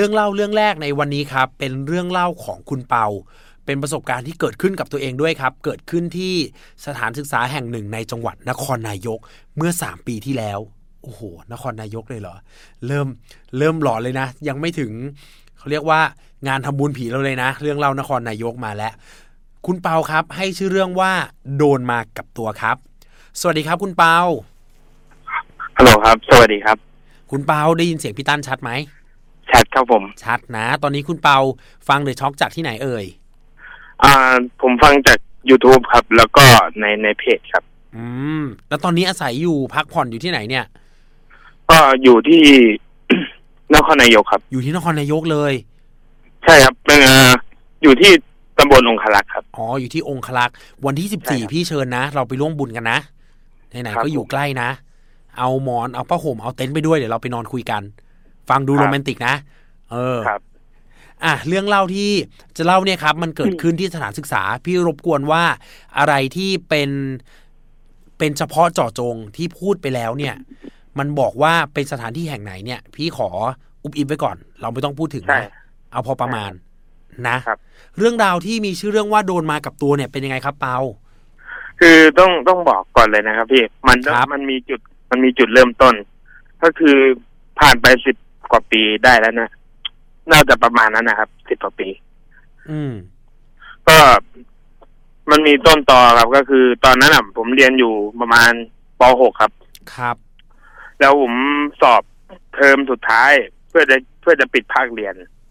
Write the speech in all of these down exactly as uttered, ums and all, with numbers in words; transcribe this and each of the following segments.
รื่องเล่าเรื่องแรกในวันนี้ครับเป็นเรื่องเล่าของคุณเปาเป็นประสบการณ์ที่เกิดขึ้นกับตัวเองด้วยครับเกิดขึ้นที่สถานศึกษาแห่งหนึ่งในจังหวัดนครนายกเมื่อสามปีที่แล้วโอ้โหนครนายกเลยเหรอเริ่มเริ่มหลอนเลยนะยังไม่ถึงเขาเรียกว่างานทำบุญผีเราเลยนะเรื่องเล่านครนายกมาแล้วคุณเปาครับให้ชื่อเรื่องว่าโดนมากับตัวครับสวัสดีครับคุณเปาฮัลโหลครับสวัสดีครับคุณเปาได้ยินเสียงพี่ตั้นชัดไหมชัดครับผมชัดนะตอนนี้คุณเปาฟังเดอะช็อคจากที่ไหนเอ่ยอ่าผมฟังจาก YouTube ครับแล้วก็ในในเพจครับอืมแล้วตอนนี้อาศัยอยู่พักผ่อนอยู่ที่ไหนเนี่ยก็อยู่ที่ นครนายกครับอยู่ที่นครนายกเลยใช่ครับเป็นอ่าอยู่ที่ตำบลองคลักษ์ครับอ๋ออยู่ที่องคลักษ์วันที่สิบสี่พี่เชิญนะเราไปร่วมบุญกันนะไหนๆก็อยู่ใกล้นะเอาหมอนเอาผ้าห่มเอาเต็นท์ไปด้วยเดี๋ยวเราไปนอนคุยกันฟังดูโรแมนติกนะเออครับอ่ะเรื่องเล่าที่จะเล่าเนี่ยครับมันเกิดขึ้นที่สถานศึกษาพี่รบกวนว่าอะไรที่เป็นเป็นเฉพาะเจาะจงที่พูดไปแล้วเนี่ยมันบอกว่าเป็นสถานที่แห่งไหนเนี่ยพี่ขออุบอิบไว้ก่อนเราไม่ต้องพูดถึงนะเอาพอประมาณนะเรื่องราวที่มีชื่อเรื่องว่าโดนมากับตัวเนี่ยเป็นยังไงครับเปาคือต้องต้องบอกก่อนเลยนะครับพี่มันมันมีจุดมันมีจุดเริ่มต้นก็คือผ่านไปสิบกว่าปีได้แล้วนะน่าจะประมาณนั้นนะครับสิบกว่าปีอืมก็มันมีต้นตอครับก็คือตอนนั้นอ่ะผมเรียนอยู่ประมาณป.หก ครับครับแล้วผมสอบเทอมสุดท้ายเพื่อจะเพื่อจะปิดภาคเรียน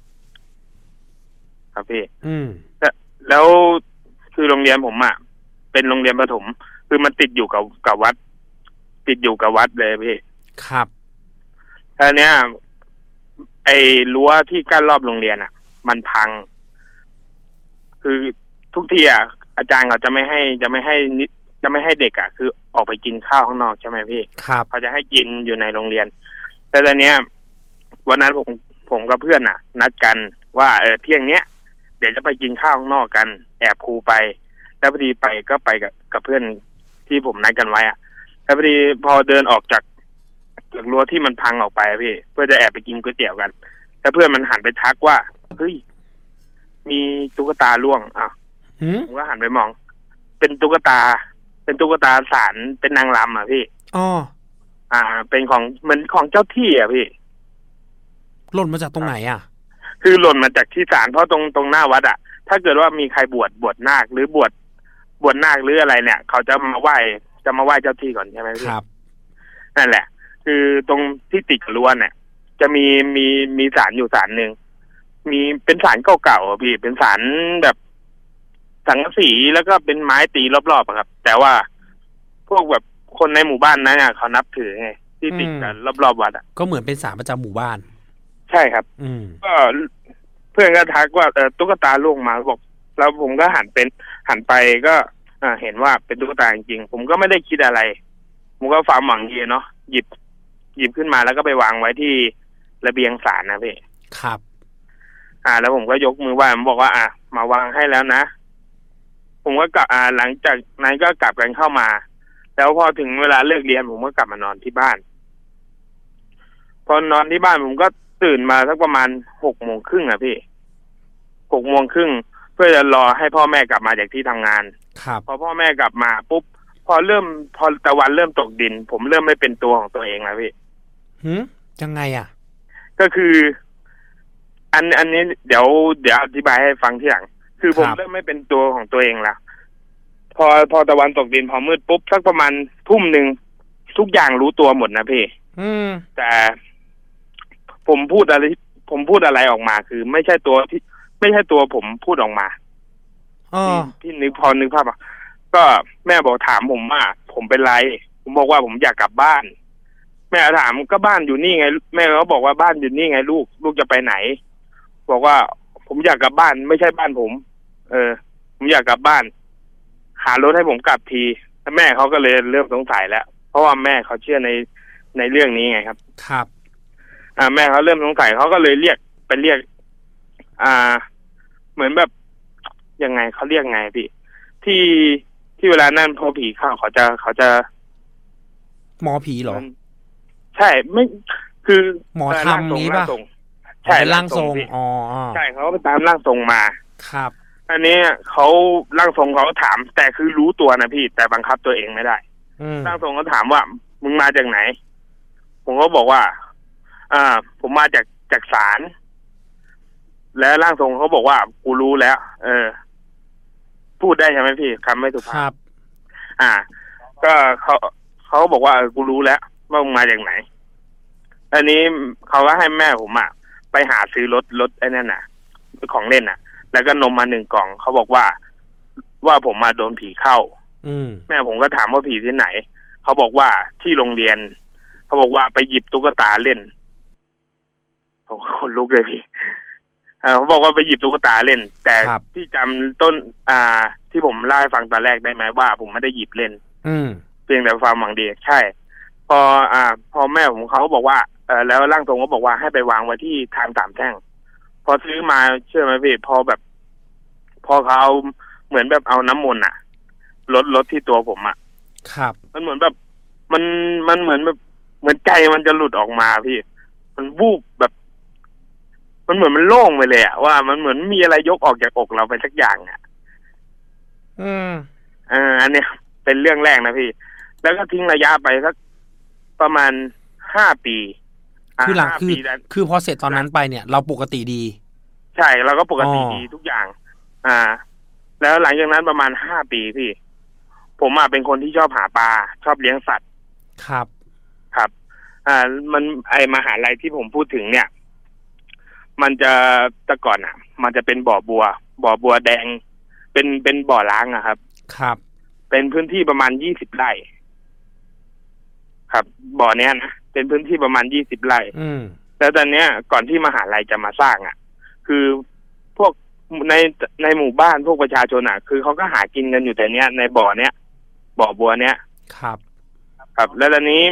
ครับพี่อืมแล้วคือโรงเรียนผมอ่ะเป็นโรงเรียนประถมคือมันติดอยู่กับกับวัดติดอยู่กับวัดเลยพี่ครับแล้วเนี้ยไอ้รั้วที่กั้นรอบโรงเรียนอ่ะมันพังคือทุกทีอ่ะอาจารย์เขาจะไม่ให้จะไม่ให้จะไม่ให้เด็กอ่ะคือออกไปกินข้าวข้างนอกใช่ไหมพี่ครับเขาจะให้กินอยู่ในโรงเรียนแต่ตอนเนี้ยวันนั้นผมผมกับเพื่อนอ่ะนัดกันว่าเออเที่ยงเนี้ยเดี๋ยวจะไปกินข้าวข้างนอกกันแอบครูไปแล้วพอดีไปก็ไปกับกับเพื่อนที่ผมนัดกันไว้อ่ะแล้วพอดีพอเดินออกจากจากรั้วที่มันพังออกไปพี่เพื่อจะแอบไปกินก๋วยเตี๋ยวกันแล้วเพื่อนมันหันไปทักว่าเฮ้ยมีตุ๊กตาล่วงอ่ะผมก็หันไปมองเป็นตุ๊กตาเป็นตุ๊กตาสารเป็นนางรำอ่ะพี่อ๋ออ่าเป็นของเหมือนของเจ้าที่อ่ะพี่หล่นมาจากตรงไหนอ่ะคือหล่นมาจากที่ศาลเพราะตรงตรงหน้าวัดอ่ะถ้าเกิดว่ามีใครบวชบวชนาคหรือบวชบวชนาคหรืออะไรเนี่ยเขาจะมาไหว้จะมาไหว้เจ้าที่ก่อนใช่ไหมพี่ครับนั่นแหละคือตรงที่ติดกับรั้วเนี่ยจะมีมีมีศาลอยู่ศาลหนึ่งมีเป็นศาลเก่าๆอ่ะพี่เป็นศาลแบบสังกะสีแล้วก็เป็นไม้ตีรอบๆครับแต่ว่าพวกแบบคนในหมู่บ้านนั้นอ่ะเขานับถือไงที่ติดกันรอบๆวัดอ่ะก็เหมือนเป็นศาลประจำหมู่บ้านใช่ครับอืมก็เพื่อนก็ทักว่าเออตุ๊กตาล่วงมาบอกแล้วผมก็หันเป็นหันไปก็อ่าเห็นว่าเป็นตุ๊กตาจริงๆผมก็ไม่ได้คิดอะไรผมก็ความหวังดีเนาะหยิบหยิบขึ้นมาแล้วก็ไปวางไว้ที่ระเบียงศาลนะพี่ครับอ่าแล้วผมก็ยกมือไหว้ผมบอกว่าอ่ะมาวางให้แล้วนะผมก็กลับอ่าหลังจากนั้นก็กลับกันเข้ามาแล้วพอถึงเวลาเลิกเรียนผมก็กลับมานอนที่บ้านพอนอนที่บ้านผมก็ตื่นมาสักประมาณหกโมงครึ่งอ่ะพี่หกโมงครึ่งเพื่อจะรอให้พ่อแม่กลับมาจากที่ทำงานครับพอพ่อแม่กลับมาปุ๊บพอเริ่มพอตะวันเริ่มตกดินผมเริ่มไม่เป็นตัวของตัวเองแล้วพี่หืมยังไงอ่ะก็คืออันอันนี้เดี๋ยวเดี๋ยวอธิบายให้ฟังทีหลังคือผมเริ่มไม่เป็นตัวของตัวเองแล้วพอพอตะวันตกดินพอมืดปุ๊บสักประมาณทุ่มหนึ่งทุกอย่างรู้ตัวหมดนะพี่อืมแต่ผมพูดอะไรผมพูดอะไรออกมาคือไม่ใช่ตัวที่ไม่ใช่ตัวผมพูดออกมาที่ที่นึกพอนึกภาพอ่ะก็แม่บอกถามผมว่าผมเป็นไรผมบอกว่าผมอยากกลับบ้านแม่ถามก็บ้านอยู่นี่ไงแม่เขาบอกว่าบ้านอยู่นี่ไงลูกลูกจะไปไหนบอกว่าผมอยากกลับบ้านไม่ใช่บ้านผมเออผมอยากกลับบ้านหารถให้ผมกลับทีแล้วแม่เขาก็เลยเริ่มสงสัยแล้วเพราะว่าแม่เขาเชื่อในในเรื่องนี้ไงครับครับอ่าแม่เขาเริ่มสงสัยเขาก็เลยเรียกไปเรียกอ่าเหมือนแบบยังไงเขาเรียกไงพี่ที่ที่เวลานั่นพอผีเข้าเขาจะเขาจะหมอผีเหรอใช่ไม่คือหมอทำนี้ป่ะใช่เป็นร่างทรงอ๋อใช่เขาไปตามร่างทรงมาครับอันนี้เขาร่างทรงเขาถามแต่คือรู้ตัวนะพี่แต่บังคับตัวเองไม่ได้ร่างทรงเขาถามว่ามึงมาจากไหนผมก็บอกว่าอ่าผมมาจากจากศาลแล้วร่างทรงเขาบอกว่ากูรู้แล้วเออพูดได้ใช่ไหมพี่คำไม่สุภาพอ่าก็เขาเขาบอกว่ากูรู้แล้วว่ามึงมาจากไหนอันนี้เขาก็ให้แม่ผมอ่ะไปหาซื้อรถรถไอ้นั่นน่ะของเล่นน่ะแล้วก็นมมาหนึ่งกล่องเขาบอกว่าว่าผมมาโดนผีเข้าแม่ผมก็ถามว่าผีที่ไหนเขาบอกว่าที่โรงเรียนเขาบอกว่าไปหยิบตุ๊กตาเล่นผมคนลุกเลยพี่เขาบอกว่าไปหยิบตุ๊กตาเล่นแต่ที่จำต้นอ่าที่ผมเล่าให้ฟังตอนแรกได้ไหมว่าผมไม่ได้หยิบเล่นเพียงแต่ความหวังดีใช่พออ่าพอแม่ผมเขาบอกว่าเออแล้วร่างทรงก็บอกว่าให้ไปวางไว้ที่ทางสามแท่งพอซื้อมาเชื่อไหมพี่พอแบบพอเขาเอาเหมือนแบบเอาน้ำมนต์อะลดลดที่ตัวผมอะครับมันเหมือนแบบมันมันเหมือนแบบเหมือนใจมันจะหลุดออกมาพี่มันวูบแบบมันเหมือนมันโล่งไปเลยอะว่ามันเหมือนมีอะไรยกออกจากอกเราไปสักอย่างอะอืมอ่าอันนี้เป็นเรื่องแรกนะพี่แล้วก็ทิ้งระยะไปสักประมาณห้าปีคือหลังคือคือพอเสร็จตอนนั้นไปเนี่ยเราปกติดีใช่เราก็ปกติดีทุกอย่างอ่าแล้วหลังจากนั้นประมาณห้าปีพี่ผมอ่ะเป็นคนที่ชอบหาปลาชอบเลี้ยงสัตว์ครับครับอ่ามันไอมหาลัยที่ผมพูดถึงเนี่ยมันจะแต่ก่อนอ่ะมันจะเป็นบ่อบัวบ่อบัวแดงเป็นเป็นบ่อล้างอะครับครับเป็นพื้นที่ประมาณยี่สิบไร่ครับบ่อเนี้ยนะเป็นพื้นที่ประมาณยี่สิบไร่แล้วตอนเนี้ยก่อนที่มหาลัยจะมาสร้างอ่ะคือพวกในในหมู่บ้านพวกประชาชนอ่ะคือเขาก็หากินกันอยู่แต่เนี้ยในบ่อเนี้ยบ่อบัวเนี้ยครับครับแล้วตอนนี้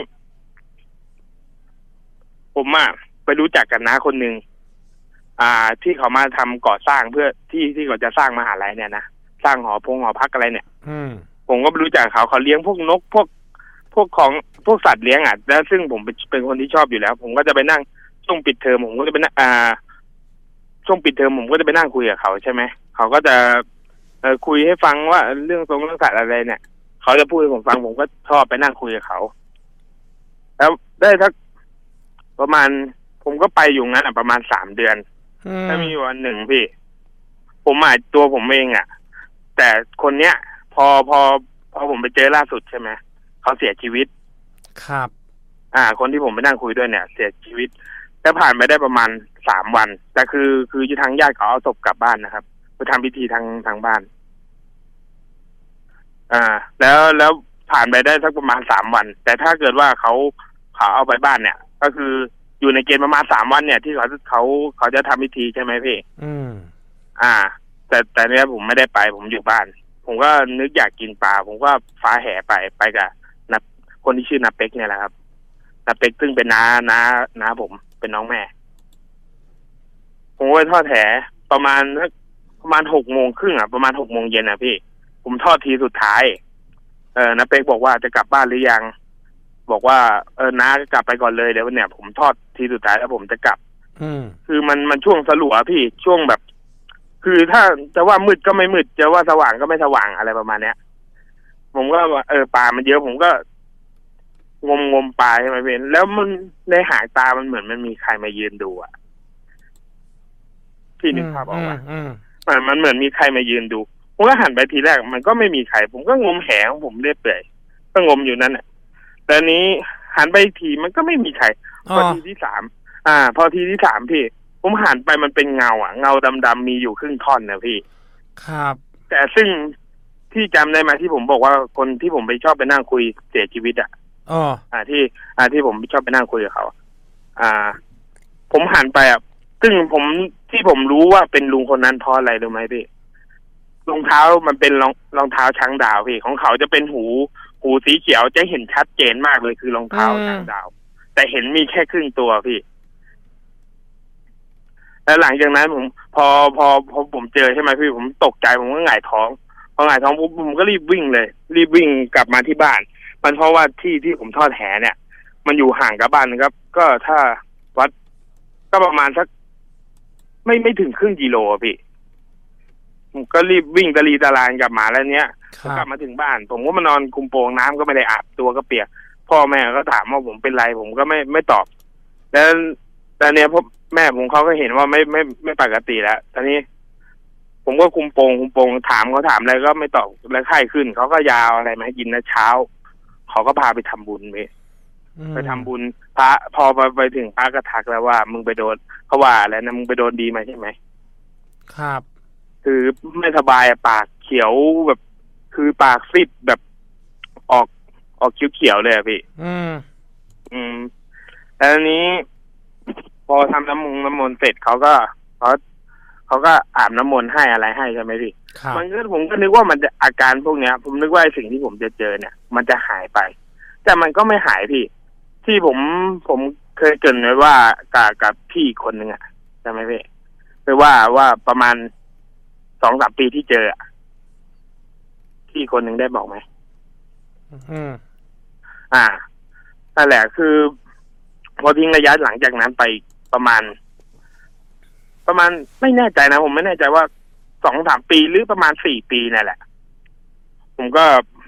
ผมอ่ะไปรู้จักกันนะคนหนึ่งอ่าที่เขามาทำก่อสร้างเพื่อที่ที่เขาจะสร้างมหาลัยเนี่ยนะสร้างหอพงหอพักอะไรเนี่ยผมก็รู้จักเขาเขาเลี้ยงพวกนกพวกพวกของพวกสัตว์เลี้ยงอ่ะแล้วซึ่งผมเป็นเป็นคนที่ชอบอยู่แล้วผมก็จะไปนั่งช่วงปิดเทอมผมก็จะไปนั่งอ่าช่วงปิดเทอมผมก็จะไปนั่งคุยกับเขาใช่ไหมเขาก็จะเออคุยให้ฟังว่าเรื่องทรงเรื่องสัตว์อะไรเนี่ยเขาจะพูดให้ผมฟังผมก็ชอบไปนั่งคุยกับเขาแล้วได้ทักประมาณผมก็ไปอยู่งั้นอ่ะประมาณสามเดือนถ้ามีวันหนึ่งพี่ผมหมายตัวผมเองอ่ะแต่คนเนี้ยพอพอพอผมไปเจอล่าสุดใช่ไหมเขาเสียชีวิตครับอ่าคนที่ผมไปนั่งคุยด้วยเนี่ยเสียชีวิตแล้วผ่านไปได้ประมาณสามวันแต่คือคือทางญาติเขาเอาศพกลับบ้านนะครับไปทำพิธีทางทางบ้านอ่าแล้วแล้วผ่านไปได้สักประมาณสามวันแต่ถ้าเกิดว่าเขาเขาเอาไปบ้านเนี่ยก็คืออยู่ในเกณฑ์ประมาณสามวันเนี่ยที่เขาเขาเขาจะทำพิธีใช่ไหมพี่อืมอ่าแต่แต่เนี้ยผมไม่ได้ไปผมอยู่บ้านผมก็นึกอยากกินปลาผมก็ฟ้าแห่ไปไปกับนับคนที่ชื่อนาเป็กเนี่ยแหละครับนาเป็กซึ่งเป็นน้าน้าน้าผมเป็นน้องแม่ผมก็ทอดแหประมาณประมาณหกโมงครึ่งอ่ะประมาณหกโมงเย็นอ่ะพี่ผมทอดทีสุดท้ายเออนาเป็กบอกว่าจะกลับบ้านหรือยังบอกว่าเออน้ากลับไปก่อนเลยเดี๋ยวเนี่ยผมทอดทีสุดท้ายแล้วผมจะกลับอืมคือมันมันช่วงสลัวพี่ช่วงแบบคือถ้าจะว่ามืดก็ไม่มืดจะว่าสว่างก็ไม่สว่างอะไรประมาณเนี้ยผมก็ว่าเออปลามันเยอะผมก็งมงมปลาใช่ไหมเพื่อนแล้วมันในหางตามันเหมือนมันมีใครมายืนดูอ่ะพี่นึกภาพออกป่ะมันมันเหมือนมีใครมายืนดูผมก็หันไปทีแรกมันก็ไม่มีใครผมก็งมแหของผมเรื่อยเปื่อยก็งมอยู่นั่นแหละแต่นี้หันไปทีมันก็ไม่มีใครพอทีที่สามอ่าพอทีที่สามพี่ผมหันไปมันเป็นเงาอ่ะเงาดำๆมีอยู่ครึ่งท่อนนะพี่ครับแต่ซึ่งที่จำได้ไหมที่ผมบอกว่าคนที่ผมไปชอบไปนั่งคุยเสียชีวิตอ่ะอ๋ออ่าที่อ่าที่ผมชอบไปนั่งคุยกับเขาอ่าผมหันไปอ่ะซึ่งผมที่ผมรู้ว่าเป็นลุงคนนั้นเพราะอะไรรู้ไหมพี่รองเท้ามันเป็นรองรองเท้าช้างดาวพี่ของเขาจะเป็นหูหูสีเขียวจะเห็นชัดเจนมากเลยคือรองเท้าช้างดาวแต่เห็นมีแค่ครึ่งตัวพี่แล้วหลังจากนั้นผมพอพอพอผมเจอใช่ไหมพี่ผมตกใจผมก็หงายท้องพอหงายท้องปุ๊บผมก็รีบวิ่งเลยรีบวิ่งกลับมาที่บ้านมันเพราะว่าที่ที่ผมทอดแหเนี่ยมันอยู่ห่างกับบ้านนะครับก็ถ้าวัดก็ประมาณสักไม่ไม่ถึงครึ่งกิโลพี่ผมก็รีบวิ่งตะลีตะลานกลับมาแล้วเนี้ยกลับมาถึงบ้านผมก็มานอนคุมโปงน้ำก็ไม่ได้อาบตัวก็เปียกพ่อแม่ก็ถามว่าผมเป็นไรผมก็ไม่ไม่ตอบแล้วแต่เนี้ยพ่อแม่ผมเขาก็เห็นว่าไม่ไม่ไม่ปกติแล้วตอนนี้ผมก็คุมโปงคุมโปงถามเขาถามอะไรก็ไม่ตอบแล้วไข้ขึ้นเขาก็ยาวอะไรมาให้กินนะเช้าเขาก็พาไปทำบุญไปไปทำบุญพระพอไปไปถึงพระก็ทักแล้วว่ามึงไปโดนเขาว่าอะไรนะมึงไปโดนดีมาใช่ไหมครับคือไม่สบายปากเขียวแบบคือปากซีดแบบออกออกเขียวๆเลยอะพี่อืมอืมแล้วนี้ พอทำน้ำมงน้ำมนต์เสร็จเขาก็เขาเขาก็อาบน้ำมนต์ให้อะไรให้ใช่ไหมพี่มันก็ผมก็นึกว่ามันจะอาการพวกเนี้ยผมนึกว่าสิ่งที่ผมจะเจอเนี่ยมันจะหายไปแต่มันก็ไม่หายพี่ที่ผมผมเคยเกริ่นไว้ว่ากับกับพี่คนหนึ่งอ่ะใช่ไหมพี่คือว่าว่าประมาณสองสามปีที่เจอพี่คนหนึ่งได้บอกไหมอืมอ่านั่นแหละคือพอทิ้งระยะหลังจากนั้นไปประมาณประมาณไม่แน่ใจนะผมไม่แน่ใจว่าสองสามปีหรือประมาณสี่ปีนั่นแหละผมก็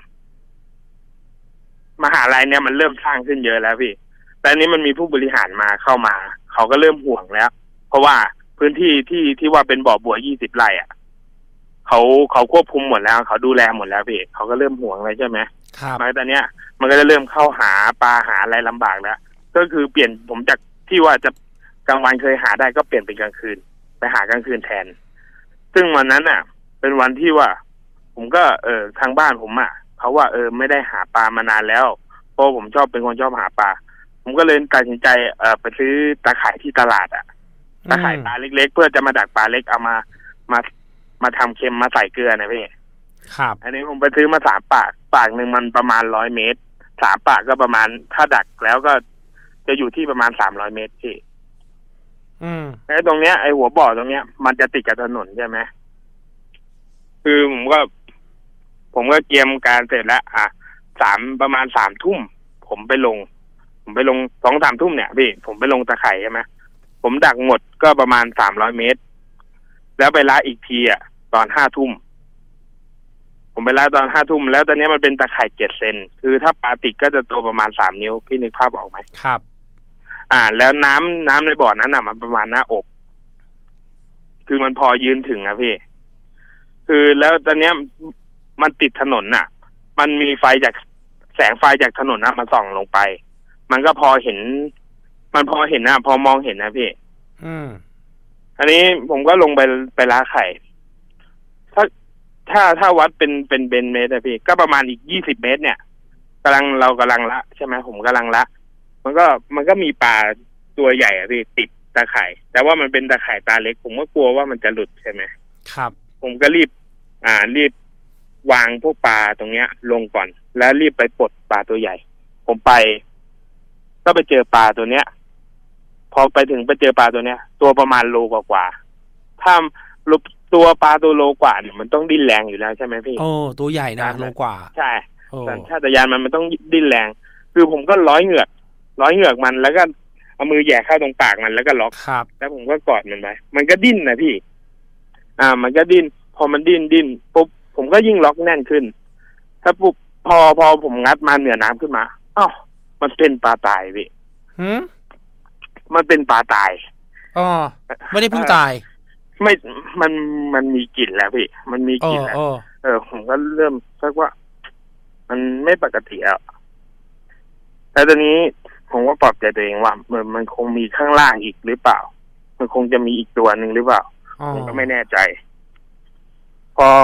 มหาลัยเนี่ยมันเริ่มสร้างขึ้นเยอะแล้วพี่แต่อันนี้มันมีผู้บริหารมาเข้ามาเขาก็เริ่มห่วงแล้วเพราะว่าพื้นที่ที่ที่ว่าเป็นบ่อบัวยี่สิบไร่อ่ะเขาเขาควบคุมหมดแล้วเขาดูแลหมดแล้วพี่เขาก็เริ่มห่วงเลยใช่ไหมครับมาตอนเนี้ยมันก็จะเริ่มเข้าหาปลาหาอะไรลำบากแล้วก็คือเปลี่ยนผมจากที่ว่าจะกลางวันเคยหาได้ก็เปลี่ยนเป็นกลางคืนไปหากลางคืนแทนซึ่งวันนั้นอ่ะเป็นวันที่ว่าผมก็เออทางบ้านผมอ่ะเขาว่าเออไม่ได้หาปลามานานแล้วเพราะผมชอบเป็นคนชอบหาปลาผมก็เลยตัดสินใจเออไปซื้อตาข่ายที่ตลาดอ่ะตาข่ายปลาเล็กๆเพื่อจะมาดักปลาเล็กเอามามามาทำเค็มมาใส่เกลือนะพี่ครับอันนี้ผมไปซื้อมาสามปากปากหนึ่งมันประมาณร้อยเมตรสามปากก็ประมาณถ้าดักแล้วก็จะอยู่ที่ประมาณสามร้อยเมตรพี่อืมไอ้ตรงเนี้ยไอ้หัวบ่อตรงเนี้ยมันจะติดกับถนนใช่ไหมคือผมก็ผมก็เตรียมการเสร็จแล้วอ่ะสามประมาณสามทุ่มผมไปลงผมไปลงสองสามทุ่มเนี่ยพี่ผมไปลงตะไคร่ใช่ไหมผมดักหมดก็ประมาณสามร้อยเมตรแล้วไปละอีกทีอ่ะตอนห้าทุ่มผมไปละตอนห้าทุ่มแล้วตอนนี้มันเป็นตะไคร่เจ็ดเซนคือถ้าปลาติดก็จะโตประมาณสามนิ้วพี่นึกภาพออกไหมครับอ่าแล้วน้ำน้ำในบ่อนั้นอ่ะมันประมาณหน้าอกคือมันพอยืนถึงนะพี่คือแล้วตอนเนี้ยมันติดถนนน่ะมันมีไฟจากแสงไฟจากถนนน่ะมาส่องลงไปมันก็พอเห็นมันพอเห็นนะพอมองเห็นนะพี่อืมอันนี้ผมก็ลงไปไปล้าไข่ถ้าถ้าถ้าวัดเป็นเป็นเบนเมตรนะพี่ก็ประมาณอีกยี่สิบเมตรเนี่ยกำลังเรากำลังละใช่ไหมผมกำลังละมันก็มันก็มีปลาตัวใหญ่อะพี่ติดตาข่ายแต่ว่ามันเป็นตาข่ายตาเล็กผมก็กลัวว่ามันจะหลุดใช่ไหมครับผมก็รีบอ่ารีบวางพวกปลาตรงเนี้ยลงก่อนแล้วรีบไปปลดปลาตัวใหญ่ผมไปก็ไปเจอปลาตัวเนี้ยพอไปถึงไปเจอปลาตัวเนี้ยตัวประมาณโลกว่าๆถ้าตัวปลาตัวโลกว่าเนี่ยมันต้องดิ้นแรงอยู่แล้วใช่ไหมพี่โอ้ตัวใหญ่นะโลกว่าใช่สัญชาตญาณมันมันต้องดิ้นแรงคือผมก็ร้อยเหงือกร้อยเหงือกมันแล้วก็เอามือแหย่เข้าตรงปากมันแล้วก็ล็อกแล้วผมก็กอดมันไว้มันก็ดิ้นนะพี่อ่ามันก็ดิ้นพอมันดิ้นดิ้นปุ๊บผมก็ยิ่งล็อกแน่นขึ้นถ้าปุ๊บพอพอผมงัดมาเหนือน้ำขึ้นมาอ้าวมันเป็นปลาตายพี่หืมมันเป็นปลาตายอ๋อไม่ได้เพิ่งตายไม่มันมันมีกลิ่นแล้วพี่มันมีกลิ่นแล้วเออผมก็เริ่มสักว่ามันไม่ปกติแล้วแล้วตอนนี้ผมก็ปลอบใจตัวเองว่ามันมันคงมีข้างล่างอีกหรือเปล่ามันคงจะมีอีกตัวหนึ่งหรือเปล่าผมก็ไม่แน่ใจพอ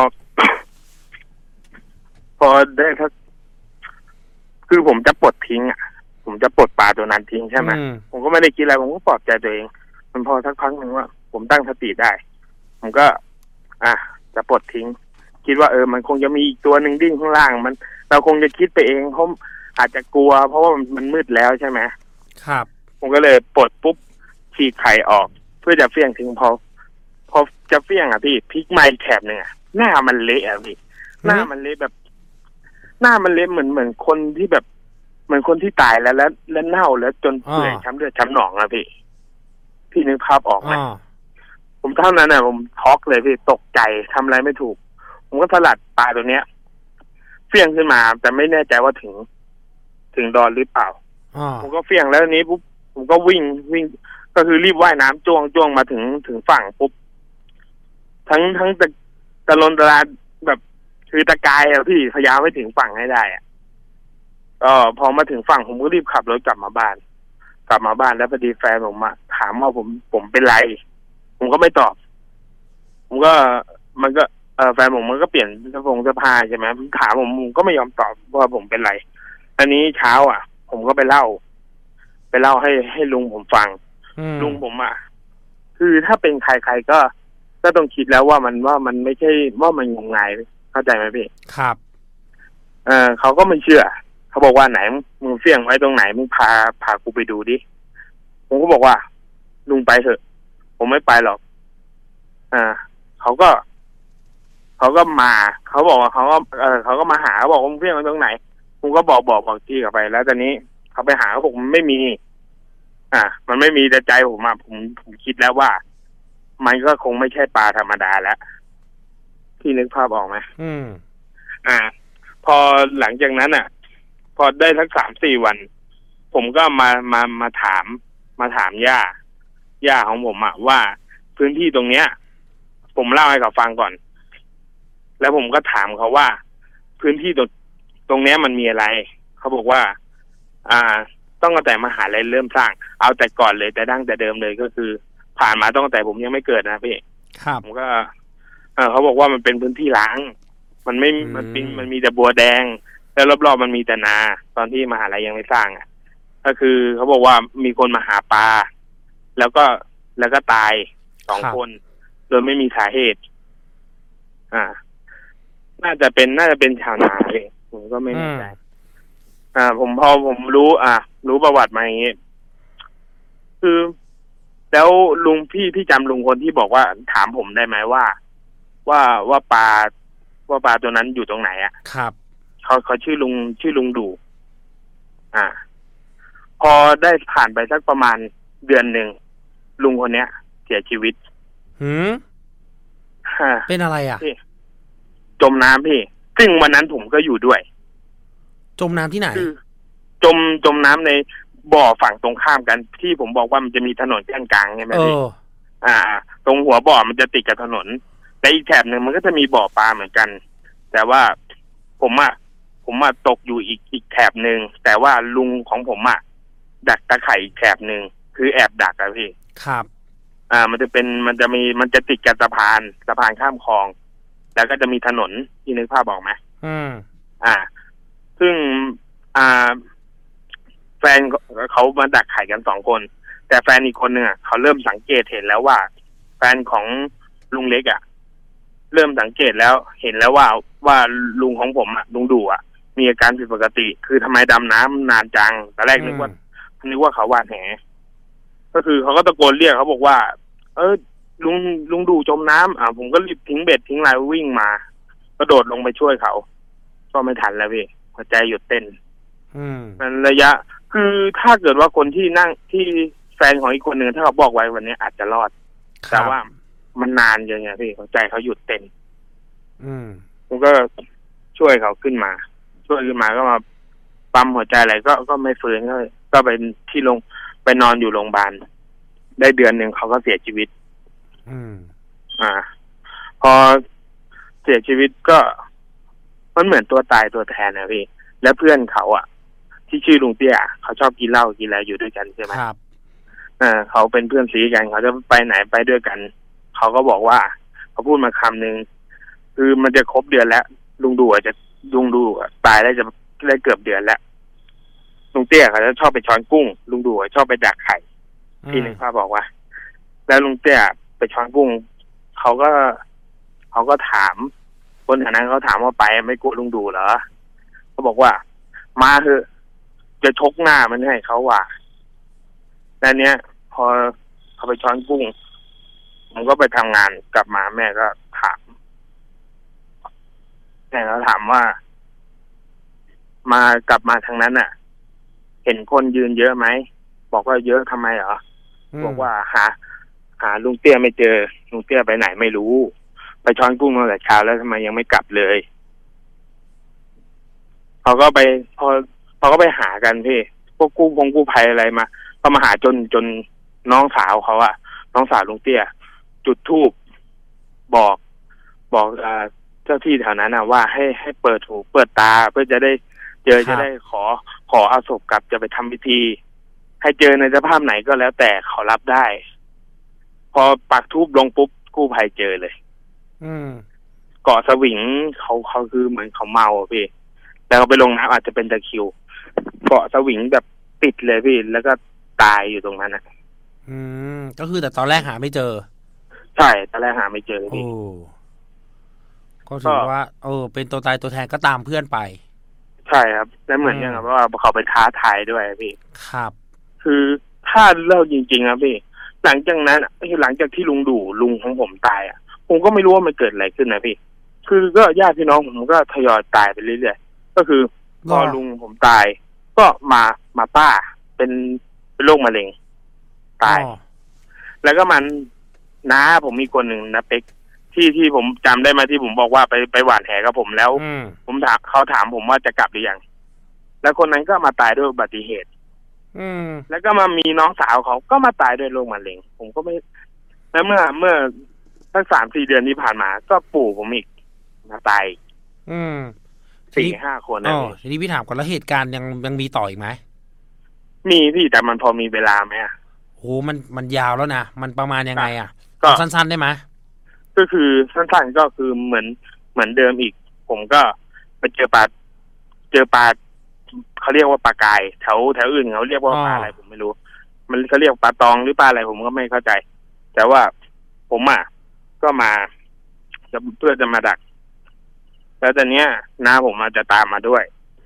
พอได้ทักคือผมจะปลดทิ้งอ่ะผมจะปลดปลาตัวนั้นทิ้งใช่ไหมผมก็ไม่ได้คิดอะไรผมก็ปลอบใจตัวเองมันพอสักพักหนึ่งว่าผมตั้งสติได้ผมก็อ่ะจะปลดทิ้งคิดว่าเออมันคงจะมีอีกตัวหนึ่งดิ้นข้างล่างมันเราคงจะคิดไปเองเพราะอาจจะกลัวเพราะว่ามันมืดแล้วใช่ไหมครับผมก็เลยปลดปุ๊บฉีกไข่ออกเพื่อจะเฟี้ยงทิ้งพอพอจะเฟี้ยงอ่ะพี่พลิกไม้แถบหนึ่งอ่ะหน้ามันเละอ่ะพี่หน้ามันเละแบบหน้ามันเละเหมือนเหมือนคนที่แบบเหมือนคนที่ตายแล้วแล้วแล้วเน่าแล้วจนเปื่อยช้ำเลือดช้ำหนองอ่ะพี่พี่นึกภาพออกไหมผมเท่านั้นน่ะผมช็อกเลยพี่ตกใจทำอะไรไม่ถูกผมก็สลัดปลาตัวเนี้ยเฟี้ยงขึ้นมาแต่ไม่แน่ใจว่าถึงถึงดอนหรือเปล่าผมก็เฟี้ยงแล้วนี้ปุ๊บผมก็วิ่งวิ่งก็คือรีบว่ายน้ำจ้วงจ้วงมาถึงถึงฝั่งปุ๊บทั้งทั้งตะตะลนตะลาแบบคือตะกายอะพี่พยายามให้ถึงฝั่งให้ได้อะก็พอมาถึงฝั่งผมก็รีบขับรถกลับมาบ้านกลับมาบ้านแล้วพอดีแฟนผมอะถามว่าผมผมเป็นไรผมก็ไม่ตอบผมก็มันก็เออแฟนผมมันก็เปลี่ยนเสื้อผงเสื้อผ้าใช่ไหมถามผมผมก็ไม่ยอมตอบว่าผมเป็นไรอันนี้เช้าอ่ะผมก็ไปเล่าไปเล่าให้ให้ลุงผมฟังลุงผมอ่ะคือถ้าเป็นใครๆก็ก็ต้องคิดแล้วว่ามันว่ามันไม่ใช่ว่ามันงมงายเข้าใจไหมพี่ครับเออเขาก็ไม่เชื่อเขาบอกว่าไหนมึงเฟี้ยงไว้ตรงไหนมึงพาพากูไปดูดิผมก็บอกว่าลุงไปเถอะผมไม่ไปหรอกอ่าเขาก็เขาก็มาเขาบอกว่าเขาก็เออเขาก็มาหาบอกว่ามึงเฟี้ยงไว้ตรงไหนผมก็บอกบอกบอกที่เขาไปแล้วตอนนี้เขาไปหาเขาบอกมันไม่มีอ่ามันไม่มีแต่ใจผมอ่ะผมผมคิดแล้วว่ามันก็คงไม่ใช่ปลาธรรมดาแล้วพี่นึกภาพออกไหมอืมอ่าพอหลังจากนั้นอ่ะพอได้สักสามสี่วันผมก็มามามาถามมาถามย่าย่าของผมอ่ะว่าพื้นที่ตรงเนี้ยผมเล่าให้เขาฟังก่อนแล้วผมก็ถามเขาว่าพื้นที่ตรงตรงเนี้ยมันมีอะไรเขาบอกว่าอ่าต้องตั้งแต่มหาลัยเริ่มสร้างเอาแต่ก่อนเลยแต่ดั้งแต่เดิมเลยก็คือผ่านมาตั้งแต่ผมยังไม่เกิดนะพี่ครับผมก็เออเขาบอกว่ามันเป็นพื้นที่ล้างมันไม่มันเป็นมันมีแต่บัวแดงแล้วรอบๆมันมีแต่นาตอนที่มหาลัยยังไม่สร้างอ่ะก็คือเขาบอกว่ามีคนมาหาปลาแล้วก็แล้วก็ตายสองคนโดยไม่มีสาเหตุอ่าน่าจะเป็นน่าจะเป็นชาวนาเลยผมก็ไม่แน่ใจอ่าผมพอผมรู้อ่ารู้ประวัติมาอย่างงี้คือแล้วลุงพี่พี่จำลุงคนที่บอกว่าถามผมได้ไหมว่าว่าว่าปลาว่าปลาตัวนั้นอยู่ตรงไหนอ่ะครับเขาเขาชื่อลุงชื่อลุงดูอ่าพอได้ผ่านไปสักประมาณเดือนหนึ่งลุงคนเนี้ยเสียชีวิตหืมเป็นอะไรอ่ะจมน้ำพี่ซึ่งวันนั้นผมก็อยู่ด้วยจมน้ำที่ไหนจมจมน้ำในบ่อฝั่งตรงข้ามกันที่ผมบอกว่ามันจะมีถนนเส้นกลางใช่ไหมพี่อ่าตรงหัวบ่อมันจะติดกับถนนแต่อีกแถบหนึ่งมันก็จะมีบ่อปลาเหมือนกันแต่ว่าผมอ่ะผมอ่ะตกอยู่อีกอีกแถบหนึ่งแต่ว่าลุงของผมอ่ะดักตะไคร่อีกแถบหนึ่งคือแอบดักอะพี่ครับอ่ามันจะเป็นมันจะมีมันจะติดกับสะพานสะพานข้ามคลองแล้วก็จะมีถนนที่นึกภาพออกไหมอืมอ่าซึ่งอ่าแฟนเขามาดักไข่กันสองคนแต่แฟนอีกคนหนึ่งอ่ะเขาเริ่มสังเกตเห็นแล้วว่าแฟนของลุงเล็กอ่ะเริ่มสังเกตแล้วเห็นแล้วว่าว่าลุงของผมอ่ะลุงดูอ่ะมีอาการผิดปกติคือทำไมดำน้ำนานจังตอนแรกนึกว่านึกว่าเขาหวานแหก็คือเขาก็ตะโกนเรียกเขาบอกว่าเออลุงลุงดูจมน้ำอ่าผมก็รีบทิ้งเบ็ดทิ้งอะไรวิ่งมากระโดดลงไปช่วยเขาก็ไม่ทันแล้วพี่หัวใจหยุดเต้นมันระยะคือถ้าเกิดว่าคนที่นั่งที่แฟนของอีกคนหนึ่งถ้าเขาบอกไว้วันนี้อาจจะรอดแต่ว่ามันนานอย่างเงี้ยพี่หัวใจเขาหยุดเต้นผมก็ช่วยเขาขึ้นมาช่วยขึ้นมาก็มาปั๊มหัวใจอะไรก็ก็ไม่ฟื้นก็ก็ไปที่โรงไปนอนอยู่โรงพยาบาลได้เดือนหนึ่งเขาก็เสียชีวิตอืมอ่าพอเสียชีวิตก็มันเหมือนตัวตายตัวแทนนะพี่และเพื่อนเขาอ่ะที่ชื่อลุงเตี้ยเขาชอบกินเหล้ากินอะไรอยู่ด้วยกันใช่ไหมครับอ่าเขาเป็นเพื่อนซีกันเขาจะไปไหนไปด้วยกันเขาก็บอกว่าเขาพูดมาคำหนึ่งคือมันจะครบเดือนแล้วลุงดูอาจจะลุงดูตายได้จะได้เกือบเดือนแล้วลุงเตี้ยเขาจะชอบไปช้อนกุ้งลุงดูชอบไปดักไข่ที่หนึ่งพ่อบอกว่าแล้วลุงเตี้ยไปช้อนกุ้งเขาก็เขาก็ถามคนแถวนั้นเขาถามว่าไปไม่กลัวลุงดูเหรอเขาบอกว่ามาเถอะจะชกหน้ามันให้เขาว่าแล้วเนี้ยพอเขาไปช้อนกุ้งผมก็ไปทำงานกลับมาแม่ก็ถามแม่เขาถามว่ามากลับมาทางนั้นน่ะเห็นคนยืนเยอะไหมบอกว่าเยอะทำไมเหรอบอกว่าหาหาลุงเตี้ยไม่เจอลุงเตี้ยไปไหนไม่รู้ไปช้อนกุ้งตั้งแต่เช้าแล้วทำไมยังไม่กลับเลยเขาก็ไปพอเขาก็ไปหากันพี่พวกกู้พงกู้ภัยอะไรมาก็มาหาจนจนน้องสาวเขาอะน้องสาวลุงเตี้ยจุดธูปบอกบอกอ่าเจ้าที่แถวนั้นนะว่าให้ให้เปิดหูเปิดตาเพื่อจะได้เจอจะได้ขอขอเอาศพกลับจะไปทำพิธีให้เจอในสภาพไหนก็แล้วแต่เขารับได้พอปักธูปลงปุ๊บกู้ภัยเจอเลยอืมเกาะสวิงเขาเขาคือเหมือนเขาเมาพี่แล้วเขาไปลงน้ำอาจจะเป็นตะคริวเกาะสวิงแบบติดเลยพี่แล้วก็ตายอยู่ตรงนั้นนะอืมก็คือแต่ตอนแรกหาไม่เจอใช่ตอนแรกหาไม่เจอพี่ก็ถือว่าเออเป็นตัวตายตัวแทนก็ตามเพื่อนไปใช่ครับแล้วเหมือนอย่างว่าเขาไปท้าทายด้วยพี่ครับคือถ้าเล่าจริงๆครับพี่หลังจากนั้นหลังจากที่ลุงดูลุงของผมตายอ่ะผมก็ไม่รู้ว่ามันเกิดอะไรขึ้นนะพี่คือก็ญาติพี่น้องผมก็ทยอยตายไปเรื่อยๆก็คือพอลุงผมตายก็มามาป้าเป็นเป็นโรคมะเร็งตายแล้วก็มันน้าผมมีคนหนึ่งนะเป็กที่ที่ผมจำได้มาที่ผมบอกว่าไปไปหว่านแหกับผมแล้วผมถามเขาถามผมว่าจะกลับหรือยังแล้วคนนั้นก็มาตายด้วยอุบัติเหตุแล้วก็มามีน้องสาวเขาก็มาตายด้วยโรคมะเร็งผมก็ไม่แล้วเมื่อเมื่อสักสามสี่เดือนที่ผ่านมาก็ปู่ผมอีกมาตายสี่ห้าคนนะทีนี้พี่ถามก่อนแล้วเหตุการณ์ยังยังมีต่ออีกไหมมีพี่แต่มันพอมีเวลาไหมอ่ะโหมันมันยาวแล้วนะมันประมาณยังไงอ่ะก็สั้นๆได้ไหมก็คือสั้นๆก็คือเหมือนเหมือนเดิมอีกผมก็ไปเจอปลาเจอปลาเขาเรียกว่าปลากายแถวแถวอื่นเขาเรียกว่าปลาอะไรผมไม่รู้มันเขาเรียกปลาตองหรือปลาอะไรผมก็ไม่เข้าใจแต่ว่าผมอ่ะก็มาจะเพื่อจะมาดักแล้วตอนเนี้ยน้าผมอาจจะตามมาด้วย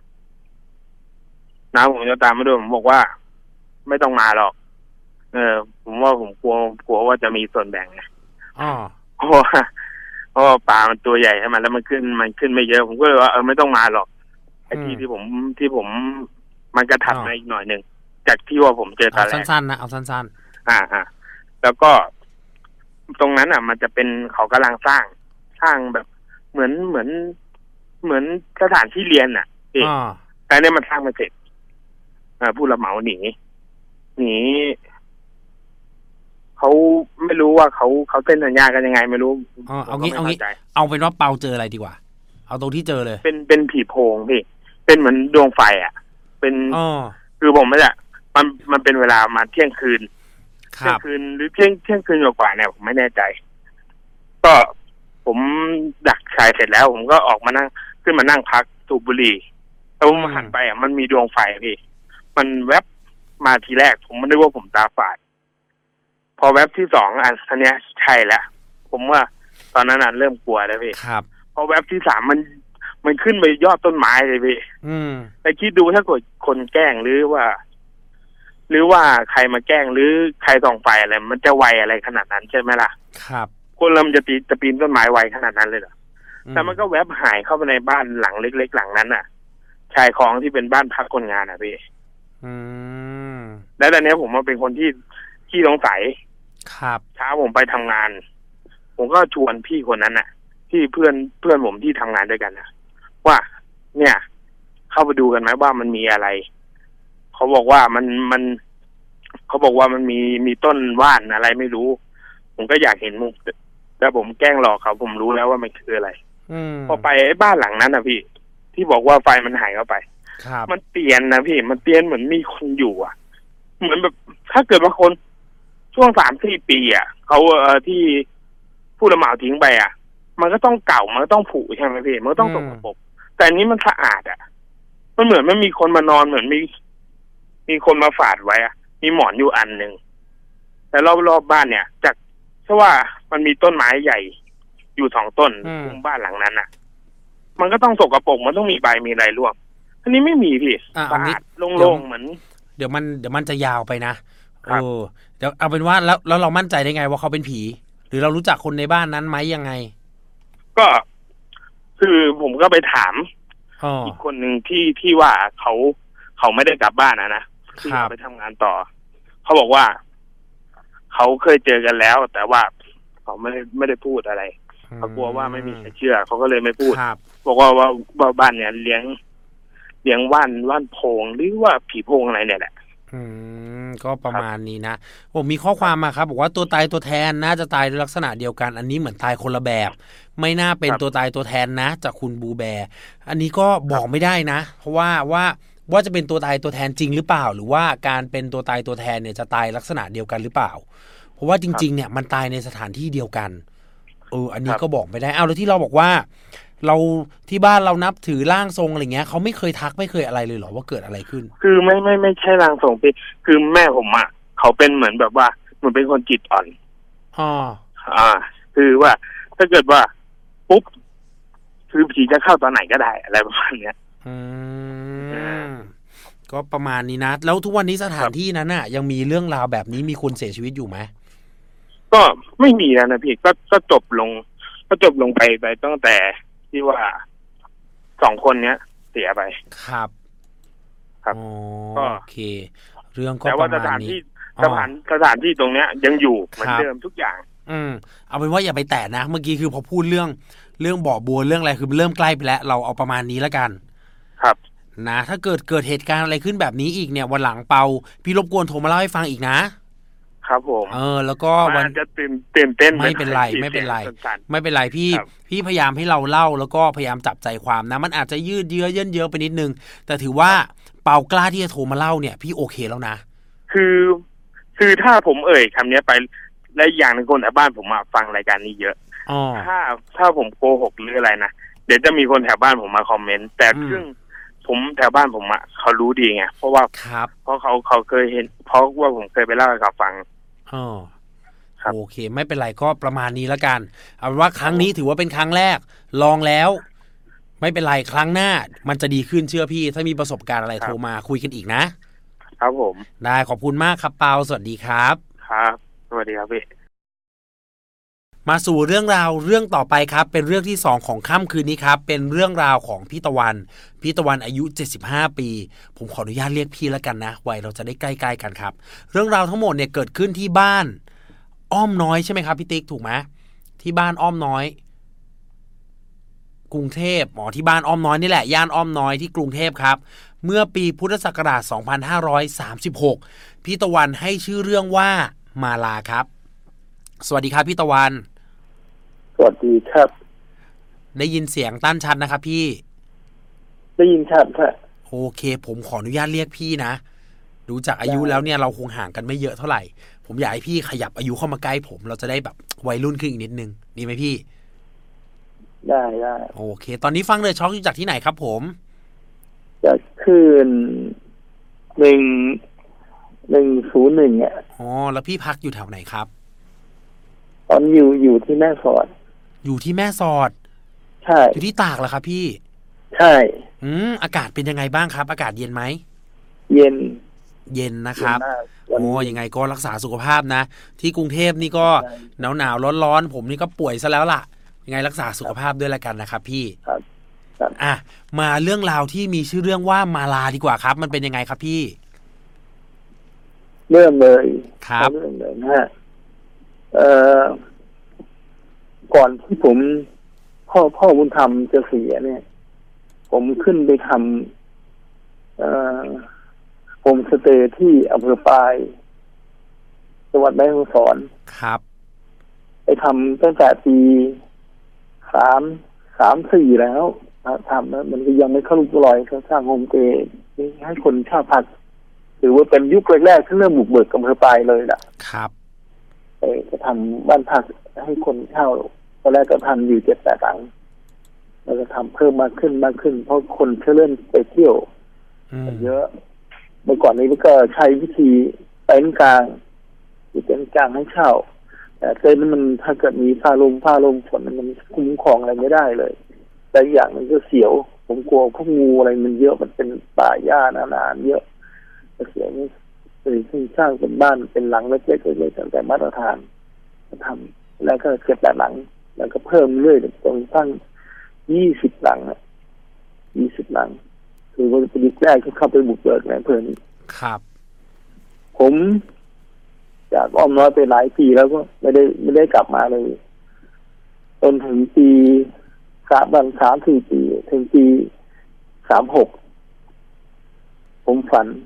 น้าผมจะตามมาด้วยผมบอกว่าไม่ต้องมาหรอกเออผมว่าผมกลัวกลัวว่าจะมีส่วนแบ่งไงอ๋อเพราะว่าเพราะว่าปลามันตัวใหญ่ใช่ไหมแล้วมันขึ้นมันขึ้นไม่เยอะผมก็เลยว่าเออไม่ต้องมาหรอกไอ้ที่ที่ผมที่ผมมันกระถัดมาอีกหน่อยหนึ่งจากที่ว่าผมเจอตอนแรกสั้นๆนะเอาสั้นๆอ่าอ่าแล้วก็ตรงนั้นอ่ะมันจะเป็นเขากำลังสร้างสร้างแบบเหมือนเหมือนเหมือนสถานที่เรียนอ่ะอ๋อแต่เนี่ยมันสร้างมาเสร็จอ่าผู้รับเหมาหนีหนีเขาไม่รู้ว่าเขาเขาเซ็นสัญญากันยังไงไม่รู้อ๋อเอางี้เอางี้เอาเป็นว่าเปาเจออะไรดีกว่าเอาตรงที่เจอเลยเป็นเป็นผีโพงพี่เป็นเหมือนดวงไฟอ่ะเป็นอ๋อคือผมไม่ใช่มันมันเป็นเวลามาเที่ยงคืนเที่ยงคืนหรือเที่ยงเที่ยงคืนกว่าเนี่ยผมไม่แน่ใจก็ผมดักชายเสร็จแล้วผมก็ออกมานั่งขึ้นมานั่งพักสูบบุหรี่แล้วผมหันไปอ่ะมันมีดวงไฟพี่มันแวบมาทีแรกผมไม่ได้ว่าผมตาฝาดพอแวบที่สองอันอันเนี้ยใช่แล้วผมว่าตอนนั้นอ่ะเริ่มกลัวแล้วพี่ครับพอแวบที่สามมันมันขึ้นไปยอดต้นไม้เลยพี่อืมแต่คิดดูถ้าเกิดคนแกล้งหรือว่า หรือว่าใครมาแกล้งหรือใครส่องไฟอะไรมันจะไวอะไรขนาดนั้นใช่ไหมล่ะครับคนเราจะตีจะปีนต้นไม้ไวขนาดนั้นเลยเหรอแต่มันก็แวบหายเข้าไปในบ้านหลังเล็กๆหลังนั้นน่ะชายคลองที่เป็นบ้านพักคนงานอ่ะพี่อืมแล้วตอนนี้ผมมาเป็นคนที่ที่สงสัยครับเช้าผมไปทำงานผมก็ชวนพี่คนนั้นน่ะที่เพื่อนเพื่อนผมที่ทำงานด้วยกันนะว่าเนี่ยเข้าไปดูกันไหมว่ามันมีอะไรเขาบอกว่ามันมันเขาบอกว่ามันมีมีต้นว่านอะไรไม่รู้ผมก็อยากเห็นมุกแต่ผมแกล้งหลอกเขาผมรู้แล้วว่ามันคืออะไรพอไปไอ้บ้านหลังนั้นนะพี่ที่บอกว่าไฟมันหายเข้าไปมันเตียนนะพี่มันเตียนเหมือนมีคนอยู่อ่ะเหมือนแบบถ้าเกิดว่าคนช่วงสามสี่ปีอ่ะเขาเอ่อที่ผู้รับเหมาทิ้งไปอ่ะมันก็ต้องเก่ามันก็ต้องผุใช่ไหมพี่มันก็ต้องสกปรกแต่อันนี้มันสะอาดอ่ะมันเหมือนไม่มีคนมานอนเหมือนมีมีคนมาฝาดไว้อ่ะมีหมอนอยู่อันหนึ่งแต่รอบๆ บ, บ้านเนี่ยจากเพราะว่ามันมีต้นไม้ใหญ่อยู่สองต้นคุมบ้านหลังนั้นอ่ะมันก็ต้องสกปรกมันต้องมีใบมีอะไรร่วงอันนี้ไม่มีพี่สะอาดโล่งๆเหมือนเดี๋ยวมันเดี๋ยวมันจะยาวไปนะเออเดี๋ยวเอาเป็นว่าแล้วแล้วเรามั่นใจได้ไงว่าเขาเป็นผีหรือเรารู้จักคนในบ้านนั้นไหมยังไงก็คือผมก็ไปถามอีกคนหนึ่งที่ที่ว่าเขาเขาไม่ได้กลับบ้านนะนะที่ไปทำงานต่อเขาบอกว่าเขาเคยเจอกันแล้ว แต่ว่าเขาไม่ได้ไม่ได้พูดอะไรเขากลัวว่าไม่มีใครเชื่อเขาก็เลยไม่พูดบอกว่าว่าบ้านเนี่ยเลี้ยงเลี้ยงว่านว่านโพงหรือว่าผีโพงอะไรเนี่ยแหละอืมก็ประมาณนี้นะผมมีข้อความมาครับบอกว่าตัวตายตัวแทนน่าจะตายในลักษณะเดียวกันอันนี้เหมือนตายคนละแบบไม่น่าเป็นตัวตายตัวแทนนะจากคุณบูแบร์อันนี้ก็บอกไม่ได้นะเพราะว่าว่าว่าจะเป็นตัวตายตัวแทนจริงหรือเปล่าหรือว่าการเป็นตัวตายตัวแทนเนี่ยจะตายลักษณะเดียวกันหรือเปล่าเพราะว่าจริงๆเนี่ยมันตายในสถานที่เดียวกันเอออันนี้ก็บอกไม่ได้เอาแล้วที่เราบอกว่าเราที่บ้านเรานับถือร่างทรงอะไรเงี้ยเขาไม่เคยทักไม่เคยอะไรเลยเหรอว่าเกิดอะไรขึ้นคือไม่ไม่ไม่ใช่ร่างทรงพี่คือแม่ผมอ่ะเขาเป็นเหมือนแบบว่าเหมือนเป็นคนจิตอ่อนอ๋ออ่าคือว่าถ้าเกิดว่าปุ๊บคือผีจะเข้าตอนไหนก็ได้อะไรประมาณเนี้ยอืมก็ประมาณนี้นะแล้วทุกวันนี้สถานที่นั้นน่ะยังมีเรื่องราวแบบนี้มีคนเสียชีวิตอยู่ไหมก็ไม่มีแล้วนะพี่ก็ก็จบลงก็จบลงไปไปตั้งแต่ที่ว่าสองคนเนี้ยเสียไปครับครับก็โอเคเรื่องก็แต่ว่าสถานที่สถานสถานที่ตรงเนี้ยยังอยู่เหมือนเดิมทุกอย่างอืมเอาเป็นว่าอย่าไปแตะนะเมื่อกี้คือพอพูดเรื่องเรื่องบ่อบัวเรื่องอะไรคือเริ่มใกล้ไปแล้วเราเอาประมาณนี้แล้วกันครับนะถ้าเกิดเกิดเหตุการณ์อะไรขึ้นแบบนี้อีกเนี่ยวันหลังเปาพี่รบกวนโทรมาเล่าให้ฟังอีกนะครับผมเออแล้วก็วันจะตื่นตื่นเต้นไม่เป็นไรไม่เป็นไรไม่เป็นไรพี่พี่พยายามให้เราเล่าแล้วก็พยายามจับใจความนะมันอาจจะยืดเยื้อเยินเยอะไปนิดนึงแต่ถือว่าเปากล้าที่จะโทรมาเล่าเนี่ยพี่โอเคแล้วนะคือคือถ้าผมเอ่ยคำนี้ไปและอย่างนึงคนแถวบ้านผมมาฟังรายการนี้เยอะถ้าถ้าผมโกหกหรืออะไรนะเดี๋ยวจะมีคนแถวบ้านผมมาคอมเมนต์แต่ซึ่งผมแถวบ้านผมอ่ะเขารู้ดีไงเพราะว่าเพราะเขาเขาเคยเห็นเพราะว่าผมเคยไปเล่าให้เขาฟังอ๋อโอเคไม่เป็นไรก็ประมาณนี้แล้วกันเอาว่าครั้งนี้ถือว่าเป็นครั้งแรกลองแล้วไม่เป็นไรครั้งหน้ามันจะดีขึ้นเชื่อพี่ถ้ามีประสบการณ์อะไรโทรมาคุยกันอีกนะครับผมได้ขอบคุณมากครับเปาสวัสดีครับครับสวัสดีครับพี่มาสู่เรื่องราวเรื่องต่อไปครับเป็นเรื่องที่สองของค่ำคืนนี้ครับเป็นเรื่องราวของพี่ตะวันพี่ตะวันอายุเจ็ดสิบห้าปีผมขออนุญาตเรียกพี่แล้วกันนะวัยเราจะได้ใกล้ๆกันครับเรื่องราวทั้งหมดเนี่ยเกิดขึ้นที่บ้านอ้อมน้อยใช่ไหมครับพี่ติ๊กถูกไหมที่บ้านอ้อมน้อยกรุงเทพอ๋อที่บ้านอ้อมน้อยนี่แหละย่านอ้อมน้อยที่กรุงเทพครับเมื่อปีพุทธศักราชสองพันห้าร้อยสามสิบหกพี่ตะวันให้ชื่อเรื่องว่ามาลาครับสวัสดีครับพี่ตะวันสวัสดีครับได้ยินเสียงตั้นชัดนะครับพี่ได้ยินชัดครับโอเคผมขออนุญาตเรียกพี่นะดูจากอายุแล้วเนี่ยเราคงห่างกันไม่เยอะเท่าไหร่ผมอยากให้พี่ขยับอายุเข้ามาใกล้ผมเราจะได้แบบวัยรุ่นขึ้นอีกนิดนึงดีไหมพี่ได้ได้โอเคตอนนี้ฟังเดอะช็อคอยู่จากที่ไหนครับผมจากคืนหนึ่งหนึ่งศูนย์หนึ่งอ่ะอ๋อแล้วพี่พักอยู่แถวไหนครับตอนอยู่อยู่ที่แม่สอดอยู่ที่แม่สอดใช่อยู่ที่ตากเหรอครับพี่ใช่อืมอากาศเป็นยังไงบ้างครับอากาศเย็นไหมเย็นเย็นนะครับโอ้ยังไงก็รักษาสุขภาพนะที่กรุงเทพนี่ก็หนาวหนาวร้อนร้อนผมนี่ก็ป่วยซะแล้วล่ะยังไงรักษาสุขภาพด้วยละกันนะครับพี่ครับอ่ะมาเรื่องราวที่มีชื่อเรื่องว่ามาลาดีกว่าครับมันเป็นยังไงครับพี่เริ่มเลยครับเริ่มเลยนะฮะเอ่อก่อนที่ผมพ่อพ่อบุญธรรมจะเสียเนี่ยผมขึ้นไปทำเอ่อโฮมสเตย์ที่อำเภอปายจังหวัดแม่ฮ่องสอนครับไปทำตั้งแต่ปีสามสามสี่แล้วทำแล้วมันก็ยังไม่เข้ารูปรอยเขาสร้างโฮมสเตย์ให้คนเช่าพักถือว่าเป็นยุคแรกๆที่เริ่มบุกเบิกอำเภอปายเลยล่ะครับไปจะทำบ้านพักให้คนเช่าตอนแรกก็ทำอยู่เจ็ดแปดหลังแล้วก็ทำเพิ่มมากขึ้นมากขึ้นเพราะคนเริ่มไปเที่ยวเยอะเมื่อก่อนนี้มันก็ใช้วิธีเต็นท์กลางที่เต็นท์กลางให้เช่าแต่เต็นท์มันถ้าเกิดมีฟ้าลมฟ้าลมฝนมันคุ้มครองอะไรไม่ได้เลยแต่อย่างนึงก็เสียวผมกลัวพวกงูอะไรมันเยอะมันเป็นป่าหญ้าหนาๆเยอะเสียวนี่เลยซึ่งสร้างเป็นบ้านเป็นหลังเล็กๆเลยแต่มาตรฐานทำแล้วก็เก็บแต่หลังแล้วก็เพิ่มเรื่อยจนตั้งยี่สิบหลังอ่ะยี่สิบหลังคือว่าเป็นยุคแรกที่เข้าไปบุกเบิกในอำเภอนี้ครับผมจากอ้อมน้อยไปหลายปีแล้วก็ไม่ได้ไม่ได้กลับมาเลยจนถึงปีสามบางสามสี่ปีถึงปีสามหกผมฝัน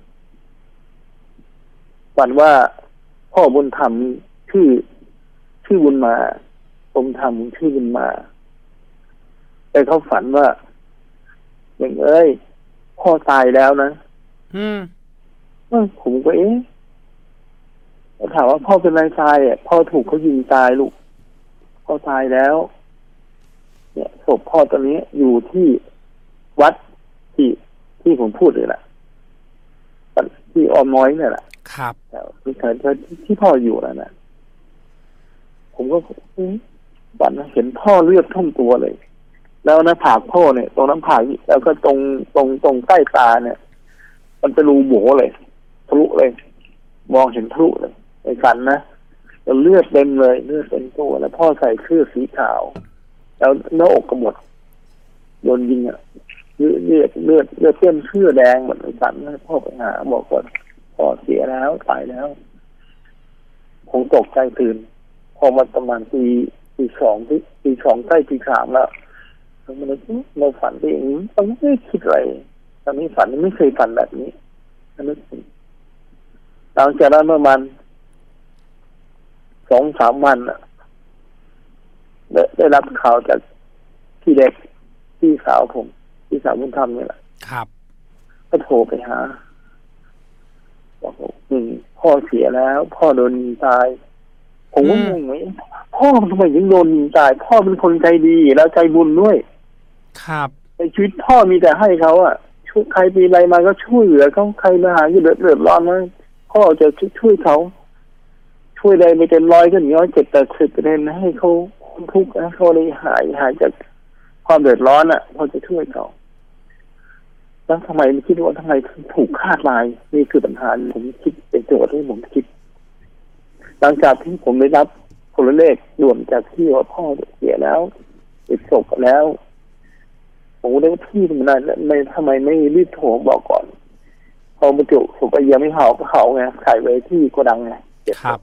ฝันว่าพ่อบุญธรรมชื่อชื่อบุญมาผมทำชื่อบุญมาแต่เขาฝันว่าอย่างเอ้ยพ่อตายแล้วนะอืมผมก็เอ๊ะถามว่าพ่อเป็นไรตายอ่ะพ่อถูกเขายิงตายลูกพ่อตายแล้วเนี่ยศพพ่อตอนนี้อยู่ที่วัดที่ที่ผมพูดเลยแหละที่ออมน้อยเนี่ยแหละครับที่ที่ที่พ่ออยู่แล้วนะผมก็ฝันเห็นพ่อเลือดท่วมตัวเลยแล้วหน้าผากพ่อเนี่ยตรงน้ำผากแล้วก็ตรงตรงตรงใต้ตาเนี่ยมันเป็นรูโหว่เลยทะลุเลยมองเห็นทะลุเลยในฝันนะแล้วเลือดเต็มเลยเลือดเต็มตัวแล้วพ่อใส่เสื้อสีขาวแล้วหน้าอกกระหมดโดนยิงอ่ะเลือดเลือดเลือดเลือดเต็มเสื้อแดงเหมือนในฝันนะพ่อไปหาบอกว่าพ่อเสียแล้วตายแล้วผมตกใจตื่นพอมาประมาณปีปีสองปีปีสองใกล้ปีสามแล้วมันเราฝันไปอย่างนี้เราไม่ได้คิดอะไรตอนนี้ฝันไม่เคยฝันแบบนี้นึกหลังจากนั้นประมาณสองสามวันอ่ะได้ได้รับข่าวจากพี่เด็กพี่สาวผมพี่สาวบุญธรรมนี่แหละครับก็โทรไปหาบอกหนึ่งพ่อเสียแล้วพ่อโดนยิงตายผมก็งงไหมพ่อทำไมยังโดนยิงตายพ่อเป็นคนใจดีแล้วใจบุญด้วยครับในชีวิตพ่อมีแต่ให้เขาอ่ะช่วยใครมีอะไรมาก็ช่วยเหลือเขาใครมาหาอยู่เดือดเดือดร้อนมาพ่อจะช่วยเขาช่วยได้ไม่เต็มร้อยก็หนีร้อยเจ็ดแปดสิบเปอร์เซ็นต์ให้เขาทุกข์ให้เขาได้หายหายจากความเดือดร้อนอ่ะพ่อจะช่วยเขาแล้วทำไมไม่คิดว่าทำไมถูกคาดลายนี่คือปัญหาผมคิดเป็นโจทย์ที่ผมคิดหลังจากที่ผมได้รับโทรเลขด่วนจากที่ว่าพ่อเสียแล้วติดศพแล้วผมได้ว่าพี่ทำไมไม่ทำไมไม่รีบโทรบอกก่อนพอบรรจุศพไปยังไม่เผาก็เผาไงใส่ไว้ที่โกดังไงครับ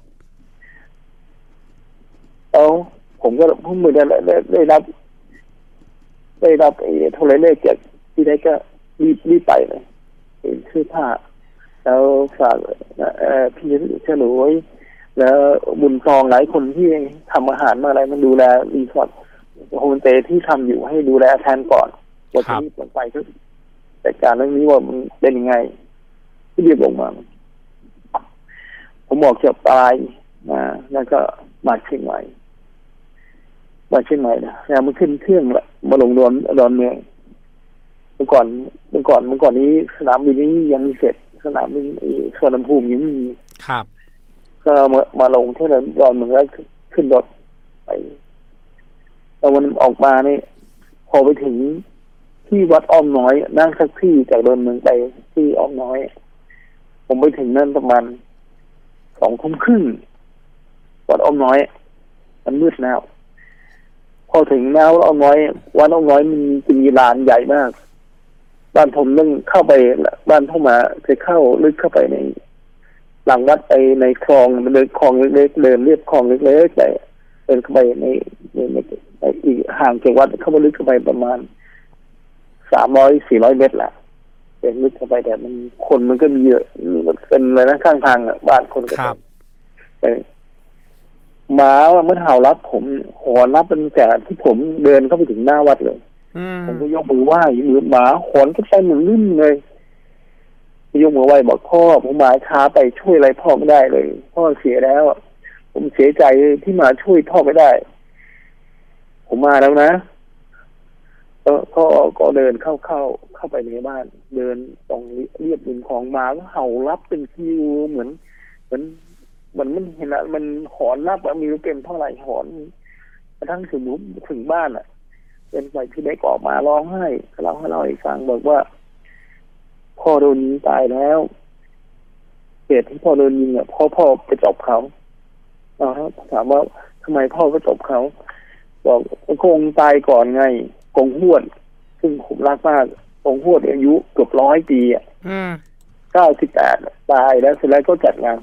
แล้วผมก็เพิ่งมือได้ได้ได้รับได้รับไอ้โทรเลขจากที่ได้ก็รีบรีบไปเลยเป็นชื่อผ้าแล้วฝากพี่เฉลยแล้วบุญซองหลายคนที่ทำอาหารมาอะไรมันดูแลรีสอร์ทโฮมสเตย์ที่ทำอยู่ให้ดูแลแทนก่อนวันนี้ต่อไปก็แต่การเรื่องนี้ว่ามันเป็นยังไงที่เรียบลงมาผมบอกจะตายนะแล้วก็มาเชียงใหม่มาเชียงใหม่นะแล้วมันขึ้นเครื่องละมาลงดอนดอนเมืองเมื่อก่อนเมื่อก่อนเมื่อก่อนนี้สนามบินนี้ยังไม่เสร็จสนามบินสวนลำพูนยังไม่มีครับก็มามาลงที่นั่นดอนเมืองแล้วขึ้นรถไปแล้ววันออกมาเนี่ยพอไปถึงที่วัดอ้อมน้อยนั่งแท็กซี่จากดอนเมืองไปที่อ้อมน้อยผมไปถึงนั่นประมาณสองทุ่มครึ่งวัดอ้อมน้อยมันมืดแล้วพอถึงแล้วอ้อมน้อยวัดอ้อมน้อยมันจะมีลานใหญ่มากบ้านผมต้องเข้าไปบ้านเข้ามาจะเข้าลึกเข้าไปในหลังวัดไปในคลองมันเดินคลองเล็กๆเดินเรียบคลองเล็กๆไปเดินเข้าไปในในในอีกห่างจากวัดเข้ามาลึกเข้าไปประมาณสามร้อยสี่ร้อยเมตรแหละเดินลึกเข้าไปแต่มันคนมันก็มีเยอะมันเป็นอะไรนะข้างทางอ่ะบ้านคนก็แต่หมามันเห่ารับผมหอนรับตั้งแต่ที่ผมเดินเข้าไปถึงหน้าวัดเลยผมก็ยกมือไหว้มือหมาหอนก็ใส่เหมือนนิ่มเลยยกมือไหว้บอกพ่อผมมาช้าไปช่วยอะไรพ่อไม่ได้เลยพ่อเสียแล้วผมเสียใจที่มาช่วยพ่อไม่ได้ผมมาแล้วนะก็ก็ก็เดินเข้าเข้าเข้าไปในบ้านเดินตรงเรียบริมคลองมาก็เห่ารับเป็นคิวเหมือนเหมือนเหมือนมันเห็นอะมันหอนรับอะมีรู้เป็นเท่าไหร่หอนกระทั่งถึงถึงบ้านอะเป็นไปที่ได้ออกมาร้องไห้เล่าให้เราให้ฟังบอกว่าพ่อโดนยิงตายแล้วเหตุที่พ่อโดนยิงอ่ะพ่อพ่อไปตบเขาเอาถามว่าทำไมพ่อไปตบเขาบอกคงตายก่อนไงกงหวดซึ่งผมรักมากกงหวดอายุเกือบร้อยปีอ่ะเก้าสิบแปดตายแล้วเสร็จแล้วก็จัดงานศพ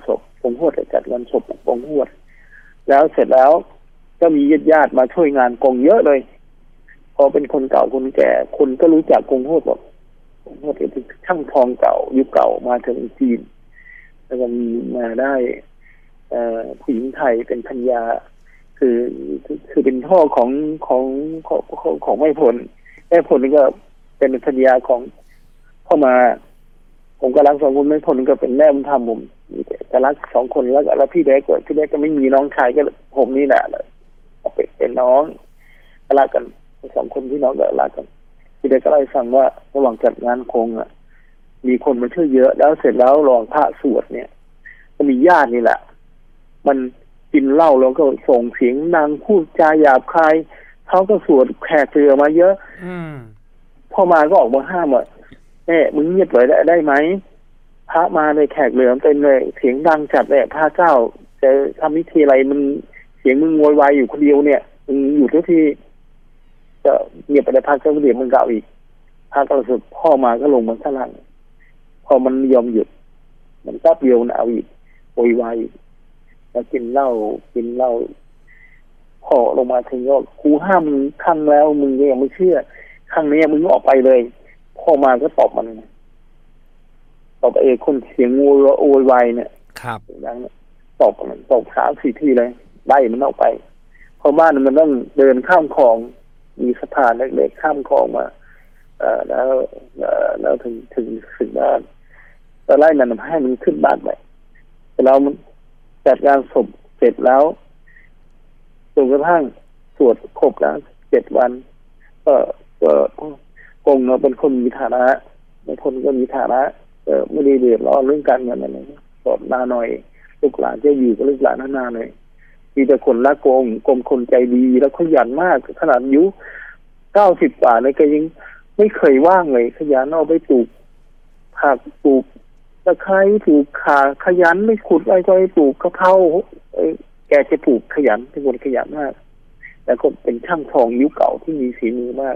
กงหวดจัดงานศพกงหวดแล้วเสร็จแล้วก็มีญาติญาติมาช่วยงานกงเยอะเลยพอเป็นคนเก่าคนแก่คนก็รู้จักกงหวดบอกกงหวดเป็นช่างทองเก่ายุคเก่ามาถึงจีนแล้วก็มีมาได้ผู้หญิงไทยเป็นพัญญาคือคือเป็นพ่อของของของของของแม่พลแม่พลนี่ก็เป็นพัญญาของพ่อมาผมก็รักสองคนแม่พลก็เป็นแม่บุญธรรมผมแต่รักสองคนแล้วแล้วพี่เล็กก็พี่เล็กก็ไม่มีน้องชายก็ผมนี่แหละเป็นเป็นน้องรักกันสองคนพี่น้องก็รักกันพี่เล็กก็เล่าให้ฟังว่าระหว่างจัดงานคงอ่ะมีคนมาช่วยเยอะแล้วเสร็จแล้วรองพระสวดเนี่ยก็มีญาตินี่แหละมันกินเหล้าแล้วก็ส่งเสียงดังพูดจาหยาบคายเขาก็สวดแขกเรือมาเยอะอืมพ่อมาก็ออกมาห้ามว่าแม่มึงเงียบเลยได้ได้ไหมพระมาในแขกเหลือเต็มเลยเสียงดังจัดเลยพระเจ้าจะทำพิธีอะไรมึงเสียงมึงโวยวายอยู่คนเดียวเนี่ยมึงอยู่ทุกทีจะเงียบไปในพระเจ้าเดี๋ยวมึงเก่าอีกพระก็รู้สึกพ่อมาก็ลงมาข้างล่างพอมันยอมหยุดมันแป๊บเดียวนะเอาอีกโวยวายแล้วกินเหล้ากินเหล้าพอลงมาถึงก็ครูห้ามมึงครั้งแล้วมึงยังไม่เชื่อครั้งนี้มึงออกไปเลยพ่อมาก็ตอบมันตอบเอคนเสียงงูโวยวายเนี่ยครับดังตอบมันตอบสามสี่ทีเลยไล่มันออกไปเพราะบ้านมันต้องเดินข้ามคลองมีสะพานเล็กๆข้ามคลองมาเอ่อแล้วแล้วถึงถึงถึงบ้านแล้วไล่มันให้มันขึ้นบ้านไปแล้วมันจัดงานศพเสร็จแล้วจนกระทั่งสวดครบแล้วเจ็ดวันก็ก็กงเราเป็นคนมีฐานะบางคนก็มีฐานะเออไม่ได้เดือดร้อนเรื่องการเงินอะไรสดนาหน่อยลูกหลานจะอยู่กับลูกหลานนาหน่อยมีแต่คนรักกงกงคนใจดีแล้วขยันมากขนาดอายุเก้าสิบกว่าเลยก็ยังไม่เคยว่างเลยขยันเอาไปปลูกผักปลูกตะไคร้ปลูกข่าขยันไม่ขุดอะไรก็ไปปลูกกะเพราแกจะปลูกขยันเป็นคนขยันมากแล้วก็เป็นช่างทองยุคเก่าที่มีฝีมือมาก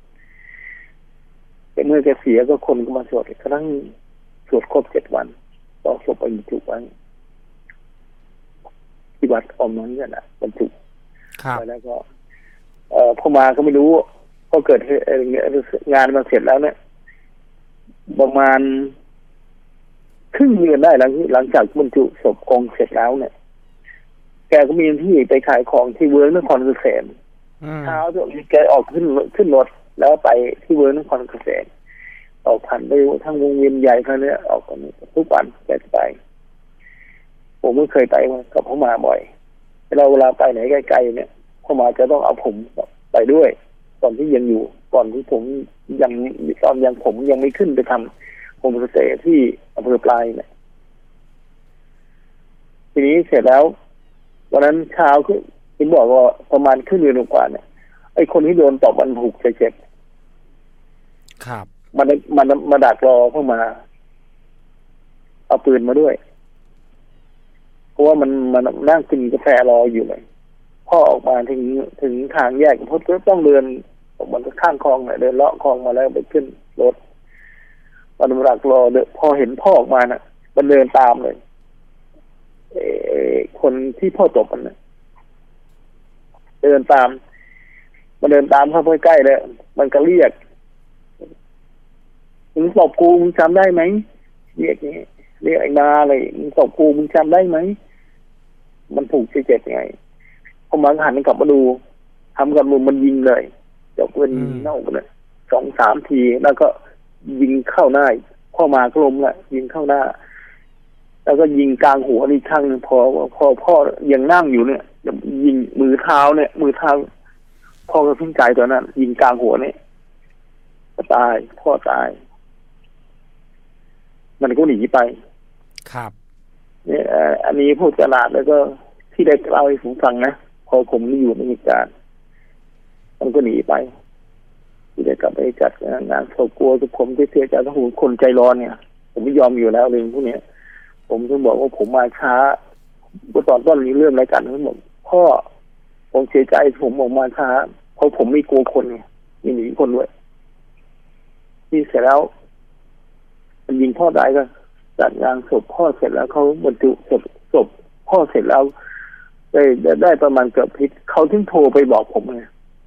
แต่เมื่อแกเสียก็คนก็มาสวดกระทั่งสวดครบเจ็ดวันต่อศพไปบรรจุไว้ที่วัดอมน้อยเนี่ยนะบรรจุแล้วก็เอ่อพอมาก็ไม่รู้ก็เกิดงานมาเสร็จแล้วเนี่ยประมาณครึ่งเดือนได้หลังหลังจากบรรจุศพกองเสร็จแล้วเนี่ยแกก็มีที่ไปขายของที่เวิร์กนครเกษมเช้าแกออกขึ้นขึ้นรถแล้วไปที่เวิร์กนครเกษมออกผ่านไปทั้งวงเวียนใหญ่เขาเนี่ยออกกันทุกวันแกจะไปผมไม่เคยไปกับพ่อมาบ่อยเราเวลาไปไหนไกลๆเนี่ยพ่อมาจะต้องเอาผมไปด้วยตอนที่ยังอยู่ก่อนที่ผมยังตอนยังผมยังไม่ขึ้นไปทำโฮมสเตย์ที่อำเภอปลายเนี่ยทีนี้เสร็จแล้ววันนั้นเช้าคือผมบอกว่าประมาณครึ่งเดือนกว่าเนี่ยไอ้คนที่โดนตอบมันผูกเจ็บครับมันมันมาดักรอเข้ามาเอาปืนมาด้วยเพราะว่ามันมันนั่งกินกาแฟรออยู่เลยพ่อออกมาถึงถึงทางแยกเพราะต้องเดินมันก็ข้างคลองเนี่ยเดินเลาะคลองมาแล้วไปขึ้นรถมันมาดักรอเดพอเห็นพ่อออกมาน่ะมันเดินตามเลยเออคนที่พ่อตบมันน่ะเดินตามมันเดินตามเข้าไปใกล้เลยมันก็เรียกมึงตบกูมึงจำได้ไหมเรียกนี้เรียกไอ้นาเลยมึงตบกูมึงจำได้ไหมมันถูกเจ็บยังไงพอมันหันกลับมาดูทำกับมือมันยิงเลยจบเป็นเน่าเลยสองสามทีแล้วก็ยิงเข้าหน้าพ่อมาก็ล้มละยิงเข้าหน้าแล้วก็ยิงกลางหัวอีกครั้งพอพอพ่อยังนั่งอยู่เนี่ยยิงมือเท้าเนี่ยมือเท้าพ่อก็ทิ้งใจตัวนั้นยิงกลางหัวเนี่ยก็ตายพ่อตายมันก็หนีไปครับเนี่ยอันนี้พูดตลาดแล้วก็ที่ได้เล่าให้ผมฟังนะพอผมไม่อยู่ในเหตุการณ์มันก็หนีไปที่ได้กลับไปจัดงานศพกลัวทุกผมที่เสียใจทั้งหูคนใจร้อนเนี่ยผมไม่ยอมอยู่แล้วเรื่องพวกนี้ผมถึงบอกว่าผมมาช้าเมื่อตอนต้นนี้เรื่องรายการทั้งหมดพ่อผมเสียใจผมออกมาช้าเพราะผมไม่กลัวคนไงมีหนีคนด้วยที่เสร็จแล้วมันยิงพ่อได้ก็จัดงานศพพ่อเสร็จแล้วเขาบรรจุศพศพพ่อเสร็จแล้วได้ได้ประมาณเกือบอาทิตย์เขาถึงโทรไปบอกผมไง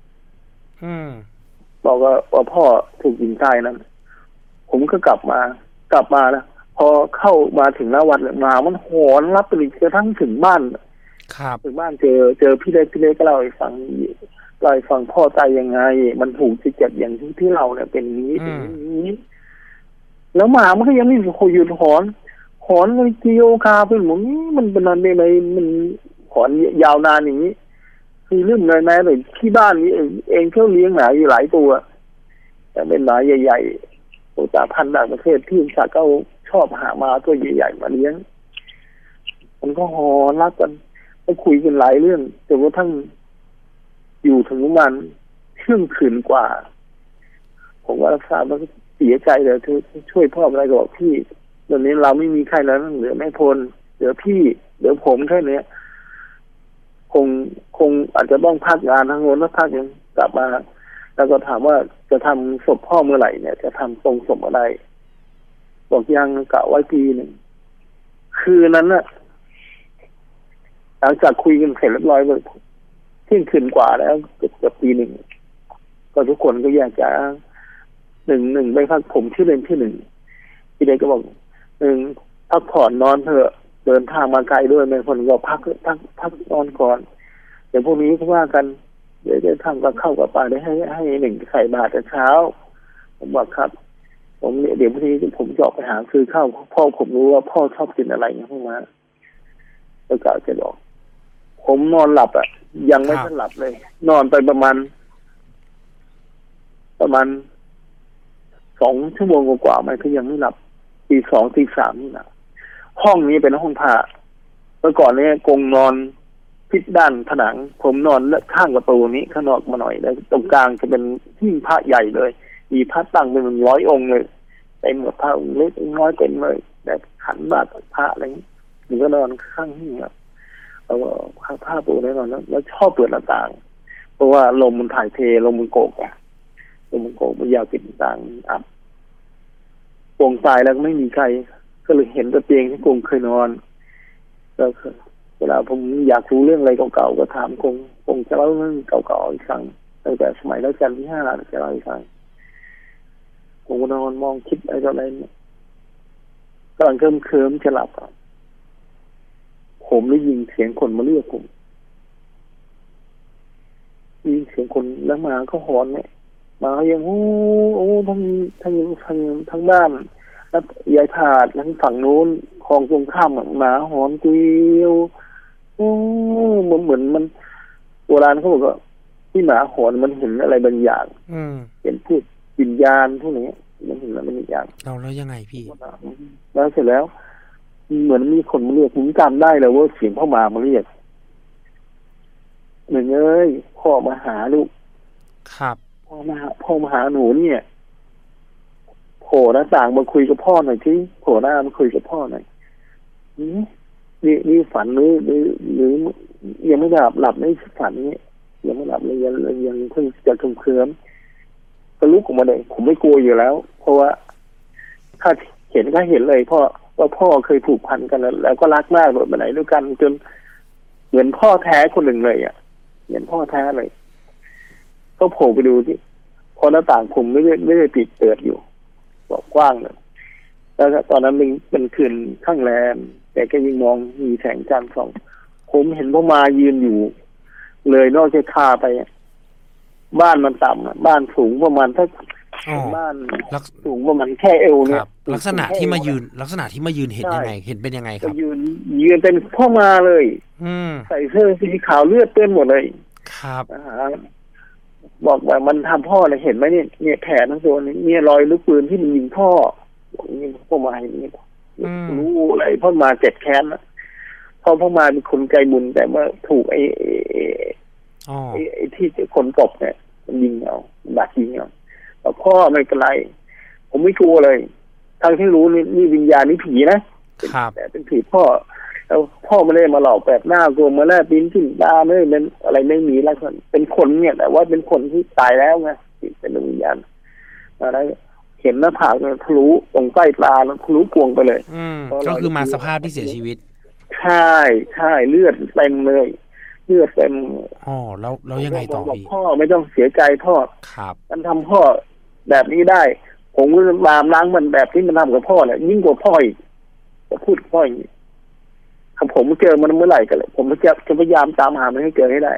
บอกว่าว่าพ่อถูกยิงตายนั้นผมก็กลับมากลับมาแล้วพอเข้ามาถึงหน้าวัดมามันหอนรับไปจนทั้งถึงบ้านครับถึงบ้านเจอเจอพี่เล็กพี่เล็กก็เล่าให้ฟังเล่าให้ฟังพ่อตายยังไงมันถูกจิตเจ็บอย่างที่ที่เราเนี่ยเป็นนี้เป็นนี้แล้วหมามันก็ยังไม่หยุดหอนหอนเลยกิโยคาเป็นหมูนี่มันเป็นอะไรอะไรมันหอนยาวนานอย่างนี้คือเรื่องอะไรนะเลยที่บ้านนี้เองเองเขาเลี้ยงหมาอยู่หลายตัวแต่เป็นหมาใหญ่ๆตัวตาพันธุ์ต่างประเทศที่สัตว์ก็ชอบหามาตัวใหญ่ๆมาเลี้ยงมันก็หอนรักกันไปคุยกันหลายเรื่องจนกระทั่งอยู่ถึงประมาณเที่ยงคืนกว่าผมว่าทราบแล้วเสียใจเลยที่ช่วยพ่ออะไรก็บอกพี่ตอนนี้เราไม่มีใครแล้วเหลือแม่พลเหลือพี่เหลือผมแค่นี้คงคงอาจจะต้องพักงานทั้งโน้นแล้วพักยังกลับมาแล้วก็ถามว่าจะทำศพพ่อเมื่อไหร่เนี่ยจะทำตรงศพอะไรบอกยังกะไว้ปีหนึ่งคืนนั้นน่ะหลังจากคุยกันเสร็จเรียบร้อยเลยเที่ยงคืนกว่าแล้วเกือบเกือบปีหนึ่งก็ทุกคนก็อยากจะหนึ่งหนึ่งไปพักผมชื่อเล่นชื่อหนึ่งพี่เด็กก็บอกหนึ่งพักผ่อนนอนเถอะเดินทางมาไกลด้วยบางคนก็พักพักพักนอนก่อนเดี๋ยวพวกนี้ก็ว่ากันเดี๋ยวจะทำกับข้าวกับปลาได้ให้ให้หนึ่งใส่บาตรแต่เช้าผมบอกครับผมเดี๋ยวพรุ่งนี้ผมจะออกไปหาซื้อข้าวพ่อผมรู้ว่าพ่อชอบกินอะไรอย่างพวกนั้นแล้วก็จะบอกผมนอนหลับอ่ะยังไม่ทันหลับเลยนอนไปประมาณประมาณสองชั่วโมงกว่าๆมันก็ยังไม่หลับตีสองตีสามนี่นะห้องนี้เป็นห้องผ่าเมื่อก่อนเนี่ยกงนอนทิศด้านผนังผมนอนข้างประตูนี้ข้างนอกมาหน่อยแล้วตรงกลางจะเป็นหิ้งพระใหญ่เลยมีพระตั้งเป็นร้อยองค์เลยเต็มหมดพระองค์เล็กองค์น้อยเต็มเลยแบบขันบาตรพระอะไรนี้ผมก็นอนข้างหิ้งครับเอาผ้าผ้าปูแน่นอนแล้วแล้วชอบเปิดหน้าต่างเพราะว่าลมมันถ่ายเทลมมันโกกอะลมมันโกกมันยาวปิดต่างอับโปร่งตายแล้วไม่มีใครก็เลยเห็นตัวเตียงที่กงเคยนอนแล้วเวลาผมอยากรู้เรื่องอะไรเก่าๆก็ถามกงกงจะเล่าเรื่องเก่าๆอีกครั้งตั้งแต่สมัยรัชกาลที่ห้าจะเล่าอีกครั้งกงนอนมองคิดอะไรต่ออะไรกำลังเคิมเคิมจะหลับผมได้ยินเสียงคนมาเรียกผมได้ยินเสียงคนแล้วมาก็หอนเนี่ยมาอย่างโอ้โอ้ทั้งทั้งทั้งทั้งบ้านแล้วยายถาดทั้งฝั่งนู้นคลองตรงข้ามหมาหอนเกลียวโอ้เหมือนเหมือนมันโบราณเขาบอกว่าที่หมาหอนมันเห็นอะไรบางอย่างเห็นพูดวิญญาณพวกนี้มันเห็นอะไรบางอย่างเราแล้วยังไงพี่แล้วเสร็จแล้วเหมือนมีคนมาเรียกผมจำได้เลยว่าเสียงพ่อมามาเรียกหนึ่งเอ้ยพ่อมาหาลูกครับพ่อมาหาพ่อมาหาหนูเนี่ยโผล่หน้าต่างมาคุยกับพ่อหน่อยที่โผล่หน้ามาคุยกับพ่อหน่อยนี่นี่ฝันหรือหรือหรือยังไม่หลับหลับในฝันนี้ยังไม่หลับเลยยังยังเพิ่งจะเคลิ้มก็ลุกออกมาเลยผมไม่กลัวอยู่แล้วเพราะว่าถ้าเห็นก็เห็นเลยพ่อว่าพ่อเคยผูกพันกันแล้วก็รักมากแบบไหนด้วยกันจนเหมือนพ่อแท้คนหนึ่งเลยอ่ะเหมือนพ่อแท้เลยก็โผล่ไปดูที่พอหน้าต่างผมไม่ได้ไม่ได้ปิดเปิดอยู่บอกกว้างเลยแล้วตอนนั้นเป็นเป็นคืนข้างแรมแต่ก็ยังมองมีแสงจันทร์ส่องผมเห็นพ่อมายืนอยู่เลยนอกจากคาไปบ้านมันต่ำบ้านสูงประมาณถ้าบ้านสูงประมาณแค่เอวเนี่ยลักษณะที่มายืนลักษณะที่มายืนเห็นยังไงเห็นเป็นยังไงครับยืนยืนเป็นพ่อมาเลยใส่เสื้อสีขาวเลือดเต็มหมดเลยครับบอกว่ามันทำพ่อเลยเห็นไหมเนี่ยเนี่ยแผลทั้งตัวนี้เนี่ยรอยลูกปืนที่มันยิงพ่อนี่พ่อมาอย่างนี้รู้อะไรพ่อมาเจ็บแค้นนะพ่อพ่อมาเป็นคนใจบุญแต่เมื่อถูกไอ้ไอ้ที่คนตบเนี่ยมันยิงเอาบาดยิงเอาแต่พ่อไม่เป็นไรผมไม่กลัวเลยทั้งที่รู้นี่นี่วิญญาณนี่ผีนะแต่เป็นผีพ่อแล้วพ่อไม่ได้มาหลอกแบบหน้ากลัวมาแลบลิ้นขึ้นตาไม่เป็นอะไรไม่มีแล้วเป็นคนเนี่ยแต่ว่าเป็นคนที่ตายแล้วไงเป็นวิญญาณอะไรเห็นหน้าผากเนี่ยทะลุตรงใต้ตาทะลุกวงไปเลยอืมก็คือมาสภาพที่เสียชีวิตใใช่ใช่เลือดเต็มเลยเลือดเต็มอ๋อแล้วแล้วยังไงต่อพี่พ่อไม่ต้องเสียใจพ่อครับมันทำพ่อแบบนี้ได้ผมก็ตามล้างมันแบบที่มันทำกับพ่อแหละยิ่งกว่าพ่ออีกจะพูดพ่ออย่างนี้ถ้าผมเจอมันเมื่อไหร่กันเลยผมจะจะพยายามตามหามันให้เจอให้ได้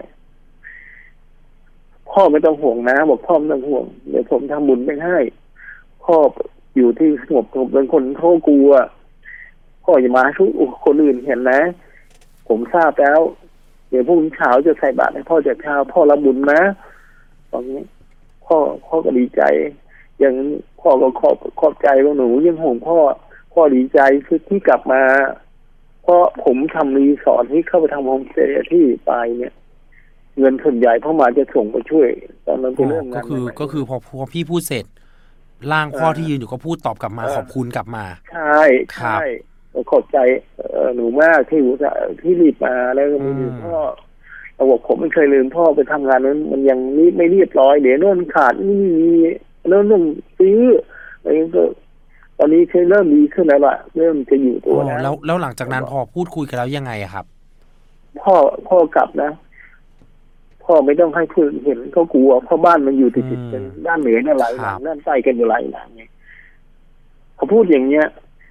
พ่อไม่ต้องห่วงนะบอกพ่อไม่ต้องห่วงเดี๋ยวผมทำบุญไปให้พ่ออยู่ที่สงบผมเป็นคนโทษกลัวพ่ออย่ามาทุกคนอื่นเห็นนะผมทราบแล้วเดี๋ยวพรุ่งนี้เช้าจะใส่บาตรให้พ่อจะเช้าพ่อรับบุญนะตอนนี้พ่อพ่อก็ดีใจอย่างพ่อก็ขอบขอบใจว่าหนูยังห่วงพ่อพ่อดีใจคือที่กลับมาเพราะผมทำรีสอร์ทที่เข้าไปทำโฮมสเตย์ที่ปลายเนี่ยเงินส่วนใหญ่พ่อมาจะส่งไปช่วยตอนนั้นเป็นเรื่องก็คือก็คือพอพอพี่พูดเสร็จร่างพ่อที่ยืนอยู่ก็พูดตอบกลับมาขอบคุณกลับมาใช่ใช่ขอบใจหนูมากที่ที่รีบมาแล้วก็มีพ่อเราบอกผมไม่เคยลืมพ่อไปทำงานนั้นมันยังนี่ไม่เรียบร้อยเดี๋ยวโน่นขาดนี่มีโน่นต้องซื้ออะไรก็ตอนนี้เคยเริ่มดีขึ้นแล้วล่ะเริ่มจะอยู่ตัวแล้วแล้วแล้วหลังจากนั้นพอพูดคุยกันแล้วยังไงครับพ่อพ่อกลับนะพ่อไม่ต้องให้คนเห็นเขากลัวเพราะบ้านมันอยู่ติดติดกันด้านเหนือเนี่ยหลายหลังด้านใต้กันอยู่หลายหลังไงเขาพูดอย่างเงี้ย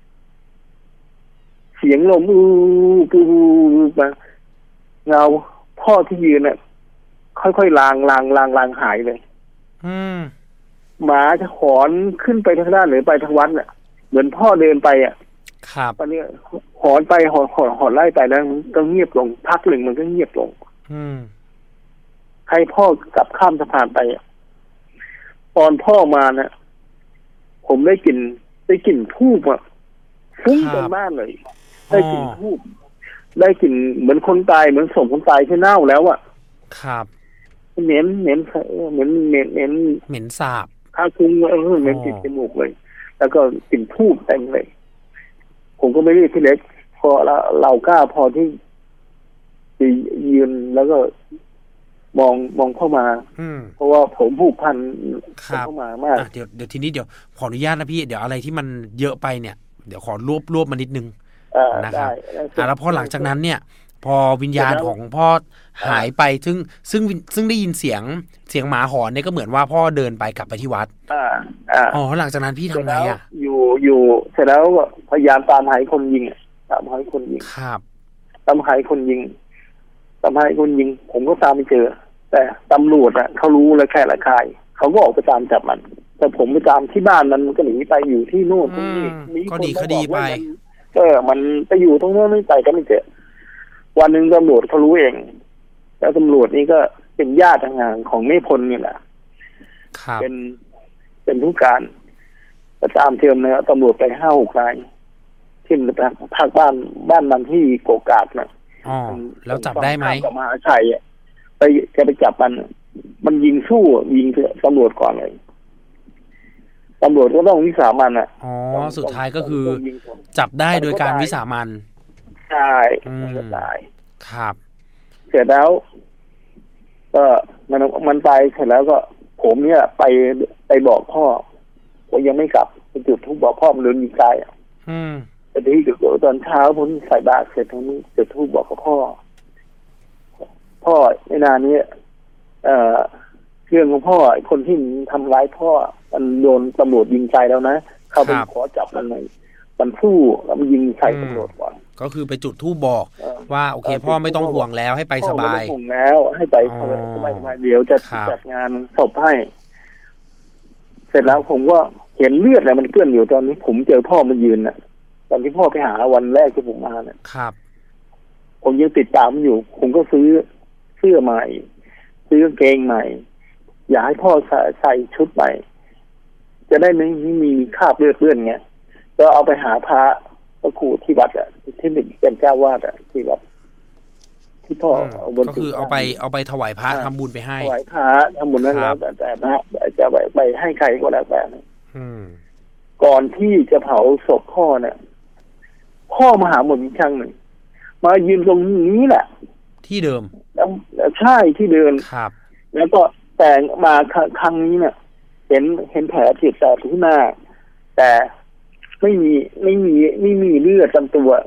เสียงลมอู้ปูมาเงาพ่อที่ยืนเนี่ยค่อยๆลางลางลางลางหายเลยอืมหมาจะหอนขึ้นไปทางด้านหรือไปทางวัดเนี่ยเหมือนพ่อเดินไปอ่ะครับตอนนี้หอนไปหอนหอนหอนไล่ไปแล้วมันก็เงียบลงพักหนึ่งมันก็เงียบลงอืมใครพ่อกลับข้ามสะพานไปอ่ะตอนพ่อมาเนี่ยผมได้กลิ่นได้กลิ่นทูบอ่ะฟุ้งเต็มบ้านเลยได้กลิ่นทูบได้กลิ่นเหมือนคนตายเหมือนศพคนตายที่เน่าแล้วอ่ะครับเหม็นเหม็นเหม็นเหม็นเหม็นเหม็นสาบข้าคุ้งเออเหม็นติดจมูกเลยแล้วก็กลิ่นทูบเต็มเลยผมก็ไม่รีบพี่เล็กพอเราเรากล้าพอที่จะยืนแล้วก็มองมองเข้ามาเพราะว่าผมผูกพันเข้ามามากเดี๋ยวเดี๋ยวทีนี้เดี๋ยวขออนุญาตนะพี่เดี๋ยวอะไรที่มันเยอะไปเนี่ยเดี๋ยวขอรวบรวบมานิดนึงนะครับแล้วพอหลังจากนั้นเนี่ยพอวิญญาณของพ่อหายไปซึ่งซึ่งซึ่งได้ยินเสียงเสียงหมาหอนเนี่ยก็เหมือนว่าพ่อเดินไปกลับไปที่วัดอ่าอ่าอ๋อหลังจากนั้นพี่ทำไงอ่ะอยู่อยู่เสร็จแล้วพยายามตามหาคนยิงตามหาคนยิงครับตามหาคนยิงตามหาคนยิงผมก็ตามไม่เจอแต่ตำรวจอ่ะเขารู้แล้วแค่ละคายเขาก็ออกไปตามจับมันแต่ผมไปตามที่บ้านมันก็หนีไปอยู่ที่โน่นตรงนี้มีคนดีคดีไปเออมันไปอยู่ตรงโน้นไม่ไปก็ไม่เจอวันหนึ่งตำรวจเขารู้เองแล้วตำรวจนี่ก็เป็นญาติทางงานของเมพลนี่แหละเป็นเป็นผู้การประจำเทียมเนี่ยตำรวจไปห้าหกนายที่ภาคบ้านบ้านมันที่โกกาดนะอ๋อแล้วจับได้ไหมกับมหาชัยไปแกไปจับมันมันยิงสู้ยิงตำรวจก่อนเลยตำรวจก็ต้องวิสามันอ่ะอ๋อสุดท้ายก็คือจับได้โดยการวิสามันใช่ตายครับเสร็จแล้วก็มันมันไปเสร็จแล้วก็ผมเนี่ยไปไปบอกพ่อว่ายังไม่กลับไปจุดธูปบอกพ่อมันโดนยิงตายอ่ะอืมแต่ทีเดี๋ยวตอนเช้าผมใส่บาตรเสร็จทั้งนี้จุดธูปบอกกับพ่อพ่อในนานนี้เอ่อเรื่องของพ่อคนที่ทำร้ายพ่อมันโดนตำรวจยิงใจแล้วนะเข้าไปขอจับมันเลยมันสู้แล้วมันยิงใส่ตำรวจก่อนก็คือไปจุดธูปบอกว่าโอเคพ่อไม่ต้องห่วงแล้วให้ไปสบายไม่ต้องห่วงแล้วให้ไปสบายสบายเดี๋ยวจะจัดงานศพให้เสร็จแล้วผมก็เห็นเลือดอะไรมันเกลื่อนอยู่ตอนนี้ผมเจอพ่อมันยืนน่ะตอนที่พ่อไปหาวันแรกที่ผมมาเนี่ยครับผมยังติดตามมันอยู่ผมก็ซื้อเสื้อใหม่ซื้อกางเกงใหม่อยากให้พ่อใส่ใส่ชุดใหม่จะได้ไม่มีคราบเลือดเปื้อนไงก็เอาไปหาพระพระครูที่วัดอ่ะที่เป็นเจ้าวาดอ่ะที่วัดที่พ่อก็คือเอาไปเอาไปถวายพระทำบุญไปให้ถวายพระทำบุญนั่นแล้วแต่แต่พระจะไปไปให้ใครก็แล้วแต่ก่อนที่จะเผาศพพ่อเนี่ยพ่อมาหาหมดอีกครั้งหนึ่งมายืนตรงนี้แหละที่เดิมแล้วใช่ที่เดิมครับแล้วก็แต่มาครั้งนี้เนี่ยเห็นเห็นแผลฉีกแตกที่หน้าแต่ไม่มีไม่มีไม่มีเลือดตามตัว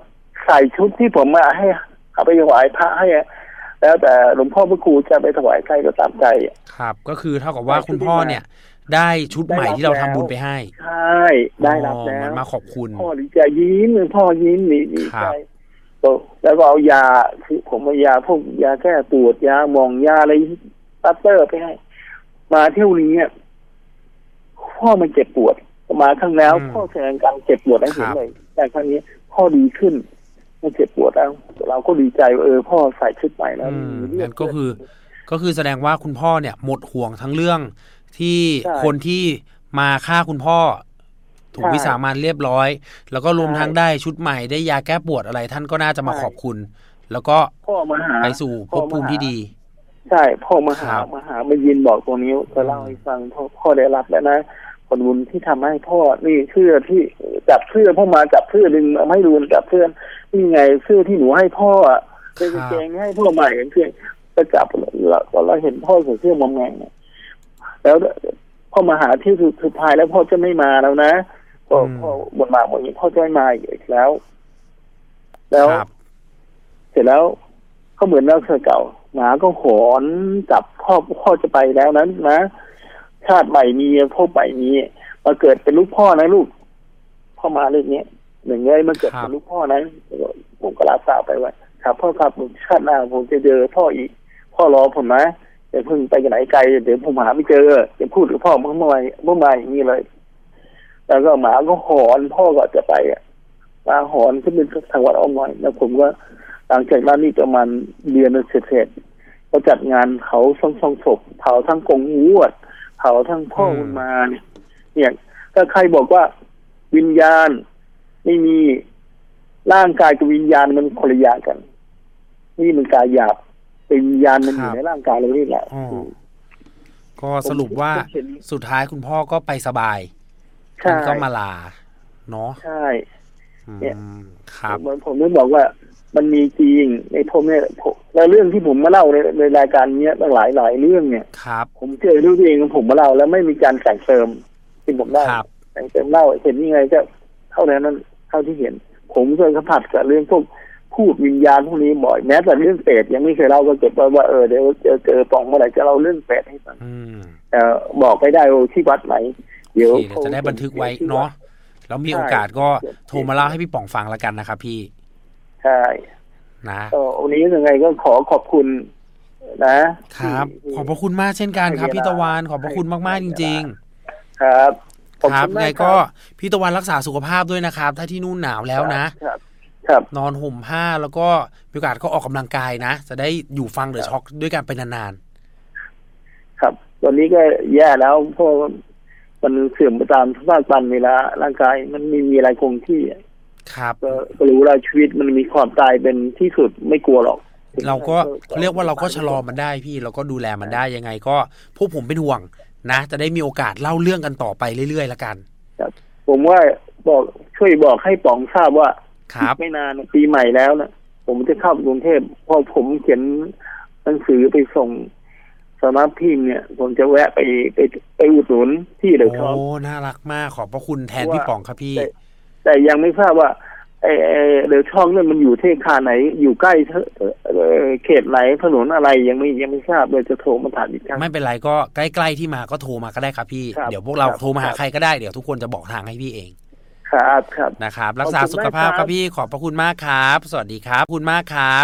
ใส่ชุดที่ผมมาให้เอาไปถวายพระให้แล้วแต่หลวงพ่อพระครูจะไปถวายใครก็ตามใจครับก็คือเท่ากับว่าคุณพ่อเนี่ยได้ชุดใหม่ที่เราทำบุญไปให้ใช่ได้รับแล้วมาขอบคุณพ่อดีใจยิ้มพ่อยิ้มดีใจแล้วก็เอายาคือผมเอายาพวกยาแก้ปวดยาหม่องยาอะไรตัตเตอร์ไปให้มาเที่ยวนี้พ่อมันเจ็บปวดมาครั้งแล้วพ่อแสดงการเจ็บปวดให้เห็นเลยแต่ครั้งนี้พ่อดีขึ้นไม่เจ็บปวดแล้วเราก็ดีใจเออพ่อใส่ชุดใหม่แล้วนั่นก็คือก็คือแสดงว่าคุณพ่อเนี่ยหมดห่วงทั้งเรื่องที่คนที่มาฆ่าคุณพ่อถูกวิสามันเรียบร้อยแล้วก็รวมทั้งได้ชุดใหม่ได้ยาแก้ปวดอะไรท่านก็น่าจะมาขอบคุณแล้วก็ไปสู่ภพภูมิที่ดีใช่พ่อมาหามาหามายินบอกตรงนี้จะเล่าให้ฟังพ่อพ่อได้รับแล้วนะผลบุญที่ทำให้พ่อนี่เสื้อที่จับเสื้อพ่อมาจับเสื้อดึงเอาให้ดูจับเสื้อนี่ไงเสื้อที่หนูให้พ่อเป็นกางเกงให้พ่อใหม่กันเพื่อนก็จับเราเราเห็นพ่อใส่เสื้อมอมแมงแล้วพ่อมาหาที่สุดท้ายแล้วพ่อจะไม่มาแล้วนะพ่อพ่อบนมาบอกอย่างนี้พ่อจะไม่มาอีกแล้วแล้วเสร็จแล้วก็เหมือนเล่าเธอเก่าหมาก็หอนจับพ่อพ่อจะไปแล้วนั้นนะชาติใหม่มีพ่อใหม่มีมาเกิดเป็นลูกพ่อนะลูกพ่อมาเรื่องนี้หนึ่งเลยมาเกิดเป็นลูกพ่อนะผมก็ลาสาวไปว่าครับพ่อครับชาติหน้าผมจะเจอพ่ออีกพ่อรอผมนะอย่าเพิ่งไปไหนไกลเดี๋ยวผมหาไม่เจอจะพูดกับพ่อเมื่อไหร่เมื่อไหร่อย่างนี้เลยแล้วก็หมาก็หอนพ่อก็จะไปอ่ะมาหอนขึ้นเป็นทางวัดอ้อมน้อยแล้วผมก็หลังจากนั้นนี่ประมาณเดือนเสร็จๆก็จัดงานเผาซ่องซ่องศพเผาทั้งกงหวดเผาทั้งพ่อคุณมาเนี่ยเนี่ยถ้าใครบอกว่าวิญญาณไม่มีร่างกายกับวิญญาณมันคนละอย่างกันนี่มันกายหยาบเป็นวิญญาณมันอยู่ในร่างกายเรานี่แหละก็สรุปว่าสุดท้ายคุณพ่อก็ไปสบายท่านก็มาลาเนาะใช่เนี่ยครับเหมือนผมได้บอกว่ามันมีจริงในผมเนี่ยแล้วเรื่องที่ผมมาเล่าในในรายการนี้ตั้งหลายหลายเรื่องเนี่ยครับผมเจอด้วยตัวเองผมมาเล่าแล้วไม่มีการแต่งเติมที่ผมได้แต่งเติมเล่าเห็นยังไงก็เท่านั้นเท่าที่เห็นผมเคยสัมผัสกับเรื่องพวกพูดวิญญาณพวกนี้บ่อยแม้แต่เรื่องเปรตยังไม่เคยเล่าก็เก็บไว้ว่าเออเดี๋ยวเจอเจอปองเมื่อไหร่จะเล่าเรื่องเปรตให้ฟังแต่บอกไม่ได้ว่าที่วัดไหนเดี๋ยวจะได้บันทึกไว้เนาะแล้วมีโอกาสก็โทรมาเล่าให้พี่ป๋องฟังแล้วกันนะครับพี่ใช่นะวันนี้ยังไงก็ขอขอบคุณนะครับขอบพระคุณมากเช่นกันครับพี่ตะวันขอบพระคุณมากๆจริงๆครับครับไงก็พี่ตะวันรักษาสุขภาพด้วยนะครับถ้าที่นู่นหนาวแล้วนะครับครับนอนห่มผ้าแล้วก็มีโอกาสก็ออกกำลังกายนะจะได้อยู่ฟังเดอะช็อคด้วยกันไปนานๆครับตอนนี้ก็แย่แล้วเพราะมันเสื่อมไปตามสภาพปันเวลาร่างกายมันไม่มีอะไรคงที่ครับก็รู้ว่าชีวิตมันมีความตายเป็นที่สุดไม่กลัวหรอกเราก็เรียกว่าเราก็ชะลอมันได้พี่เราก็ดูแลมันได้ยังไงก็พวกผมเป็นห่วงนะจะได้มีโอกาสเล่าเรื่องกันต่อไปเรื่อยๆแล้วกันครับผมว่าบอกช่วยบอกให้ป๋องทราบว่าไม่นานปีใหม่แล้วนะผมจะเข้ากรุงเทพพอผมเขียนหนังสือไปส่งสำนักพิมพ์เนี่ยผมจะแวะไปไปไปอุดหนุนที่เดอะช็อปโอ้น่ารักมากขอบพระคุณแทนพี่ป๋องครับพี่แต่ยังไม่ทราบว่าไอ้เดอะช็อปเนี่ยมันอยู่ที่คาไหนอยู่ใกล้เขตไหนถนนอะไรยังไม่ยังไม่ทราบเลยจะโทรมาถามอีกครั้งไม่เป็นไรก็ใกล้ๆที่มาก็โทรมาก็ได้ครับพี่เดี๋ยวพวกเราโทรมาหาใครก็ได้เดี๋ยวทุกคนจะบอกทางให้พี่เองครับครับนะครับรักษาสุขภาพครับพี่ขอบพระคุณมากครับสวัสดีครับขอบคุณมากครับ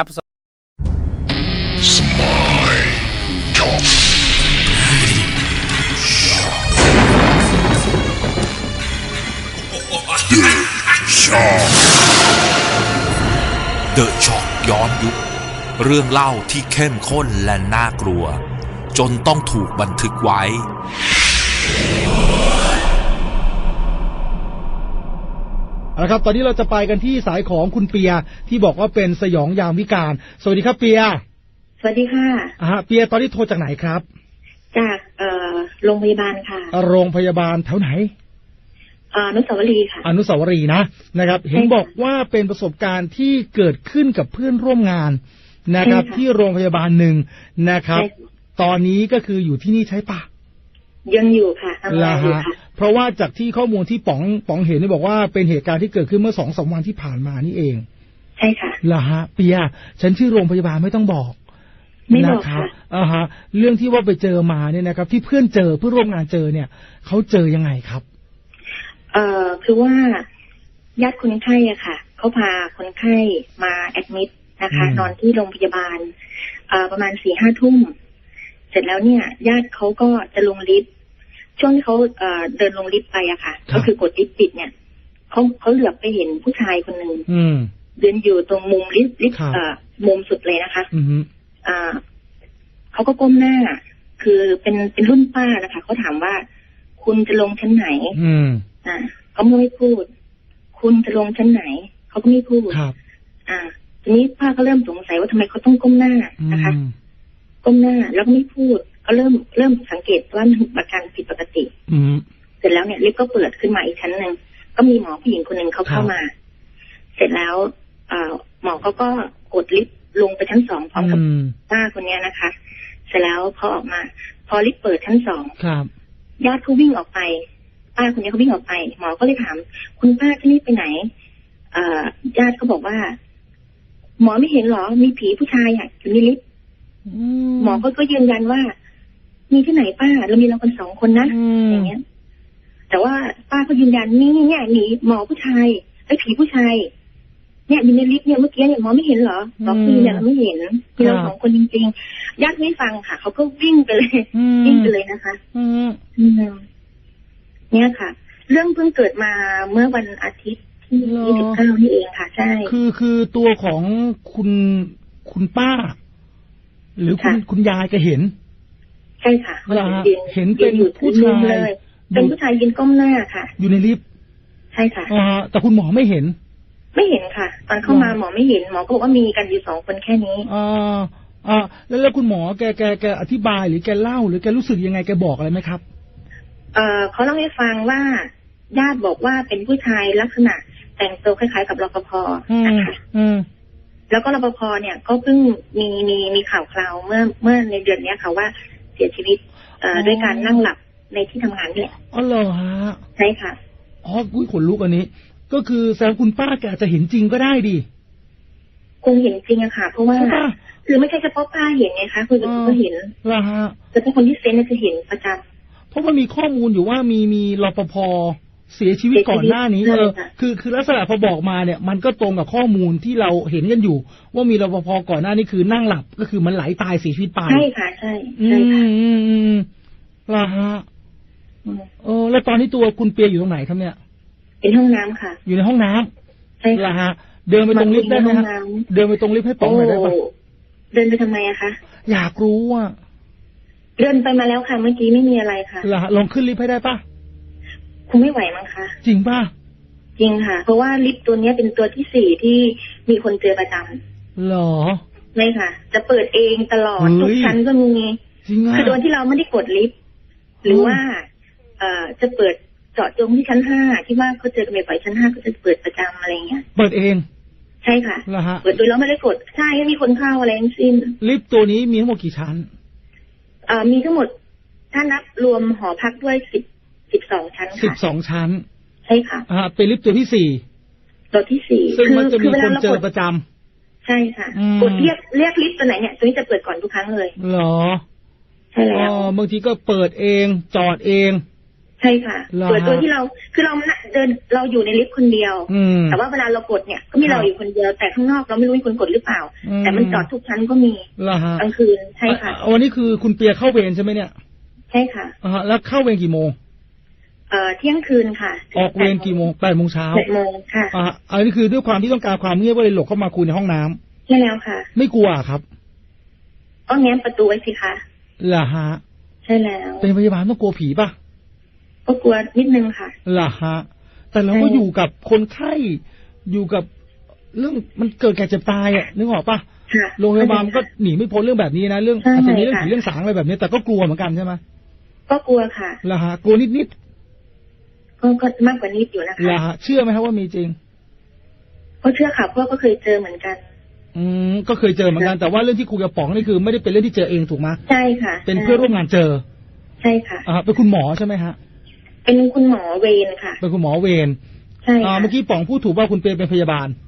เดอะช็อคย้อนยุคเรื่องเล่าที่เข้มข้นและน่ากลัวจนต้องถูกบันทึกไว้เอาละครับตอนนี้เราจะไปกันที่สายของคุณเปียที่บอกว่าเป็นสยองยามวิกาลสวัสดีครับเปียสวัสดีค่ะอ่าเปียตอนนี้โทรจากไหนครับจากเอ่อโรงพยาบาลค่ะโรงพยาบาลแถวไหนอนุสาวรีย์ค่ะอนุสาวรีย์นะนะครับเห็นบอกว่าเป็นประสบการณ์ที่เกิดขึ้นกับเพื่อนร่วมงานนะครับที่โรงพยาบาลหนึ่งนะครับตอนนี้ก็คืออยู่ที่นี่ใช่ปะยังอยู่ค่ะทำงานอยู่ค่ะเพราะว่าจากที่ข้อมูลที่ป๋องป๋องเห็นนี่บอกว่าเป็นเหตุการณ์ที่เกิดขึ้นเมื่อสองสามวันที่ผ่านมานี่เองใช่ค่ะเหรอฮะเปียฉันชื่อโรงพยาบาลไม่ต้องบอกไม่บอกค่ะอ่าฮะเรื่องที่ว่าไปเจอมาเนี่ยนะครับที่เพื่อนเจอเพื่อนร่วมงานเจอเนี่ยเขาเจอยังไงครับเอ่อคือว่าญาติคนไข้อ่ะค่ะเขาพาคนไข้มาแอดมิดนะคะนอนที่โรงพยาบาลเอ่อประมาณสี่ห้าทุ่มเสร็จแล้วเนี่ยญาติเขาก็จะลงลิฟต์ช่วงที่เขาเอ่อเดินลงลิฟต์ไปอะค่ะก็คือกดลิฟต์ปิดเนี่ยเขาเขาเหลือบไปเห็นผู้ชายคนหนึ่งเดินอยู่ตรงมุมลิฟต์ลิฟต์เอ่อมุมสุดเลยนะคะอ่าเขาก็ก้มหน้าคือเป็นเป็นรุ่นป้านะคะเขาถามว่าคุณจะลงชั้นไหนอ่าเขาไม่พูดคุณจะลงชั้นไหนเขาก็ไม่พูดอ่าทีนี้ป้าก็เริ่มสงสัยว่าทำไมเขาต้องก้มหน้านะคะก้มหน้าแล้วก็ไม่พูดก็เริ่มเริ่มสังเกตว่ามันอาการผิดปกติเสร็จแล้วเนี่ยลิฟต์ก็เปิดขึ้นมาอีกชั้นหนึ่งก็มีหมอผู้หญิงคนหนึ่งเขาเข้ามาเสร็จแล้วหมอเขาก็กดลิฟต์ลงไปชั้นสองพร้อมกับป้าคนนี้นะคะเสร็จแล้วพอออกมาพอลิฟต์เปิดชั้นสองญาติเขาวิ่งออกไปป้าคนนี้เขาวิ่งออกไปหมอก็เลยถามคุณป้าที่นี่ไปไหนญาติเขาบอกว่าหมอไม่เห็นหรอมีผีผู้ชายอ่ะอยู่ในลิฟต์หมอก็ก็ยืนยันว่ามีที่ไหนป้าเรามีเราคนสองคนนะอย่างเงี้ยแต่ว่าป้าก็ยืนยันนี่เนี่ยมีหมอผู้ชายไอ้ผีผู้ชายเนี่ยอยู่ในลิฟต์เนี่ยเมื่อกี้เนี่ยหมอไม่เห็นเหรอบอกคือเนี่ยเราไม่เห็นมีเราสองคนจริงๆญาติไม่ฟังค่ะเขาก็วิ่งไปเลยวิ่งไปเลยนะคะเนี่ยค่ะเรื่องเพิ่งเกิดมาเมื่อวันอาทิตย์ที่ยี่สิบเก้านี่เองค่ะใช่คือคือตัวของคุณคุณป้าหรือคุณคุณยายก็เห็นใช่ค่ะเห็นเป็นผู้ชายเป็นผู้ชายยืนก้มหน้าค่ะอยู่ในลิฟต์ใช่ค่ะอ่าแต่คุณหมอไม่เห็นไม่เห็นค่ะตอนเข้ามาหมอไม่เห็นหมอก็บอกว่ามีกันอยู่สองคนแค่นี้อ่าอ่าแล้วแล้วคุณหมอแกแกแกอธิบายหรือแกเล่าหรือแกรู้สึกยังไงแกบอกอะไรไหมครับเอ่อเขาเล่าให้ฟังว่าญาติบอกว่าเป็นผู้ชายลักษณะแต่งตัวคล้ายๆกับรปภนะคะแล้วก็รปภเนี่ยก็เพิ่งมีมีมีข่าวคราวเมื่อเมื่อในเดือนนี้ค่ะว่าเสียชีวิตเอ่อด้วยการนั่งหลับในที่ทำงานเนี่ยอ๋อเหรอฮะใช่ค่ะอ๋ออุ้ยขนลุกอันนี้ก็คือแสดงคุณป้าแกอาจจะเห็นจริงก็ได้ดิคงเห็นจริงอะค่ะเพราะว่าคือไม่ใช่เฉพาะป้าเห็นไงคะคุณอื่นก็เห็นเหรอฮะแต่ถ้าคนที่เซนจะเห็นประจำเพราะว่ามีข้อมูลอยู่ว่ามีมีรปภเสียชีวิตก่อนหน้านี้เออคือคือลักษณะพอบอกมาเนี่ยมันก็ตรงกับข้อมูลที่เราเห็นกันอยู่ว่ามีรปภก่อนหน้านี้คือนั่งหลับก็คือมันไหลตายเสียชีวิตไปใช่ค่ะใช่ใช่ค่ะอืมอืมล่ะฮะเออแล้วตอนนี้ตัวคุณเปียอยู่ตรงไหนครับเนี่ยเป็นห้องน้ำค่ะอยู่ในห้องน้ำใช่ล่ะฮะเดินไปตรงลิฟต์ได้ไหมฮะเดินไปตรงลิฟต์ให้ป๋องหน่อยได้ปะเดินไปทำไมอะคะอยากรู้อ่ะเดินไปมาแล้วค่ะเมื่อกี้ไม่มีอะไรค่ะล่ะลองขึ้นลิฟต์ให้ได้ปะคงไม่ไหวมั้งคะจริงป่ะจริงค่ะเพราะว่าลิฟต์ตัวนี้เป็นตัวที่สี่ที่มีคนเจอประจำหรอไม่ค่ะจะเปิดเองตลอดทุกชั้นก็มีคือโดยที่เราไม่ได้กดลิฟต์หรือว่าเอ่อจะเปิดเจาะจงที่ชั้นห้าที่ว่าเขาเจอกันบ่อยๆชั้นห้าก็จะเปิดประจำอะไรเงี้ยเปิดเองใช่ค่ะเปิดโดยเราไม่ได้กดใช่ไม่มีคนเข้าอะไรทั้งสิ้นลิฟต์ตัวนี้มีทั้งหมดกี่ชั้นเอ่อมีทั้งหมดถ้านับรวมหอพักด้วยสิบสิบสองชั้นค่ะสิบสองชั้นใช่ค่ะอ่าเป็นลิฟต์ตัวที่สี่ตัวที่สี่ซึ่งมันจะมีคนเจอประจำใช่ค่ะกดเรียกเรียกลิฟต์ตัวไหนเนี่ยตัวนี้จะเปิดก่อนทุกครั้งเลยเหรอใช่แล้วอ๋อบางทีก็เปิดเองจอดเองใช่ค่ะเปิดตัวที่เราคือเราเดินเราอยู่ในลิฟต์คนเดียวแต่ว่าเวลาเรากดเนี่ยก็มีเราอยู่คนเดียวแต่ข้างนอกเราไม่รู้มีคนกดหรือเปล่าแต่มันจอดทุกชั้นก็มีกลางคืนใช่ค่ะวันนี้คือคุณเปียเข้าเวรใช่ไหมเนี่ยใช่ค่ะอ่าแล้วเข้าเวรกี่โมงเอ่อเที่ยงคืนค่ะออกเวรกี่โมงแปดโมงเช้าแปดโมงค่ะอ่าอันนี้คือด้วยความที่ต้องการความเงียบก็เลยหลบเข้ามาคุยในห้องน้ำใช่แล้วค่ะไม่กลัวครับก็แง้มประตูไว้สิคะล่ะฮะใช่แล้วเป็นพยาบาลต้องกลัวผีป่ะก็กลัวนิดนึงค่ะล่ะฮะแต่เราก็อยู่กับคนไข้อยู่กับเรื่องมันเกิดแก่เจ็บตายอ่ะนึกออกป่ะโรงพยาบาลก็หนีไม่พ้นเรื่องแบบนี้นะเรื่องอาจจะมีเรื่องผีเรื่องสางอะไรแบบนี้แต่ก็กลัวเหมือนกันใช่ไหมก็กลัวค่ะล่ะฮะกลัวนิดนิดก็ก็มากกว่านิดอยู่นะคะล่ะฮะเชื่อไหมครับว่ามีจริงก็เชื่อค่ะเพราะก็เคยเจอเหมือนกันอืมก็เคยเจอเหมือนกันแต่ว่าเรื่องที่คุยกับป๋องนี่คือไม่ได้เป็นเรื่องที่เจอเองถูกไหมใช่ค่ะเป็นเพื่อนร่วมงานเจอใช่ค่ะอ่าเป็นคุณหมอใช่ไหมฮะเป็นคุณหมอเวรค่ะเป็นคุณหมอเวรใช่อ่าเมื่อกี้ป๋องพูดถูกว่าคุณเปียเป็นพยาบาล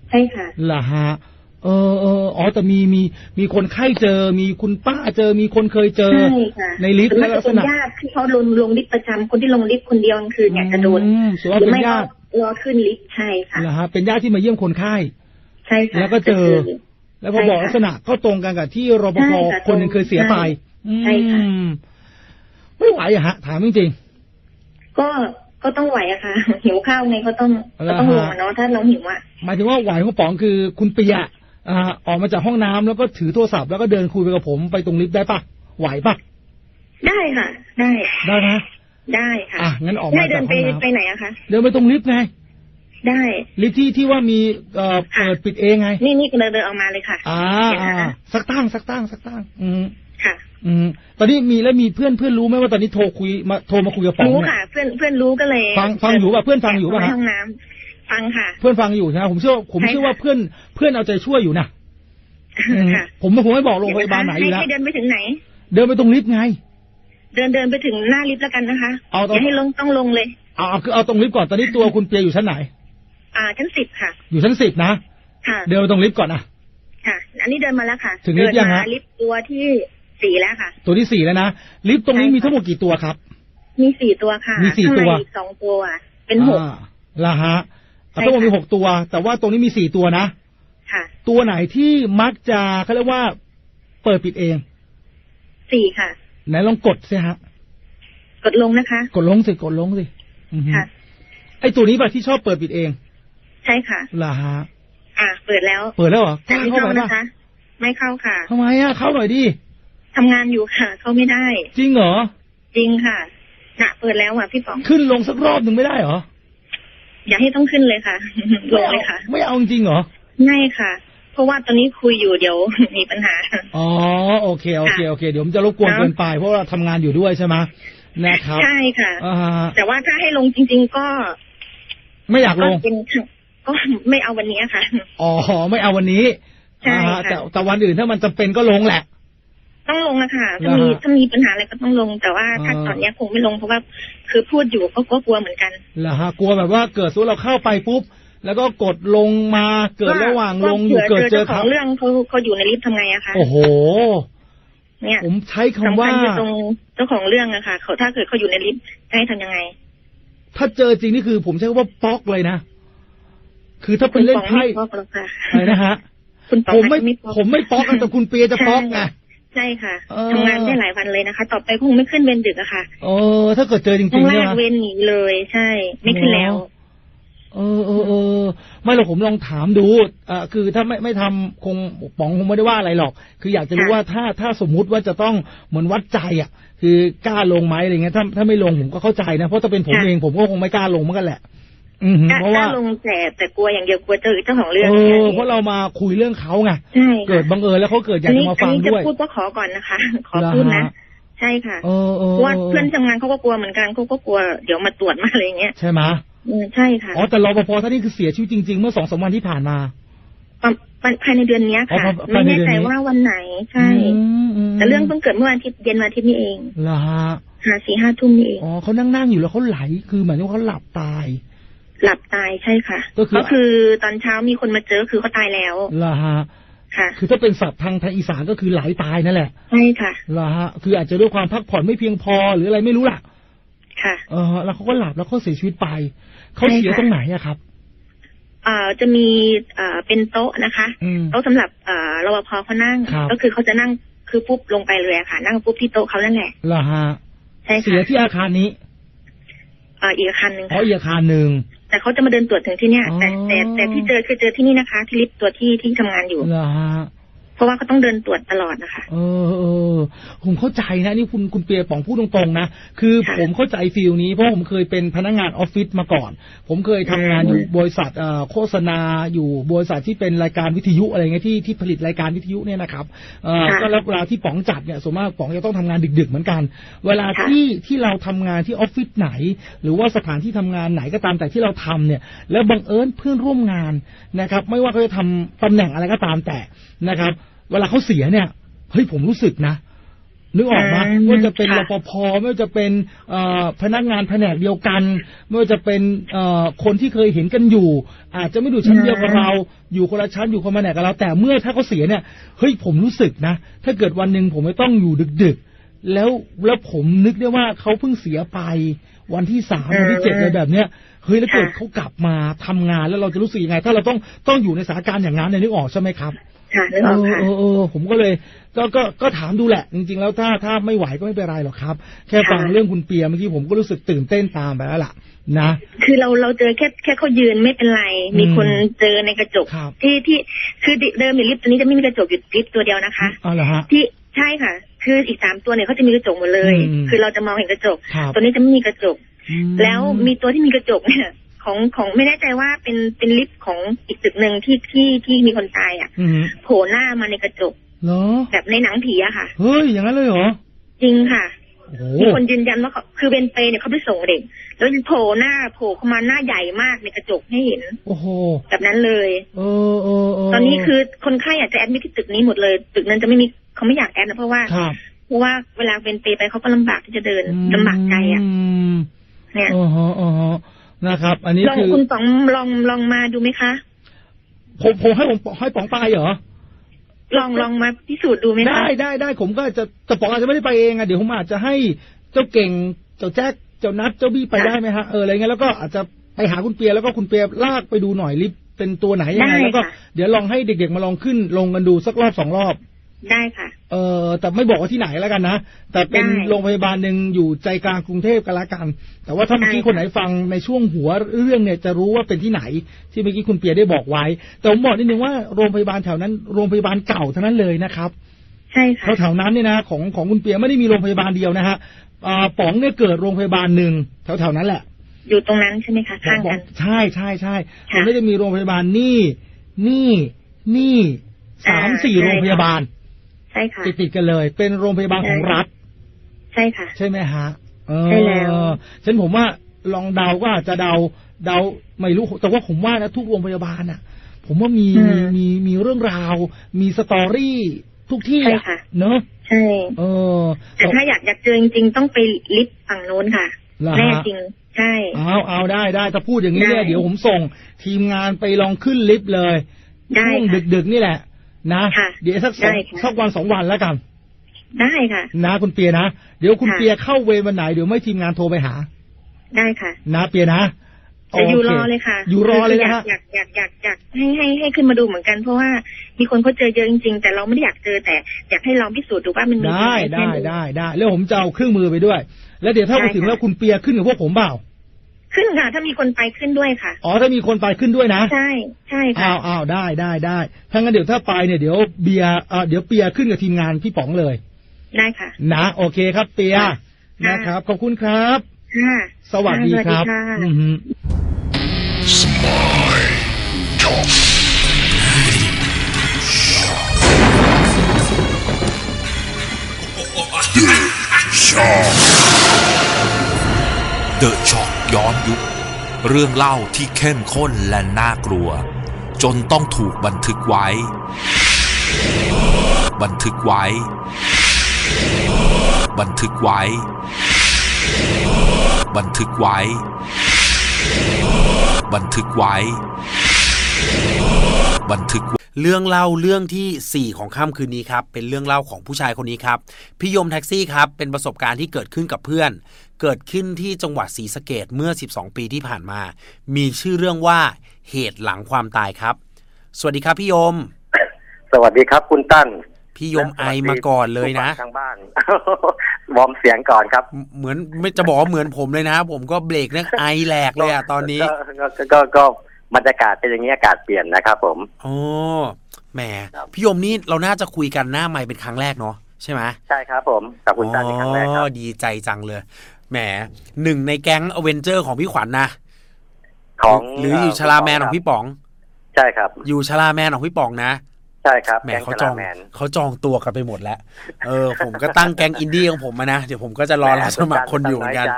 ใช่ค่ะเหรอฮะเออเอออ๋อแต่มีมีมีคนไข้เจอมีคุณป้าเจอมีคนเคยเจอในลิฟต์แล้วลักษณะญาติที่เขาลงลงลิฟต์ประจำคนที่ลงลิฟต์คนเดียวคือเนี่ยจะโดนหรือไม่ก็รอขึ้นลิฟต์ใช่ค่ะเหรอฮะเป็นญาติที่มาเยี่ยมคนไข้ใช่ค่ะแล้วก็เจอแล้วพอบอกลักษณะก็ตรงกันกับที่รปภคนหนึ่งเคยเสียไปใช่ค่ะไม่ไหวอะฮะถามจริงๆก็ก็ต้องไหวอะค่ะหิวข้าวไงก็ต้องก็ต้องลงเนาะถ้าเราหิวอะหมายถึงว่าไหวของป๋องคือคุณเปียอ่าออกมาจากห้องน้ำแล้วก็ถือโทรศัพท์แล้วก็เดินคุยไปกับผมไปตรงลิฟต์ได้ปะไหวปะได้ค่ะได้ได้ไหมได้ค่ะอ่ะงั้นออกมาจากห้องน้ำไปไหนอะคะเดินไปตรงลิฟต์ไงได้ลิฟต์ที่ที่ว่ามีเอ่อเปิดปิดเองไงนี่นี่เดินเดินออกมาเลยค่ะอ่าสักตั้งสักตั้งสักตั้งอืมค่ะอืมตอนนี้มีแล้วมีเพื่อนเพื่อนรู้ไหมว่าตอนนี้โทรคุยมาโทรมาคุยกับป๋องรู้ค่ะเพื่อนเพื่อนรู้ก็เลยฟังฟังอยู่ป่ะเพื่อนฟังอยู่ป่ะฮะห้องน้ำฟังค่ะเพื่อนฟังอยู่นะผมเชื่อผมเชื่อว่าเพื่อนเพื่อนเอาใจช่วยอยู่นะผมผมไม่บอกโรงพยาบาลไหนอยู่แล้วให้เดินไปถึงไหนเดินไปตรงลิฟต์ไงเดินเดินไปถึงหน้าลิฟต์แล้วกันนะคะอย่าให้ลงต้องลงเลยเอาเอาคือเอาตรงลิฟต์ก่อนตอนนี้ตัวคุณเปียอยู่ชั้นไหนอ่าชั้นสิบค่ะอยู่ชั้นสิบนะค่ะเดินไปตรงลิฟต์ก่อนนะค่ะอันนี้เดินมาแล้วค่ะถึงลิฟต์ยังฮะลิฟต์ตัวที่สี่แล้วค่ะตัวที่สี่แล้วนะลิฟต์ตรงนี้มีทั้งหมดกี่ตัวครับมีสี่ตัวค่ะมีสี่ตัวอีกสองตัวเป็นหกละฮะทั้งหมดมีหกตัวแต่ว่าตรงนี้มีสี่ตัวนะค่ะตัวไหนที่มักจะเขาเรียกว่าเปิดปิดเองสี่ค่ะไหนลองกดสิฮะกดลงนะคะกดลงสิกดลงสิค่ะไอตัวนี้ป่ะที่ชอบเปิดปิดเองใช่ค่ะละฮะอ่าเปิดแล้วเปิดแล้วเหรอแต่ไม่เข้านะคะไม่เข้าค่ะทำไมอ่ะเข้าหน่อยดิทำงานอยู่ค่ะเข้าไม่ได้จริงเหรอจริงค่ะน่ะเปิดแล้วอ่ะพี่ป๋องขึ้นลงสักรอบหนึ่งไม่ได้เหรออย่าให้ต้องขึ้นเลยค่ะลงเลยค่ะไม่เอาจริงเหรอไม่ค่ะเพราะว่าตอนนี้คุยอยู่เดี๋ยวมีปัญหาอ๋อโอเคโอเคโอเคเดี๋ยวผมจะรบกวนเกินไปเพราะว่าทำงานอยู่ด้วยใช่ไหมนะครับใช่ค่ะแต่ว่าถ้าให้ลงจริงๆก็ไม่อยากลงก็ไม่เอาวันนี้ค่ะอ๋อไม่เอาวันนี้ใช่ค่ะแต่แต่วันอื่นถ้ามันจำเป็นก็ลงแหละต้องลงนะคะถ้ามีถ้ามีปัญหาอะไรก็ต้องลงแต่ว่าถ้าตอนนี้คงไม่ลงเพราะว่าคือพูดอยู่ก็กลัวเหมือนกันเหรอฮะกลัวแบบว่าเกิดสมมติเราเข้าไปปุ๊บแล้วก็กดลงมาเกิดระหว่างลงอยู่เกิดเจอของเรื่องเขาเขาอยู่ในลิฟต์ทำไงอะคะโอ้โหเนี่ยผมใช้คำว่าตรงเจ้าของเรื่องอะค่ะเขาถ้าเกิดเขาอยู่ในลิฟต์ให้ทำยังไงถ้าเจอจริงนี่คือผมใช้คำว่าป๊อกเลยนะคือถ้าเป็นเล่นไพ่อะไรนะฮะผมไม่ผมไม่ป๊อกแต่คุณเปียจะป๊อกไงใช่ค่ะทำงานได้หลายวันเลยนะคะต่อไปคงไม่ขึ้นเวรดึกอะค่ะเออถ้าเกิดเจอจริงๆเนี่ยเวรหนีเลยใช่ไม่ขึ้นแล้วเออเออเออไม่หรอกผมลองถามดูอ่าคือถ้าไม่ไม่ทำคงป๋องคงไม่ได้ว่าอะไรหรอกคืออยากจะรู้ว่าถ้าถ้าสมมุติว่าจะต้องเหมือนวัดใจอ่ะคือกล้าลงไหมอะไรเงี้ยถ้าถ้าไม่ลงผมก็เข้าใจนะเพราะถ้าเป็นผมเองผมก็คงไม่กล้าลงเหมือนกันแหละอืมเพราะว่าลงแต่แต่กลัวอย่างเดียวกลัวเจอเจ้าของเรื่องเออเพราะเรามาคุยเรื่องเขาไงเกิดบังเอิญแล้วเขาเกิดอยากจะมาฟังด้วยจะพูดก็ขอก่อนนะคะขอพูดนะใช่ค่ะเพราะว่าเพื่อนทำงานเขาก็กลัวเหมือนกันเขาก็กลัวเดี๋ยวมาตรวจมาอะไรเงี้ยใช่ไหมใช่ค่ะอ๋อแต่รปภท่านนี้คือเสียชีวิตจริงๆเมื่อสองสามวันที่ผ่านมาภายในเดือนนี้ค่ะไม่แน่ใจว่าวันไหนใช่แต่เรื่องเพิ่งเกิดเมื่อวันอาทิตย์เย็นวันอาทิตย์นี้เองเหรอฮะห้าสี่ห้าทุ่มนี่เองอ๋อเขานั่งนั่งอยู่แล้วเขาไหลคือเหมือนว่าเขาหลับตายหลับตายใช่ค่ะก็คือตอนเช้ามีคนมาเจอคือเขาตายแล้วเหรอฮะค่ะคือถ้าเป็นสัตว์ทางทางอีสานก็คือไหลตายนั่นแหละใช่ค่ะเหรอฮะคืออาจจะด้วยความพักผ่อนไม่เพียงพอหรืออะไรไม่รู้ล่ะค่ะเออแล้วเขาก็หลับแล้วเขาเสียชีวิตไปเขาเสียตรงไหนอะครับอ่าจะมีอ่าเป็นโต๊ะนะคะโต๊ะสำหรับอ่ารปภเขานั่งก็คือเขาจะนั่งคือปุ๊บลงไปเลยค่ะนั่งปุ๊บที่โต๊ะเขานั่นแหละเหรอฮะใช่ค่ะเสียที่อาคารนี้อ่าอีกอาคารหนึ่งอ๋ออีกอาคารหนึ่งแต่เขาจะมาเดินตรวจถึงที่เนี้ยแต่แต่แต่ที่เจอคือเจอที่นี่นะคะที่ลิฟต์ตัวที่ที่ทำงานอยู่เหรอฮะเพราะว่าเขาต้องเดินตรวจตลอดนะคะเออเออผมเข้าใจนะนี่คุณคุณเปียป๋องพูดตรงๆนะคือผมเข้าใจฟีลนี้เพราะผมเคยเป็นพนักงานออฟฟิศมาก่อนผมเคยทำงานอยู่บริษัทเอ่อโฆษณาอยู่บริษัทที่เป็นรายการวิทยุอะไรเงี้ยที่ที่ผลิตรายการวิทยุเนี่ยนะครับเอ่อก็แล้วเวลาที่ป๋องจัดเนี่ยส่วนมากป๋องจะต้องทำงานดึกๆเหมือนกันเวลาที่ที่เราทำงานที่ออฟฟิศไหนหรือว่าสถานที่ทำงานไหนก็ตามแต่ที่เราทำเนี่ยแล้วบังเอิญเพื่อนร่วมงานนะครับไม่ว่าเขาจะทำตำแหน่งอะไรก็ตามแต่นะครับเวลาเขาเสียเนี่ยเฮ้ยผมรู้สึกนะนึกออกไหมว่าจะเป็นรปภไม่ว่าจะเป็นพนักงานแผนกเดียวกันไม่ว่าจะเป็นคนที่เคยเห็นกันอยู่อาจจะไม่ดูชั้นเดียวกับเราอยู่คนละชั้นอยู่คนละแผนกกับเราแต่เมื่อถ้าเขาเสียเนี่ยเฮ้ยผมรู้สึกนะถ้าเกิดวันหนึ่งผมไม่ต้องอยู่ดึกๆแล้วแล้วผมนึกได้ว่าเขาเพิ่งเสียไปวันที่สามวันที่เจ็ดอะไรแบบเนี้ยเฮ้ยแล้วเกิดเขากลับมาทำงานแล้วเราจะรู้สึกยังไงถ้าเราต้องต้องอยู่ในสถานการณ์อย่างนั้นเนี่ยนึกออกใช่ไหมครับค่ะนึกออกค่ะเออเออผมก็เลยก็ก็ก็ถามดูแหละจริงๆแล้วถ้าถ้าไม่ไหวก็ไม่เป็นไรหรอกครับแค่ฟังเรื่องคุณเปียเมื่อกี้ผมก็รู้สึกตื่นเต้นตามไปแล้วล่ะนะคือเราเราเจอแค่แค่เขายืนไม่เป็นไรมีคนเจอในกระจกที่ที่คือเดิมในลิฟต์ตัวนี้จะไม่มีกระจกอยู่ลิฟต์ตัวเดียวนะคะอ๋อเหรอฮะที่ใช่ค่ะคืออีกสามตัวเนี่ยเขาจะมีกระจกหมดเลยคือเราจะมองเห็นกระจกตัวนี้จะไม่มีกระจกแล้วมีตัวที่มีกระจกเนี่ยของของไม่แน่ใจว่าเป็นเป็นลิฟต์ของอีกตึกหนึ่งที่ที่ที่มีคนตายอ่ะโผล่หน้ามาในกระจกเหรอแบบในหนังผีอะค่ะเฮ้ยอย่างนั้นเลยเหรอจริงค่ะมีคนยืนยันว่าคือเบนเปเนี่ยเขาไปส่งเด็กแล้วโผล่หน้าโผล่เข้ามาหน้าใหญ่มากในกระจกให้เห็นโอ้โหแบบนั้นเลยเออเออตอนนี้คือคนไข้อยากจะแอดมิทที่ตึกนี้หมดเลยตึกนั้นจะไม่มีเขาไม่อยากแอดนะเพราะว่าเพราะว่าเวลาเบนเปไปเขาก็ลำบากที่จะเดินลำบากใจอะเนี่ยอ๋ออ๋อนะครับอันนี้คือคุณป๋องลองลองมาดูไหมคะผมผมให้ผมให้ป๋องไปเหรอลองลองมาพิสูจน์ดูไหมได้ได้ได้ผมก็จะแต่ป๋องอาจจะไม่ได้ไปเองอ่ะเดี๋ยวผมอาจจะให้เจ้าเก่งเจ้าแจ๊คเจ้านัทเจ้าบี้ไปได้ไหมฮะเอออะไรเงี้ยแล้วก็อาจจะไปหาคุณเปียแล้วก็คุณเปียลากไปดูหน่อยลิฟต์เป็นตัวไหนยังไงแล้วก็เดี๋ยวลองให้เด็กๆมาลองขึ้นลงกันดูสักรอบสองรอบได้ค่ะเออแต่ไม่บอกว่าที่ไหนแล้วกันนะแต่เป็นโรงพยาบาลหนึ่งอยู่ใจกลางกรุงเทพกันละกันแต่ว่าถ้าเมื่อกี้คนไหนฟังในช่วงหัวเรื่องเนี่ยจะรู้ว่าเป็นที่ไหนที่เมื่อกี้คุณเปียได้บอกไว้แต่ผมบอกนิดนึงว่าโรงพยาบาลแถวนั้นโรงพยาบาลเก่าเท่านั้นเลยนะครับใช่ค่ะแถวๆนั้นเนี่ยนะของของคุณเปียไม่ได้มีโรงพยาบาลเดียวนะฮะอ่าป๋องเนี่ยเกิดโรงพยาบาลหนึ่งแถวๆนั้นแหละอยู่ตรงนั้นใช่ไหมคะข้างกันใช่ใช่ใช่มันไม่ได้มีโรงพยาบาลนี่นี่นี่สามสี่โรงพยาบาลใช่ค่ะติดติดกันเลยเป็นโรงพยาบาลของรัฐใช่ค่ะใช่ไหมฮะใช่แล้วฉันผมว่าลองเดาก็อาจจะเดาเดาไม่รู้แต่ว่าผมว่านะทุกโรงพยาบาลอ่ะผมว่ามีมีมีเรื่องราวมีสตอรี่ทุกที่เนอะใช่เออแต่ถ้าอยากอยากเจอจริงๆต้องไปลิฟต์ฝั่งโน้นค่ะแน่จริงใช่เอาเอาได้ได้ถ้าพูดอย่างนี้เนี่ยเดี๋ยวผมส่งทีมงานไปลองขึ้นลิฟต์เลยช่วงดึกๆนี่แหละนะเดี๋ยวสักสองสักวันสองวันแล้วกันได้ค่ะนะคุณเปียนะเดี๋ยวคุณเปียเข้าเวรวันไหนเดี๋ยวไม่ทีมงานโทรไปหาได้ค่ะนะเปียนะจะอยู่รอเลยค่ะอยู่รอเลยนะฮะอยากอยากอยากอยากให้ให้ให้ขึ้นมาดูเหมือนกันเพราะว่ามีคนเขาเจอเยอะจริงๆแต่เราไม่ได้อยากเจอแต่อยากให้ลองพิสูจน์ดูว่ามันมีได้ได้ได้ได้แล้วผมจะเอาเครื่องมือไปด้วยแล้วเดี๋ยวถ้าไปถึงแล้วคุณเปียขึ้นกับพวกผมเปล่าขึ้นค่ะถ้ามีคนไปขึ้นด้วยค่ะอ๋อถ้ามีคนไปขึ้นด้วยนะใช่ใช่ค่ะอ้าวอ้าวได้ได้ได้ถ้างั้นเดี๋ยวถ้าไปเนี่ยเดี๋ยวเบียร์เอ่อเดี๋ยวเปียขึ้นกับทีมงานพี่ป๋องเลยได้ค่ะนะโอเคครับเปียนะครับขอบคุณครับค่ะสวัสดีครับอือฮึสมายท็อกเดอะช็อคย้อนยุคเรื่องเล่าที่เข้มข้นและน่ากลัวจนต้องถูกบันทึกไว้บันทึกไว้บันทึกไว้บันทึกไว้บันทึกไว้บันทึกเรื่องเล่าเรื่องที่สี่ของค่ำคืนนี้ครับเป็นเรื่องเล่าของผู้ชายคนนี้ครับพี่ยมแท็กซี่ครับเป็นประสบการณ์ที่เกิดขึ้นกับเพื่อนเกิดขึ้นที่จังหวัดศรีสะเกษเมื่อสิบสองปีที่ผ่านมามีชื่อเรื่องว่าเหตุหลังความตายครับสวัสดีครับพี่ยมสวัสดีครับคุณตั้นพี่ยมไอมาก่อนเลยนะทางบ้านวอร์มเสียงก่อนครับเหมือนไม่จะบอกว่าเหมือนผมเลยนะผมก็เบรกนักไอแหลกเลยอ่ะตอนนี้ก็ก็บรรยากาศเป็นอย่างนี้อากาศเปลี่ยนนะครับผมโอ้แหมพี่ยมนี่เราน่าจะคุยกันหน้าไมค์เป็นครั้งแรกเนาะใช่ไหมใช่ครับผมกับคุณตั้นเป็นครั้งแรกครับดีใจจังเลยแหมหนึ่งในแก๊งอเวนเจอร์ของพี่ขวัญนะของหรืออยู่ชลาแมนของพี่ป๋องใช่ครับอยู่ชลาแมนของพี่ป๋องนะใช่ครับแหมเขาจองเขาจองตัวกันไปหมดแล้วเออผมก็ตั้งแก๊งอินดี้ของผมมานะเดี๋ยวผมก็จะรอรับสมัครคนอยู่เหมือนกัน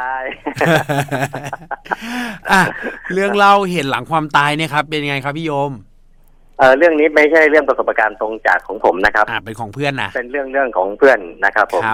อ่ะเรื่องเล่าเหตุหลังความตายเนี่ยครับเป็นยังไงครับพี่โยมเออเรื่องนี้ไม่ใช่เรื่องประสบการณ์ตรงจากของผมนะครับอ่าเป็นของเพื่อนนะเป็นเรื่องเรื่องของเพื่อนนะครับผม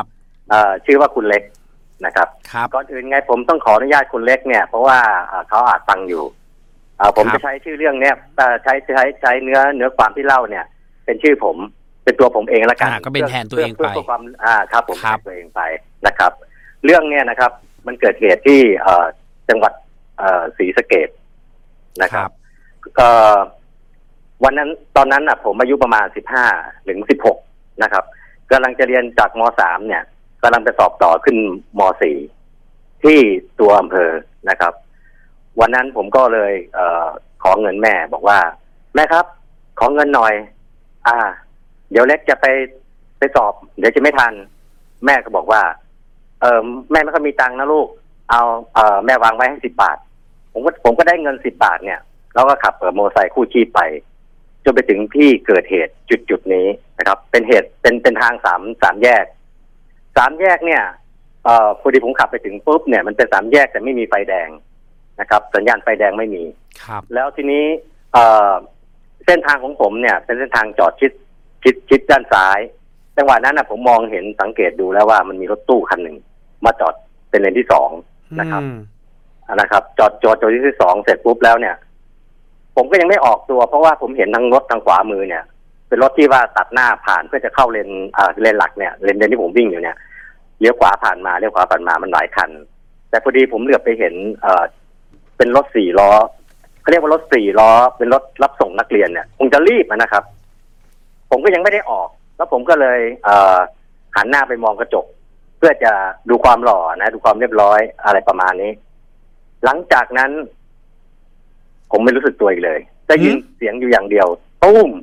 เอ่อชื่อว่าคุณเล็กนะครับก่อนอื่นไงผมต้องขออนุญาตคุณเล็กเนี่ยเพราะว่าเขาอาจฟังอยู่เอ่อผมจะใช้ชื่อเรื่องเนี้ยใช้ใช้ใช้เนื้อเนื้อความที่เล่าเนี่ยเป็นชื่อผมเป็นตัวผมเองละกันก็เป็นแทนตัวเองไปเพื่อความอ่าครับผมแทนตัวเองไปนะครับเรื่องเนี้ยนะครับมันเกิดเหตุที่เอ่อจังหวัดเอ่อศรีสะเกษนะครับเอ่อวันนั้นตอนนั้นอ่ะผมอายุประมาณสิบห้าถึงสิบหกนะครับกำลังจะเรียนจากม.สาม เนี่ยกำลังไปสอบต่อขึ้นม.สี่ ที่ตัวอำเภอนะครับวันนั้นผมก็เลยเอ่อขอเงินแม่บอกว่าแม่ครับขอเงินหน่อยอ่าเดี๋ยวเล็กจะไปไปสอบเดี๋ยวจะไม่ทันแม่ก็บอกว่าเออแม่ไม่ค่อยมีตังค์นะลูกเอาเออแม่วางไว้ให้สิบบาทผมก็ผมก็ได้เงินสิบบาทเนี่ยแล้วก็ขับเอ่อมอเตอร์ไซค์คู่ชีพไปจนไปถึงที่เกิดเหตุจุดจุดนี้นะครับเป็นเหตุเป็นเป็นทางสามสามแยกสามแยกเนี่ยเอ่อพอดีผมขับไปถึงปุ๊บเนี่ยมันเป็นสามแยกแต่ไม่มีไฟแดงนะครับสัญญาณไฟแดงไม่มีครับแล้วทีนี้เอ่อเส้นทางของผมเนี่ยเป็นเส้นทางจอดชิดชิดชิดด้านซ้ายจังหวะนั้นนะผมมองเห็นสังเกตดูแล้วว่ามันมีรถตู้คันหนึ่งมาจอดเป็นเลนที่สองนะครับนะครับจอดจอดจอดที่สองเสร็จปุ๊บแล้วเนี่ยผมก็ยังไม่ออกตัวเพราะว่าผมเห็นทางรถทางขวามือเนี่ยเป็นรถที่ว่าตัดหน้าผ่านเพื่อจะเข้าเลนอ่าเลนหลักเนี่ยเลนเลนที่ผมวิ่งอยู่เนี่ยเลี้ยวขวาผ่านมาเลี้ยวขวาผ่านมามันหลายคันแต่พอดีผมเหลือบไปเห็นเอ่อเป็นรถสี่ล้อเขาเรียกว่ารถสี่ล้อเป็นรถรับส่งนักเรียนเนี่ยคงจะรีบนะครับผมก็ยังไม่ได้ออกแล้วผมก็เลยเอ่อหันหน้าไปมองกระจกเพื่อจะดูความหล่อนะดูความเรียบร้อยอะไรประมาณนี้หลังจากนั้นผมไม่รู้สึกตัวอีกเลยได้ยินเสียงอยู่อย่างเดียวตุ้ม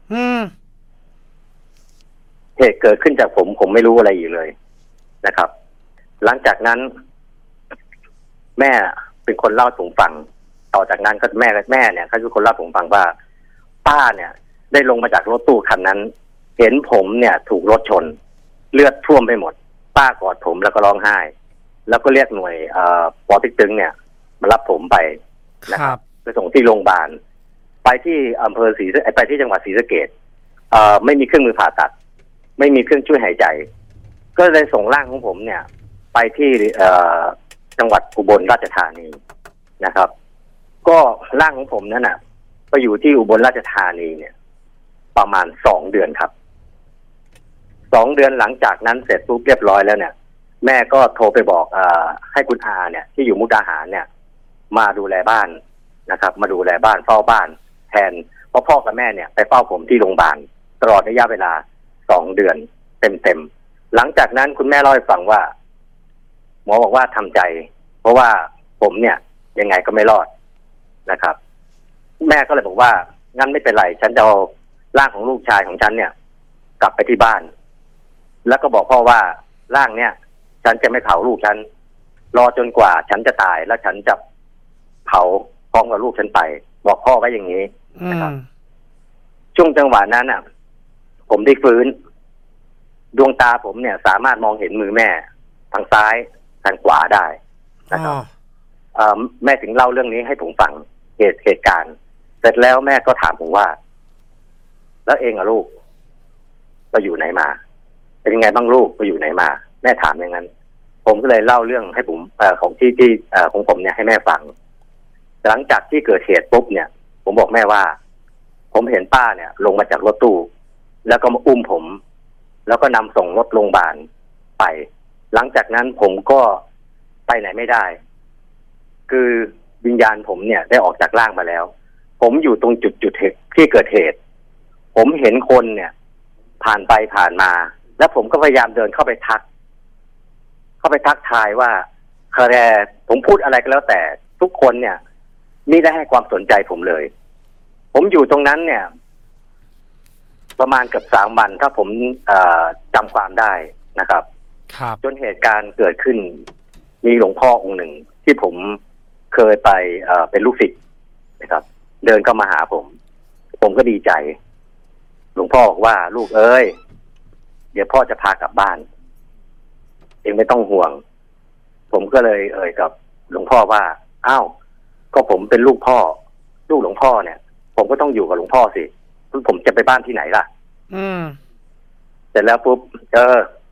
เหตุเกิดขึ้นจากผมผมไม่รู้อะไรอีกเลยนะครับหลังจากนั้นแม่เป็นคนเล่าให้ผมฟังต่อจากนั้นก็แม่แม่เนี่ยเขาเป็นคนเล่าให้ผมฟังว่าป้าเนี่ยได้ลงมาจากรถตู้คันนั้นเห็นผมเนี่ยถูกรถชนเลือดท่วมไปหมดป้ากอดผมแล้วก็ร้องไห้แล้วก็เรียกหน่วยเอ่อปอติ๊กตึงเนี่ยมารับผมไปนะครับไปส่งที่โรงพยาบาลไปที่อำเภอศรีไปที่จังหวัดศรีสะเกษเอ่อไม่มีเครื่องมือผ่าตัดไม่มีเครื่องช่วยหายใจก็เลยส่งร่างของผมเนี่ยไปที่เอ่อจังหวัดอุบลราชธานีนะครับก็ร่างของผมนั้นน่ะไปอยู่ที่อุบลราชธานีเนี่ยประมาณสองเดือนครับสองเดือนหลังจากนั้นเสร็จปุ๊บเรียบร้อยแล้วเนี่ยแม่ก็โทรไปบอกเอ่อให้คุณอาเนี่ยที่อยู่มุกดาหารเนี่ยมาดูแลบ้านนะครับมาดูแลบ้านเฝ้าบ้านแทนเพราะพ่อกับแม่เนี่ยไปเฝ้าผมที่โรงพยาบาลตลอดระยะเวลาสองเดือนเต็มๆหลังจากนั้นคุณแม่เล่าให้ฟังว่าหมอบอกว่าทำใจเพราะว่าผมเนี่ยยังไงก็ไม่รอดนะครับแม่ก็เลยบอกว่างั้นไม่เป็นไรฉันจะเอาร่างของลูกชายของฉันเนี่ยกลับไปที่บ้านแล้วก็บอกพ่อว่าร่างเนี่ยฉันจะไม่เผาลูกฉันรอจนกว่าฉันจะตายแล้วฉันจะเผาพร้อมกับลูกฉันไปบอกพ่อไว้อย่างนี้นะครับช่วงจังหวะนั้นน่ะผมได้ฟื้นดวงตาผมเนี่ยสามารถมองเห็นมือแม่ทางซ้ายทางขวาได้นะครับแม่ถึงเล่าเรื่องนี้ให้ผมฟังเหตุเหตุการณ์เสร็จแล้วแม่ก็ถามผมว่าแล้วเองอะลูกไปอยู่ไหนมาเป็นยังไงบ้างลูกไปอยู่ไหนมาแม่ถามอย่างนั้นผมก็เลยเล่าเรื่องให้ผมเอ่อของที่ที่เอ่อของผมเนี่ยให้แม่ฟังหลังจากที่เกิดเหตุปุ๊บเนี่ยผมบอกแม่ว่าผมเห็นป้าเนี่ยลงมาจากรถตู้แล้วก็มาอุ้มผมแล้วก็นำส่งรถโรงพยาบาลไปหลังจากนั้นผมก็ไปไหนไม่ได้คือวิญญาณผมเนี่ยได้ออกจากร่างมาแล้วผมอยู่ตรงจุดจุดที่เกิดเหตุผมเห็นคนเนี่ยผ่านไปผ่านมาแล้วผมก็พยายามเดินเข้าไปทักเข้าไปทักทายว่าคาแรผมพูดอะไรก็แล้วแต่ทุกคนเนี่ยไม่ได้ให้ความสนใจผมเลยผมอยู่ตรงนั้นเนี่ยประมาณเกือบสามวันถ้าผมจำความได้นะครับจนเหตุการณ์เกิดขึ้นมีหลวงพ่อองค์หนึ่งที่ผมเคยไปเอ่อเป็นลูกศิษย์นะครับเดินเข้ามาหาผมผมก็ดีใจหลวงพ่อบอกว่าลูกเอ้ยเดี๋ยวพ่อจะพากลับบ้านเองไม่ต้องห่วงผมก็เลยเอ่ยกับหลวงพ่อว่าอ้าวก็ผมเป็นลูกพ่อลูกหลวงพ่อเนี่ยผมก็ต้องอยู่กับหลวงพ่อสิผมจะไปบ้านที่ไหนล่ะอืมเสร็จแล้วปุ๊บเออ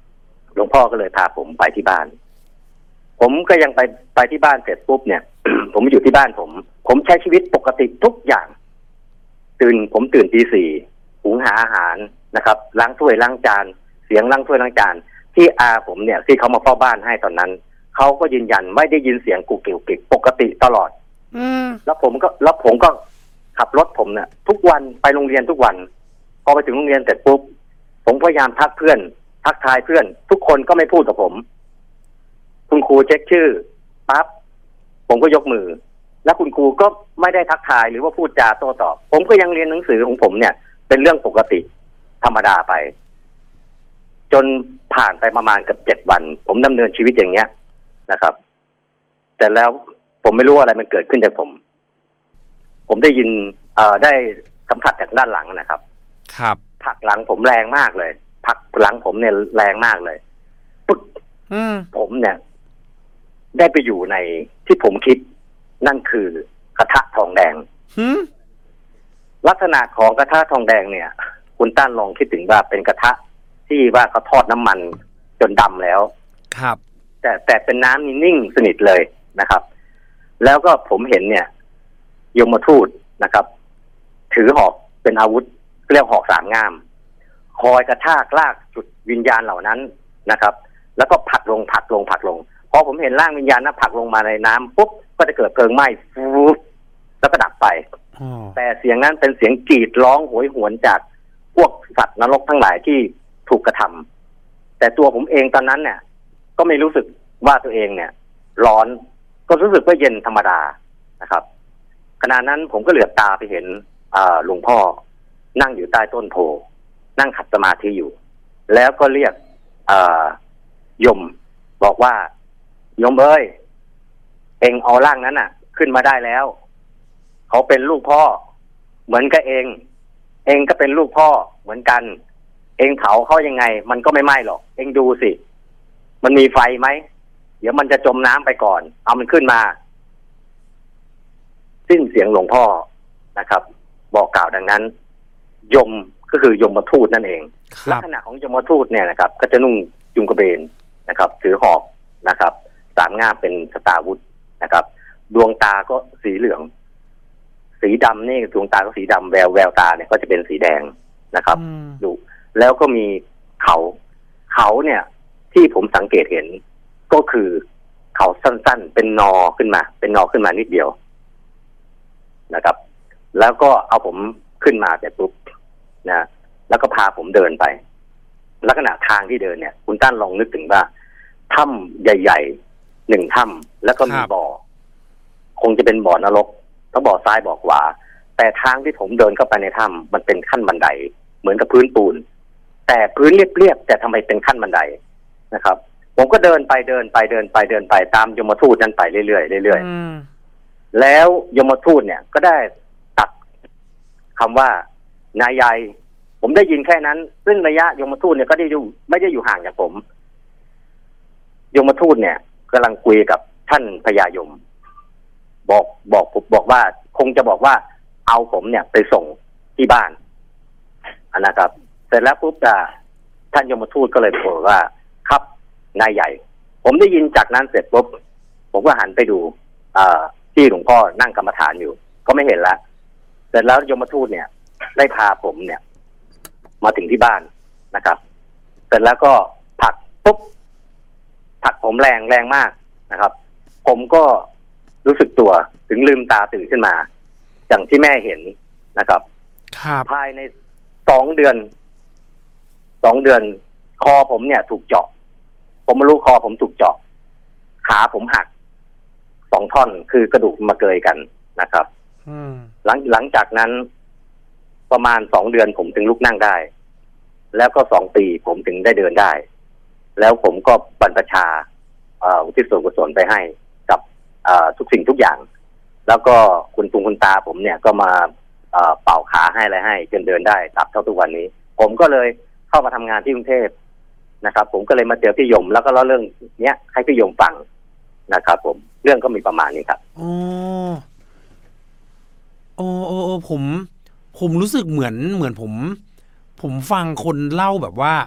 หลวงพ่อก็เลยพาผมไปที่บ้านผมก็ยังไปไปที่บ้านเสร็จปุ๊บเนี่ย ผมอยู่ที่บ้านผมผมใช้ชีวิตปกติทุกอย่างตื่นผมตื่นตีสี่หุงหาอาหารนะครับล้างถ้วยล้างจานเสียงล้างถ้วยล้างจานที่อาผมเนี่ยที่เขามาเฝ้าบ้านให้ตอนนั้นเขาก็ยืนยันไม่ได้ยินเสียงกุกกิวกิกปกติตลอดอืมแล้วผมก็แล้วผมก็ขับรถผมเนี่ยทุกวันไปโรงเรียนทุกวันพอไปถึงโรงเรียนเสร็จปุ๊บผมพยายามทักเพื่อนทักทายเพื่อนทุกคนก็ไม่พูดกับผมคุณครูเช็คชื่อปั๊บผมก็ยกมือแล้วคุณครูก็ไม่ได้ทักทายหรือว่าพูดจาโต้ตอบผมก็ยังเรียนหนังสือของผมเนี่ยเป็นเรื่องปกติธรรมดาไปจนผ่านไปประมาณเกือบเจ็ดวันผมดำเนินชีวิตอย่างเงี้ยนะครับแต่แล้วผมไม่รู้อะไรมันเกิดขึ้นจากผมผมได้ยินเอ่อได้สัมผัสจากด้านหลังนะครับครับผลักหลังผมแรงมากเลยผลักหลังผมเนี่ยแรงมากเลยปึ๊กผมเนี่ยได้ไปอยู่ในที่ผมคิดนั่นคือกระทะทองแดงลักษณะของกระทะทองแดงเนี่ยคุณต้านลองคิดถึงว่าเป็นกระทะที่ว่าเขาทอดน้ำมันจนดำแล้วครับแต่แต่เป็นน้ำนิ่งสนิทเลยนะครับแล้วก็ผมเห็นเนี่ยยมทูตนะครับถือหอกเป็นอาวุธเรียกหอกสามง่ามคอยกระชากลากจุดวิญญาณเหล่านั้นนะครับแล้วก็ผลักลงผลักลงผลักลงพอผมเห็นร่างวิญญาณนั้นผลักลงมาในน้ำปุ๊บก็จะเกิดเพลิงไหม้ฟูแล้วก็ดับไปแต่เสียงนั้นเป็นเสียงกรีดร้องโหยหวนจากพวกสัตว์นรกทั้งหลายที่ถูกกระทำแต่ตัวผมเองตอนนั้นเนี่ยก็ไม่รู้สึกว่าตัวเองเนี่ยร้อนก็รู้สึกว่าเย็นธรรมดานะครับขณะนั้นผมก็เหลือบตาไปเห็นหลวงพ่อนั่งอยู่ใต้ต้นโพนั่งขัดสมาธิอยู่แล้วก็เรียกยมบอกว่ายมเอ้ยเองเอาร่างนั้นน่ะขึ้นมาได้แล้วเขาเป็นลูกพ่อเหมือนกับเองเองก็เป็นลูกพ่อเหมือนกันเองเผาเขายังไงมันก็ไม่ไหม้หรอกเองดูสิมันมีไฟไหมเดี๋ยวมันจะจมน้ำไปก่อนเอามันขึ้นมาสิ้นเสียงหลวงพ่อนะครับบอกกล่าวดังนั้นยมก็คือยมทูตนั่นเองลักษณะของยมทูตเนี่ยนะครับก็จะนุ่งจุงกระเบนนะครับถือหอกนะครับสามง่ามเป็นสตาร์วุธนะครับดวงตาก็สีเหลืองสีดำนี่ดวงตาก็สีดำแววแววตาเนี่ยก็จะเป็นสีแดงนะครับดูแล้วก็มีเขาเขาเนี่ยที่ผมสังเกตเห็นก็คือเขาสั้นๆเป็นนอขึ้นมาเป็นนอขึ้นมานิดเดียวนะครับแล้วก็เอาผมขึ้นมาแต่ปุ๊บนะแล้วก็พาผมเดินไปลักษณะทางที่เดินเนี่ยคุณต้านลองนึกถึงว่าถ้ำใหญ่ๆหนึ่งถ้ำแล้วก็มีบ่อคงจะเป็นบ่อนรกแล้วบ่อซ้ายบ่อขวาแต่ทางที่ผมเดินเข้าไปในถ้ำมันเป็นขั้นบันไดเหมือนกับพื้นปูนแต่พื้นเรียบๆแต่ทำไมเป็นขั้นบันไดนะครับผมก็เดินไปเดินไปเดินไปเดินไปตามยมทูตนั้นไปเรื่อยๆเรื่อยๆแล้วยมทูตเนี่ยก็ได้ตัดคำว่านายใหญ่ผมได้ยินแค่นั้นซึ่งระยะยมทูตเนี่ยก็ได้อยู่ไม่ได้อยู่ห่างจากผมยมทูตเนี่ยกำลังคุยกับท่านพญายมบอกบอกผมบอกว่าคงจะบอกว่าเอาผมเนี่ยไปส่งที่บ้านอันนะครับเสร็จแล้วปุ๊บท่านยมทูตก็เลยบอกว่าครับนายใหญ่ผมได้ยินจากนั้นเสร็จปุ๊บผมก็หันไปดูที่หลวงพ่อนั่งกรรมฐานอยู่ก็ไม่เห็นละเสร็จแล้วยมทูตเนี่ยได้พาผมเนี่ยมาถึงที่บ้านนะครับเสร็จแล้วก็ผลักปุ๊บผลักผมแรงแรงมากนะครับผมก็รู้สึกตัวถึงลืมตาตื่นขึ้นมาอย่างที่แม่เห็นนะครับภายในสองเดือนสองเดือนคอผมเนี่ยถูกเจาะผมไม่รู้คอผมถูกเจาะขาผมหักสองท่อนคือกระดูกมาเกยกันนะครับหลังหลังจากนั้นประมาณสองเดือนผมถึงลุกนั่งได้แล้วก็สองปีผมถึงได้เดินได้แล้วผมก็บรรพชาอุทิศส่วนกุศลไปให้กับทุกสิ่งทุกอย่างแล้วก็คุณตุงคุณตาผมเนี่ยก็มาเป่าขาให้อะไรให้จนเดินได้ตับเท่าทุกวันนี้ผมก็เลยเข้ามาทำงานที่กรุงเทพนะครับผมก็เลยมาเจอพี่ยมแล้วก็เล่าเรื่องเนี้ยให้พี่ยมฟังนะครับผมเรื่องก็มีประมาณนี้ครับโอ้โอ้โอ้ผมผมรู้สึกเหมือนเหมือนผมผมฟังคนเล่าแบบว่า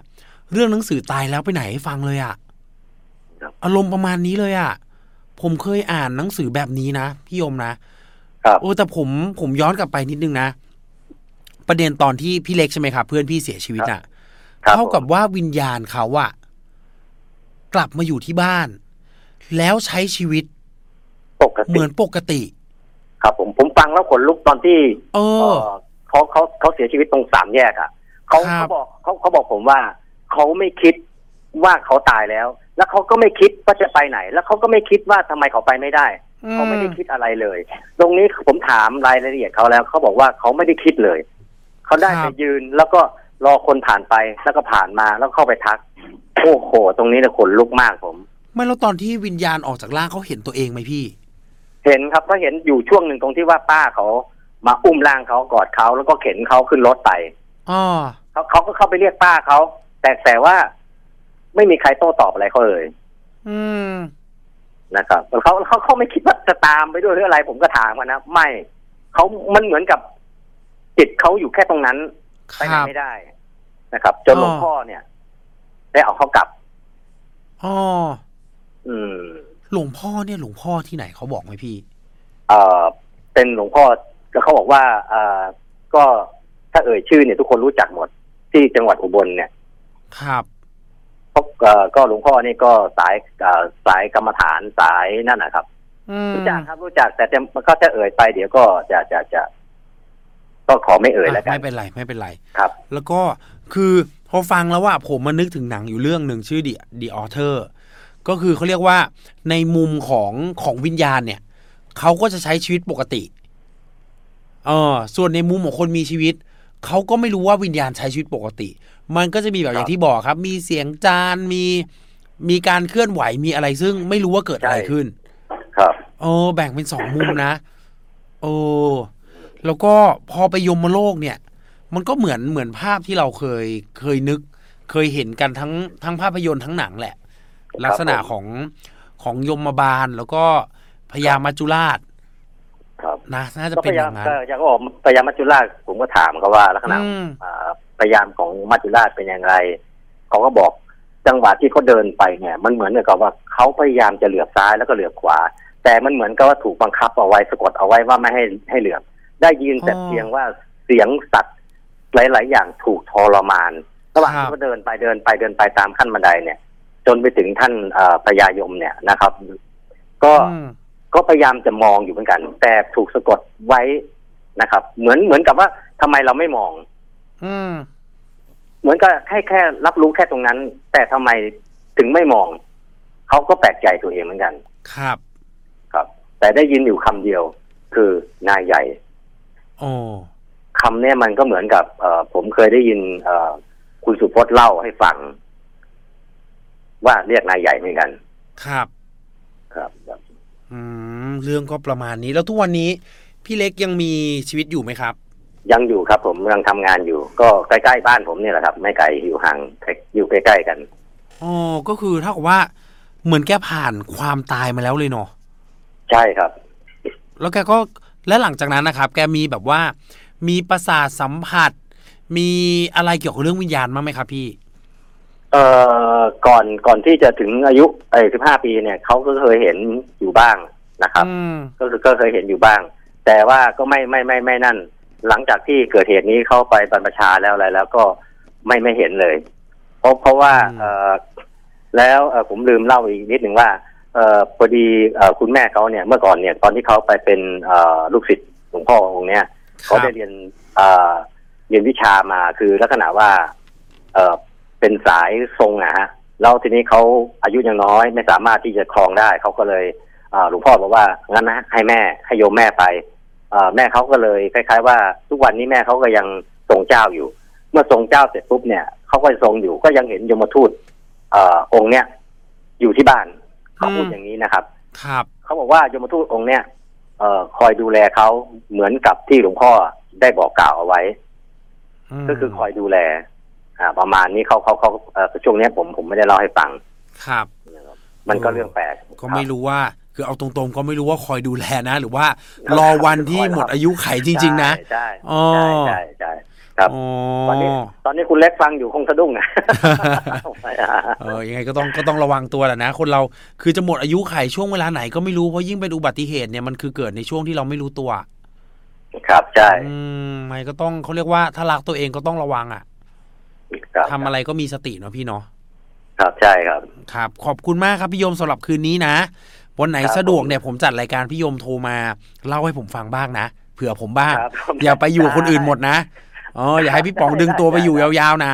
เรื่องหนังสือตายแล้วไปไหนให้ฟังเลยอะอารมณ์ประมาณนี้เลยอะผมเคยอ่านหนังสือแบบนี้นะพี่ยมนะครับโอ้แต่ผมผมย้อนกลับไปนิดนึงนะประเด็นตอนที่พี่เล็กใช่ไหมครับเพื่อนพี่เสียชีวิตอะเท่ากับว่าวิญญาณเขาอะกลับมาอยู่ที่บ้านแล้วใช้ชีวิตปกติเหมือนปกติครับผมผมฟังแล้วขนลุกตอนที่เออเขาเขาเขาเสียชีวิตตรงสามแยกอ่ะเขาเขาบอกเขาเขาบอกผมว่าเขาไม่คิดว่าเขาตายแล้วแล้วเขาก็ไม่คิดว่าจะไปไหนแล้วเขาก็ไม่คิดว่าทำไมเขาไปไม่ได้เขาไม่ได้คิดอะไรเลยตรงนี้ผมถามรายละเอียดเขาแล้วเขาบอกว่าเขาไม่ได้คิดเลยเขาได้ไปยืนแล้วก็รอคนผ่านไปแล้วก็ผ่านมาแล้วเข้าไปทักโอ้โหตรงนี้เนี่ยขนลุกมากผมไม่แล้วตอนที่วิญญาณออกจากร่างเขาเห็นตัวเองไหมพี่เห็นครับเขาเห็นอยู่ช่วงหนึ่งตรงที่ว่าป้าเขามาอุ้มร่างเขากอดเขาแล้วก็เข็นเขาขึ้นรถไปอ๋อเขาเขาก็เข้าไปเรียกป้าเขาแต่แต่ว่าไม่มีใครโต้ตอบอะไรเขาเลยอืมนะครับเขาเขาเขาไม่คิดว่าจะตามไปด้วยหรืออะไรผมก็ถามมันนะไม่เขามันเหมือนกับจิตเขาอยู่แค่ตรงนั้นไปไหนไม่ได้นะครับจนหลวงพ่อเนี่ยได้เอาเขากลับอ๋ออืมหลวงพ่อเนี่ยหลวงพ่อที่ไหนเขาบอกไหมพี่เอ่อเป็นหลวงพ่อแล้วเขาบอกว่าเอ่อก็ถ้าเอ่ยชื่อเนี่ยทุกคนรู้จักหมดที่จังหวัดอุบลเนี่ยครับเพราะเอ่อก็หลวงพ่อนี่ก็สายเอ่อสายกรรมฐานสายนั่นนะครับรู้จักครับรู้จักแต่จะมันก็จะเอ่ยไปเดี๋ยวก็จะจะจะก็ขอไม่เอ่ยแล้วกันไม่เป็นไรไม่เป็นไรครับแล้วก็คือพอฟังแล้วว่าผมมานึกถึงหนังอยู่เรื่องหนึ่งชื่อ The The Author ก็คือเขาเรียกว่าในมุมของของวิญญาณเนี่ยเขาก็จะใช้ชีวิตปกติเออส่วนในมุมของคนมีชีวิตเขาก็ไม่รู้ว่าวิญญาณใช้ชีวิตปกติมันก็จะมีแบบอย่างที่บอกครับมีเสียงจานมีมีการเคลื่อนไหวมีอะไรซึ่งไม่รู้ว่าเกิดอะไรขึ้นครับเออแบ่งเป็นสองมุมนะโอ้แล้วก็พอไปยมโลกเนี่ยมันก็เหมือนเหมือนภาพที่เราเคยเคยนึกเคยเห็นกันทั้งทั้งภาพยนตร์ทั้งหนังแหละลักษณะของของยมบาลแล้วก็พญามัจจุราชนะน่าจะเป็นอย่างนั้นอย่างก็บอกพญามัจจุราชผมก็ถามเขาว่าลักษณะพยายามของมัจจุราชเป็นอย่างไรเขาก็บอกจังหวะที่เขาเดินไปเนี่ยมันเหมือนกับว่าเขาพยายามจะเหลือบซ้ายแล้วก็เหลือบขวาแต่มันเหมือนกับว่าถูกบังคับเอาไว้สะกดเอาไว้ว่าไม่ให้ให้เหลือบได้ยินแต่เพียงว่าเสียงสัตว์หลายๆอย่างถูกทรมานระหว่างที่เขาเดินไปเดินไปเดินไปตามขั้นบันไดเนี่ยจนไปถึงท่านพญายมเนี่ยนะครับก็ก็พยายามจะมองอยู่เหมือนกันแต่ถูกสะกดไว้นะครับเหมือนเหมือนกับว่าทำไมเราไม่มองอืมเหมือนกับแค่แค่รับรู้แค่ตรงนั้นแต่ทำไมถึงไม่มองเขาก็แปลกใจตัวเองเหมือนกันครับครับแต่ได้ยินอยู่คำเดียวคือนายใหญ่โอ้คำนี้มันก็เหมือนกับเอ่อผมเคยได้ยินเอ่อคุณสุพจน์เล่าให้ฟังว่าเรียกนายใหญ่เหมือนกันครับครับอืมเรื่องก็ประมาณนี้แล้วทุกวันนี้พี่เล็กยังมีชีวิตอยู่ไหมครับยังอยู่ครับผมยังทำงานอยู่ก็ใกล้ๆบ้านผมเนี่ยแหละครับไม่ไกลอยู่ห่างอยู่ใกล้ๆกันอ๋อก็คือเท่ากับว่าเหมือนแกผ่านความตายมาแล้วเลยเนาะใช่ครับแล้วแกก็และหลังจากนั้นนะครับแกมีแบบว่ามีประสาทสัมผัสมีอะไรเกี่ยวกับเรื่องวิญญาณบ้างไหมครับพี่เอ่อก่อนก่อนที่จะถึงอายุไอ้สิบห้าปีเนี่ยเขาก็เคยเห็นอยู่บ้างนะครับก็คือก็เคยเห็นอยู่บ้างแต่ว่าก็ไม่ไม่ไม่ไม่นั่นหลังจากที่เกิดเหตุนี้เข้าไปบรรพชาแล้วอะไรแล้วก็ไม่ไม่เห็นเลยเพราะเพราะว่าเอ่อแล้วเอ่อผมลืมเล่าอีกนิดหนึ่งว่าเอ่อพอดีเอ่อคุณแม่เขาเนี่ยเมื่อก่อนเนี่ยตอนที่เขาไปเป็นเอ่อลูกศิษย์หลวงพ่อองค์เนี้ยเขาได้เรียนเอ่อเรียนวิชามาคือลักษณะว่าเอ่อเป็นสายทรงอะฮะแล้วทีนี้เขาอายุยังน้อยไม่สามารถที่จะครองได้เขาก็เลยหลวงพ่อบอกว่างั้นนะให้แม่ให้โยมแม่ไปแม่เขาก็เลยคล้ายๆว่าทุกวันนี้แม่เขาก็ยังทรงเจ้าอยู่เมื่อทรงเจ้าเสร็จปุ๊บเนี่ยเขาก็ทรงอยู่ก็ยังเห็นยมทูตองค์เนี้ยอยู่ที่บ้านเขาพูดอย่างนี้นะครับครับเขาบอกว่ายมทูตองค์เนี้ยคอยดูแลเขาเหมือนกับที่หลวงพ่อได้บอกกล่าวเอาไว้ก็คือคอยดูแลอ่าประมาณนี้เขาเขาเขาเอ่อช่วงนี้ผมผมไม่ได้เล่าให้ฟังครับมันก็เรื่องแปลกก็ไม่รู้ว่าคือเอาตรงๆก็ไม่รู้ว่าคอยดูแลนะหรือว่ารอวันที่หมดอายุไขจริงๆนะใช่ใช่ใช่ใช่ครับตอนนี้ตอนนี้คุณเล็กฟังอยู่คงสะดุ้งนะเออยังไงก็ต้องก็ต้องระวังตัวแหละนะคนเราคือจะหมดอายุไขช่วงเวลาไหนก็ไม่รู้เพราะยิ่งเป็นอุบัติเหตุเนี่ยมันคือเกิดในช่วงที่เราไม่รู้ตัวครับใช่อืมไม่ก็ต้องเขาเรียกว่าถ้ารักตัวเองก็ต้องระวังอ่ะทำอะไรก็มีสติเนาะพี่เนาะครับใช่ครับครับขอบคุณมากครับพี่ยมสำหรับคืนนี้นะวันไหนสะดวกเนี่ยผมจัดรายการพี่ยมโทรมาเล่าให้ผมฟังบ้างนะเผื่อผมบ้างอย่าไปอยู่คนอื่นหมดนะอ๋ออย่าให้พี่ป๋องดึงตัวไปอยู่ยาวๆนะ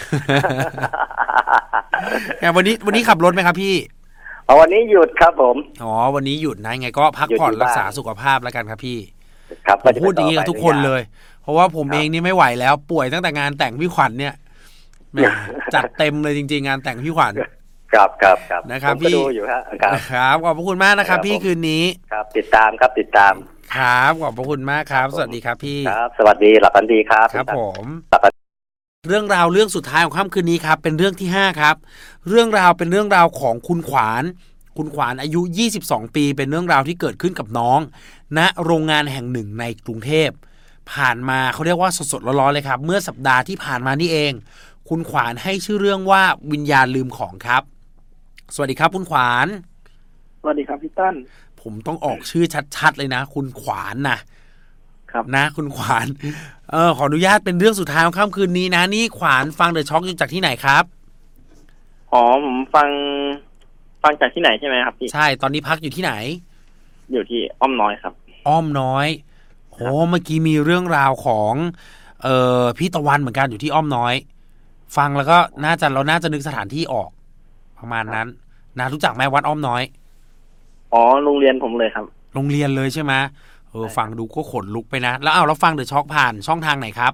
วันนี้วันนี้ขับรถไหมครับพี่วันนี้หยุดครับผมอ๋อวันนี้หยุดนะไงก็พักผ่อนรักษาสุขภาพแล้วกันครับพี่ผมพูดอย่างนี้กับทุกคนเลยเพราะว่าผมเองนี่ไม่ไหวแล้วป่วยตั้งแต่งานแต่งพี่ขวัญเนี่ยจัดเต็มเลยจริงๆงานแต่งพี่ขวัญครับครับครับนะครับพี่ดูอยู่ครับครับขอบพระคุณมากนะครับพี่คืนนี้ครับติดตามครับติดตามครับขอบพระคุณมากครับสวัสดีครับพี่ครับสวัสดีหลับฝันดีครับครับผมเรื่องราวเรื่องสุดท้ายของค่ำคืนนี้ครับเป็นเรื่องที่ห้าครับเรื่องราวเป็นเรื่องราวของคุณขวานคุณขวานอายุยี่สิบสองปีเป็นเรื่องราวที่เกิดขึ้นกับน้องณโรงงานแห่งหนึ่งในกรุงเทพผ่านมาเขาเรียกว่าสดๆร้อนๆเลยครับเมื่อสัปดาห์ที่ผ่านมานี่เองคุณขวานให้ชื่อเรื่องว่าวิญญาณลืมของครับสวัสดีครับคุณขวานสวัสดีครับพี่ตั้นผมต้องออกชื่อชัดๆเลยนะคุณขวานนะครับนะคุณขวานเออขออนุญาตเป็นเรื่องสุดท้ายของค่ำคืนนี้นะนี่ขวานฟังเดอะช็อคจากที่ไหนครับอ๋อผมฟังฟังจากที่ไหนใช่ไหมครับพี่ใช่ตอนนี้พักอยู่ที่ไหนอยู่ที่อ้อมน้อยครับอ้อมน้อยโอ้เมื่อกี้มีเรื่องราวของเอ่อพี่ตะวันเหมือนกันอยู่ที่อ้อมน้อยฟังแล้วก็น่าจะเราน่าจะนึกสถานที่ออกประมาณนั้นนะรู้จักไหมวัดอ้อมน้อยอ๋อโรงเรียนผมเลยครับโรงเรียนเลยใช่ไหมเออฟังดูก็ขนลุกไปนะแล้วเอาแล้วฟังเดอะช็อคผ่านช่องทางไหนครับ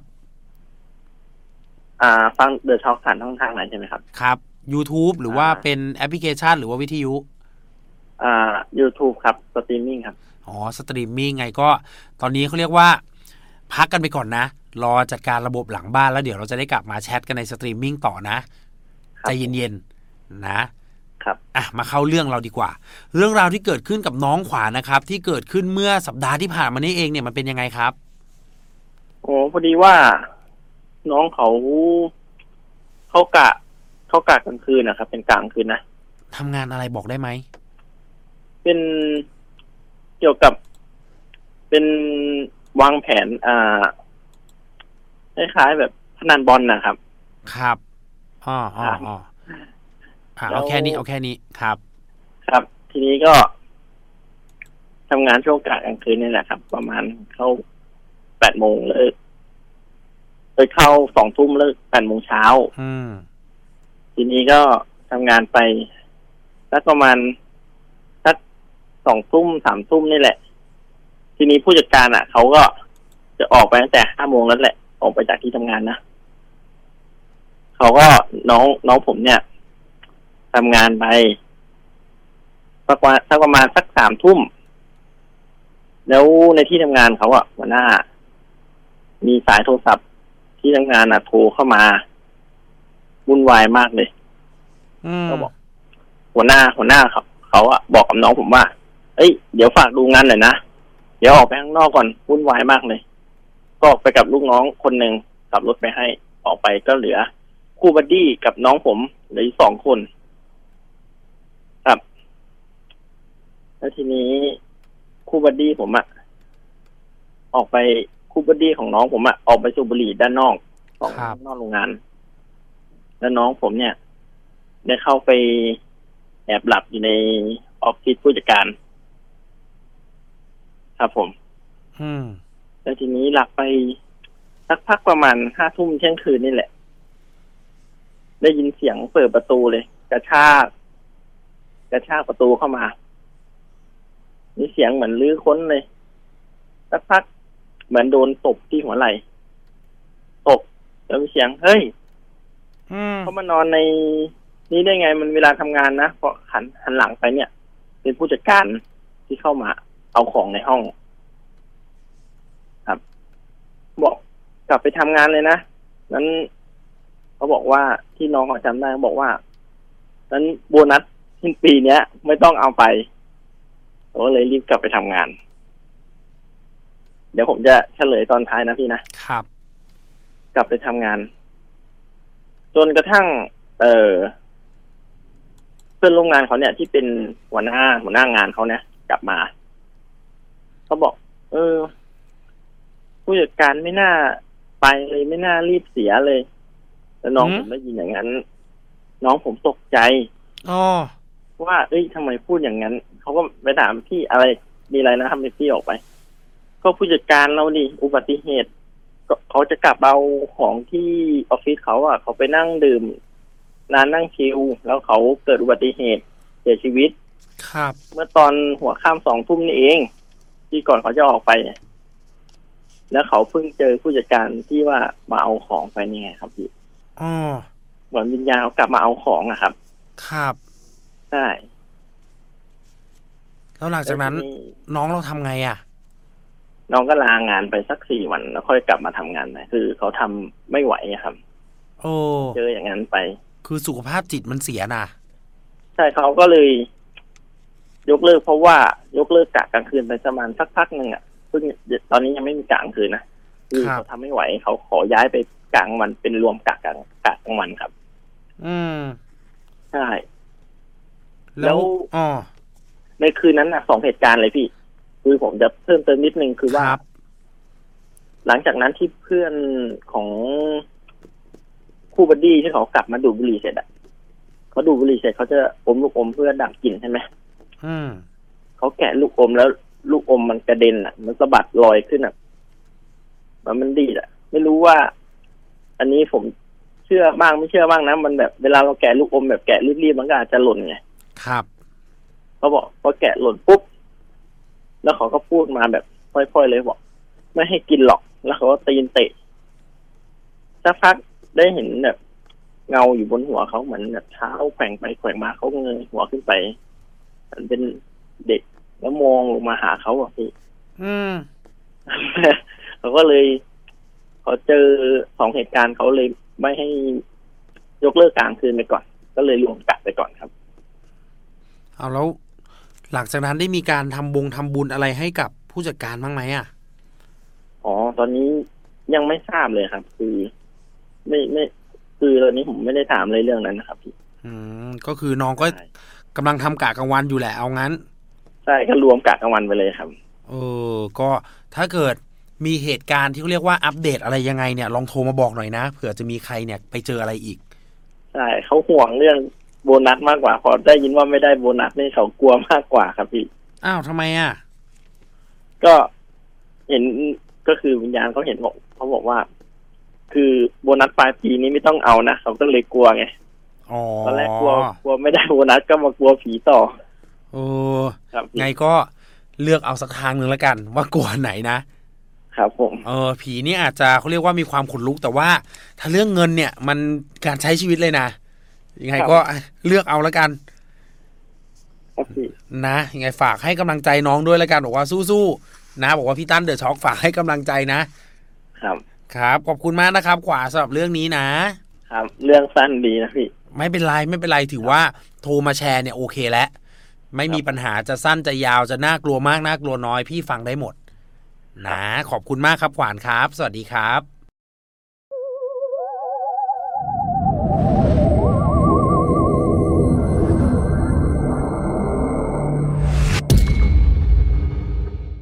อ่าฟังเดอะช็อคผ่านช่องทางไหนใช่ไหมครับครับ YouTube หรือว่าเป็นแอปพลิเคชันหรือว่าวิทยุอ่า YouTube ครับสตรีมมิ่งครับอ๋อสตรีมมิ่งไงก็ตอนนี้เขาเรียกว่าพักกันไปก่อนนะรอจัดการระบบหลังบ้านแล้วเดี๋ยวเราจะได้กลับมาแชทกันในสตรีมมิ่งต่อนะใจเย็นๆนะครับอ่ะมาเข้าเรื่องเราดีกว่าเรื่องราวที่เกิดขึ้นกับน้องขวานนะครับที่เกิดขึ้นเมื่อสัปดาห์ที่ผ่านมานี้เองเนี่ยมันเป็นยังไงครับโอ้พอดีว่าน้องเขาเขากะเขากะกลางคืนนะครับเป็นกลางคืนนะทำงานอะไรบอกได้ไหมเป็นเกี่ยวกับเป็นวางแผนอ่าคล้ายๆแบบพนันบอลนะครับครับอ๋ออ๋ออ๋อเอาแค่นี้เอาแค่นี้ครับครับทีนี้ก็ทำงานช่วงกะกลางคืนนี่แหละครับประมาณเข้าแปดโมงเลิกไปเข้าสองทุ่มเลิกแปดโมงเช้าทีนี้ก็ทำงานไปสักประมาณสักสองทุ่มสามทุ่มนี่แหละทีนี้ผู้จัดการอ่ะเขาก็จะออกไปตั้งแต่ห้าโมงแล้วแหละออกไปจากที่ทำงานนะเขาก็น้องน้องผมเนี่ยทำงานไปสักวันสักประมาณสักสามทุ่มแล้วในที่ทำงานเขาอ่ะหัวหน้ามีสายโทรศัพท์ที่ทำงานอ่ะโทรเข้ามาวุ่นวายมากเลยเขาบอกหัวหน้าหัวหน้าเขาเขาอ่ะบอกกับน้องผมว่าเอ้ยเดี๋ยวฝากดูงานหน่อยนะเดี๋ยวออกไปข้างนอกก่อนวุ่นวายมากเลยก็ออกไปกับลูกน้องคนหนึ่งขับรถไปให้ออกไปก็เหลือคู่บัดดี้กับน้องผมเหลืออีกสองคนครับแล้วทีนี้คู่บัดดี้ผมอะออกไปคู่บัดดี้ของน้องผมอะออกไปสูบบุหรี่ด้านนอกของนอกโรงงานแล้วน้องผมเนี่ยได้เข้าไปแอบหลับอยู่ในออฟฟิศผู้จัดการครับผมอืมแล้วทีนี้หลับไปสักพักประมาณห้าทุ่มเที่ยงคืนนี่แหละได้ยินเสียงเปิดประตูเลยกระชากกระชากประตูเข้ามามีเสียงเหมือนลื้อค้นเลยสักพักเหมือนโดนตบที่หัวไหล่ตบแล้วมีเสียงเฮ้ยเขามานอนในนี้ได้ไงมันเวลาทำงานนะพอหันหันหลังไปเนี่ยเป็นผู้จัดการที่เข้ามาเอาของในห้องครับบอกกลับไปทำงานเลยนะนั้นเขาบอกว่าที่น้องเขาจำได้เขาบอกว่านั้นโบนัสสิ้นปีเนี้ยไม่ต้องเอาไปผมก็เลยรีบกลับไปทำงานเดี๋ยวผมจะเฉลยตอนท้ายนะพี่นะครับกลับไปทำงานจนกระทั่ง เออเพื่อนร่วมงานเขาเนี่ยที่เป็นหัวหน้าหัวหน้างานเขาเนี่ยกลับมาเขาบอก เออผู้จัดการไม่น่าไปเลยไม่น่ารีบเสียเลยแล้วน้องผมได้ยินอย่างนั้นน้องผมตกใจอ๋อว่าเอ้ยทำไมพูดอย่างนั้นเขาก็ไปถามพี่อะไรมีอะไรนะทำไมพี่ออกไปก็ผู้จัดการเราดิอุบัติเหตุก็เขาจะกลับเอาของที่ออฟฟิศเขาอ่ะเขาไปนั่งดื่มร้านนั่งชิลแล้วเขาเกิดอุบัติเหตุเสียชีวิตครับเมื่อตอนหัวค่ำสองทุ่มนี่เองที่ก่อนเขาจะออกไปแล้วเขาเพิ่งเจอผู้จัดการที่ว่ามาเอาของไปนี่ไงครับพี่อ๋อเหมือนวิญญาณเขากลับมาเอาของอะครับครับใช่แล้วหลังจากนั้นน้องเราทำไงอ่ะน้องก็ลางานไปสักสี่วันแล้วค่อยกลับมาทำงานใหม่คือเขาทำไม่ไหวครับโอ้เจออย่างนั้นไปคือสุขภาพจิตมันเสียนะใช่เขาก็เลยยกเลิกเพราะว่ายกเลิกกะกลางคืนไปประมาณสักพักหนึ่งอ่ะเพิ่งตอนนี้ยังไม่มีกะกลางคืนนะคือเขาทำไม่ไหวเขาขอย้ายไปกลางวันเป็นรวมกะกลางกะกลางวันครับอืมใช่แล้วอ๋อในคืนนั้นน่ะสองเหตุการณ์เลยพี่คือผมจะเพิ่มเติมนิดนึงคือว่าหลังจากนั้นที่เพื่อนของคู่บัดดี้ที่เขากลับมาดูดบุหรี่เสร็จอ่ะเขาดูดบุหรี่เสร็จเขาจะอมลูกอมเพื่อดับกลิ่นใช่ไหมอืมเขาแกะลูกอมแล้วลูกอมมันกระเด็นอ่ะมันสะบัดลอยขึ้นอ่ะมันมันดีอ่ะไม่รู้ว่าอันนี้ผมเชื่อบ้างไม่เชื่อบ้างนะมันแบบเวลาเราแกะลูกอมแบบแกะรีบๆมันก็อาจจะหล่นไงครับเขาบอกพอแกะหล่นปุ๊บแล้วเขาก็พูดมาแบบค่อยๆเลยบอกไม่ให้กินหรอกแล้วเขาก็ตีนเตะสักพักได้เห็นแบบเงาอยู่บนหัวเขาเหมือนแบบเท้าแขว่งไปแขว่งมาเขาเงยหัวขึ้นไปมันเป็นเด็กแล้วมองลงมาหาเขาอ่ะพี่อืมเขาก็เลยพอเจอสองเหตุการณ์เขาเลยไม่ให้ยกเลิกกลางคืนไปก่อนก็เลยรวมกะไปก่อนครับเอาแล้วหลังจากนั้นได้มีการทำบงทำบุญอะไรให้กับผู้จัดการบ้างไหมอ่ะอ๋อตอนนี้ยังไม่ทราบเลยครับคือไม่ไม่คือตอนนี้ผมไม่ได้ถามเลยเรื่องนั้นนะครับพี่อืมก็คือน้องก็กำลังทำกะกลางวันอยู่แหละเอางั้นใช่ก็รวมกะกลางวันไปเลยครับเออก็ถ้าเกิดมีเหตุการณ์ที่เขาเรียกว่าอัปเดตอะไรยังไงเนี่ยลองโทรมาบอกหน่อยนะเผื่อจะมีใครเนี่ยไปเจออะไรอีกใช่เขาห่วงเรื่องโบนัสมากกว่าพอได้ยินว่าไม่ได้โบนัสนี่เขากลัวมากกว่าครับพี่อ้าวทำไมอ่ะก็เห็นก็คือวิญญาณเขาเห็นบอกเขาบอกว่าคือโบนัสปลายปีนี้ไม่ต้องเอานะเขาก็เลยกลัวไงอ๋อตอนแรกกลัวกลัวไม่ได้โบนัสก็มากลัวผีต่อโอ้ไงก็เลือกเอาสักทางนึงแล้วกันว่ากลัวไหนนะครับผมเออผีนี่อาจจะเขาเรียกว่ามีความขนลุกแต่ว่าถ้าเรื่องเงินเนี่ยมันการใช้ชีวิตเลยนะยังไงก็เลือกเอาแล้วกันนะยังไงฝากให้กำลังใจน้องด้วยแล้วกันบอกว่าสู้ๆนะบอกว่าพี่ตั้นเดอะช็อคฝากให้กำลังใจนะครับครับขอบคุณมากนะครับขวาสำหรับเรื่องนี้นะครับเรื่องสั้นดีนะพี่ไม่เป็นไรไม่เป็นไรถือว่าโทรมาแชร์เนี่ยโอเคแล้วไม่มีปัญหาจะสั้นจะยาวจะน่ากลัวมากน่ากลัวน้อยพี่ฟังได้หมดนะขอบคุณมากครับขวานครับสวัสดีครับ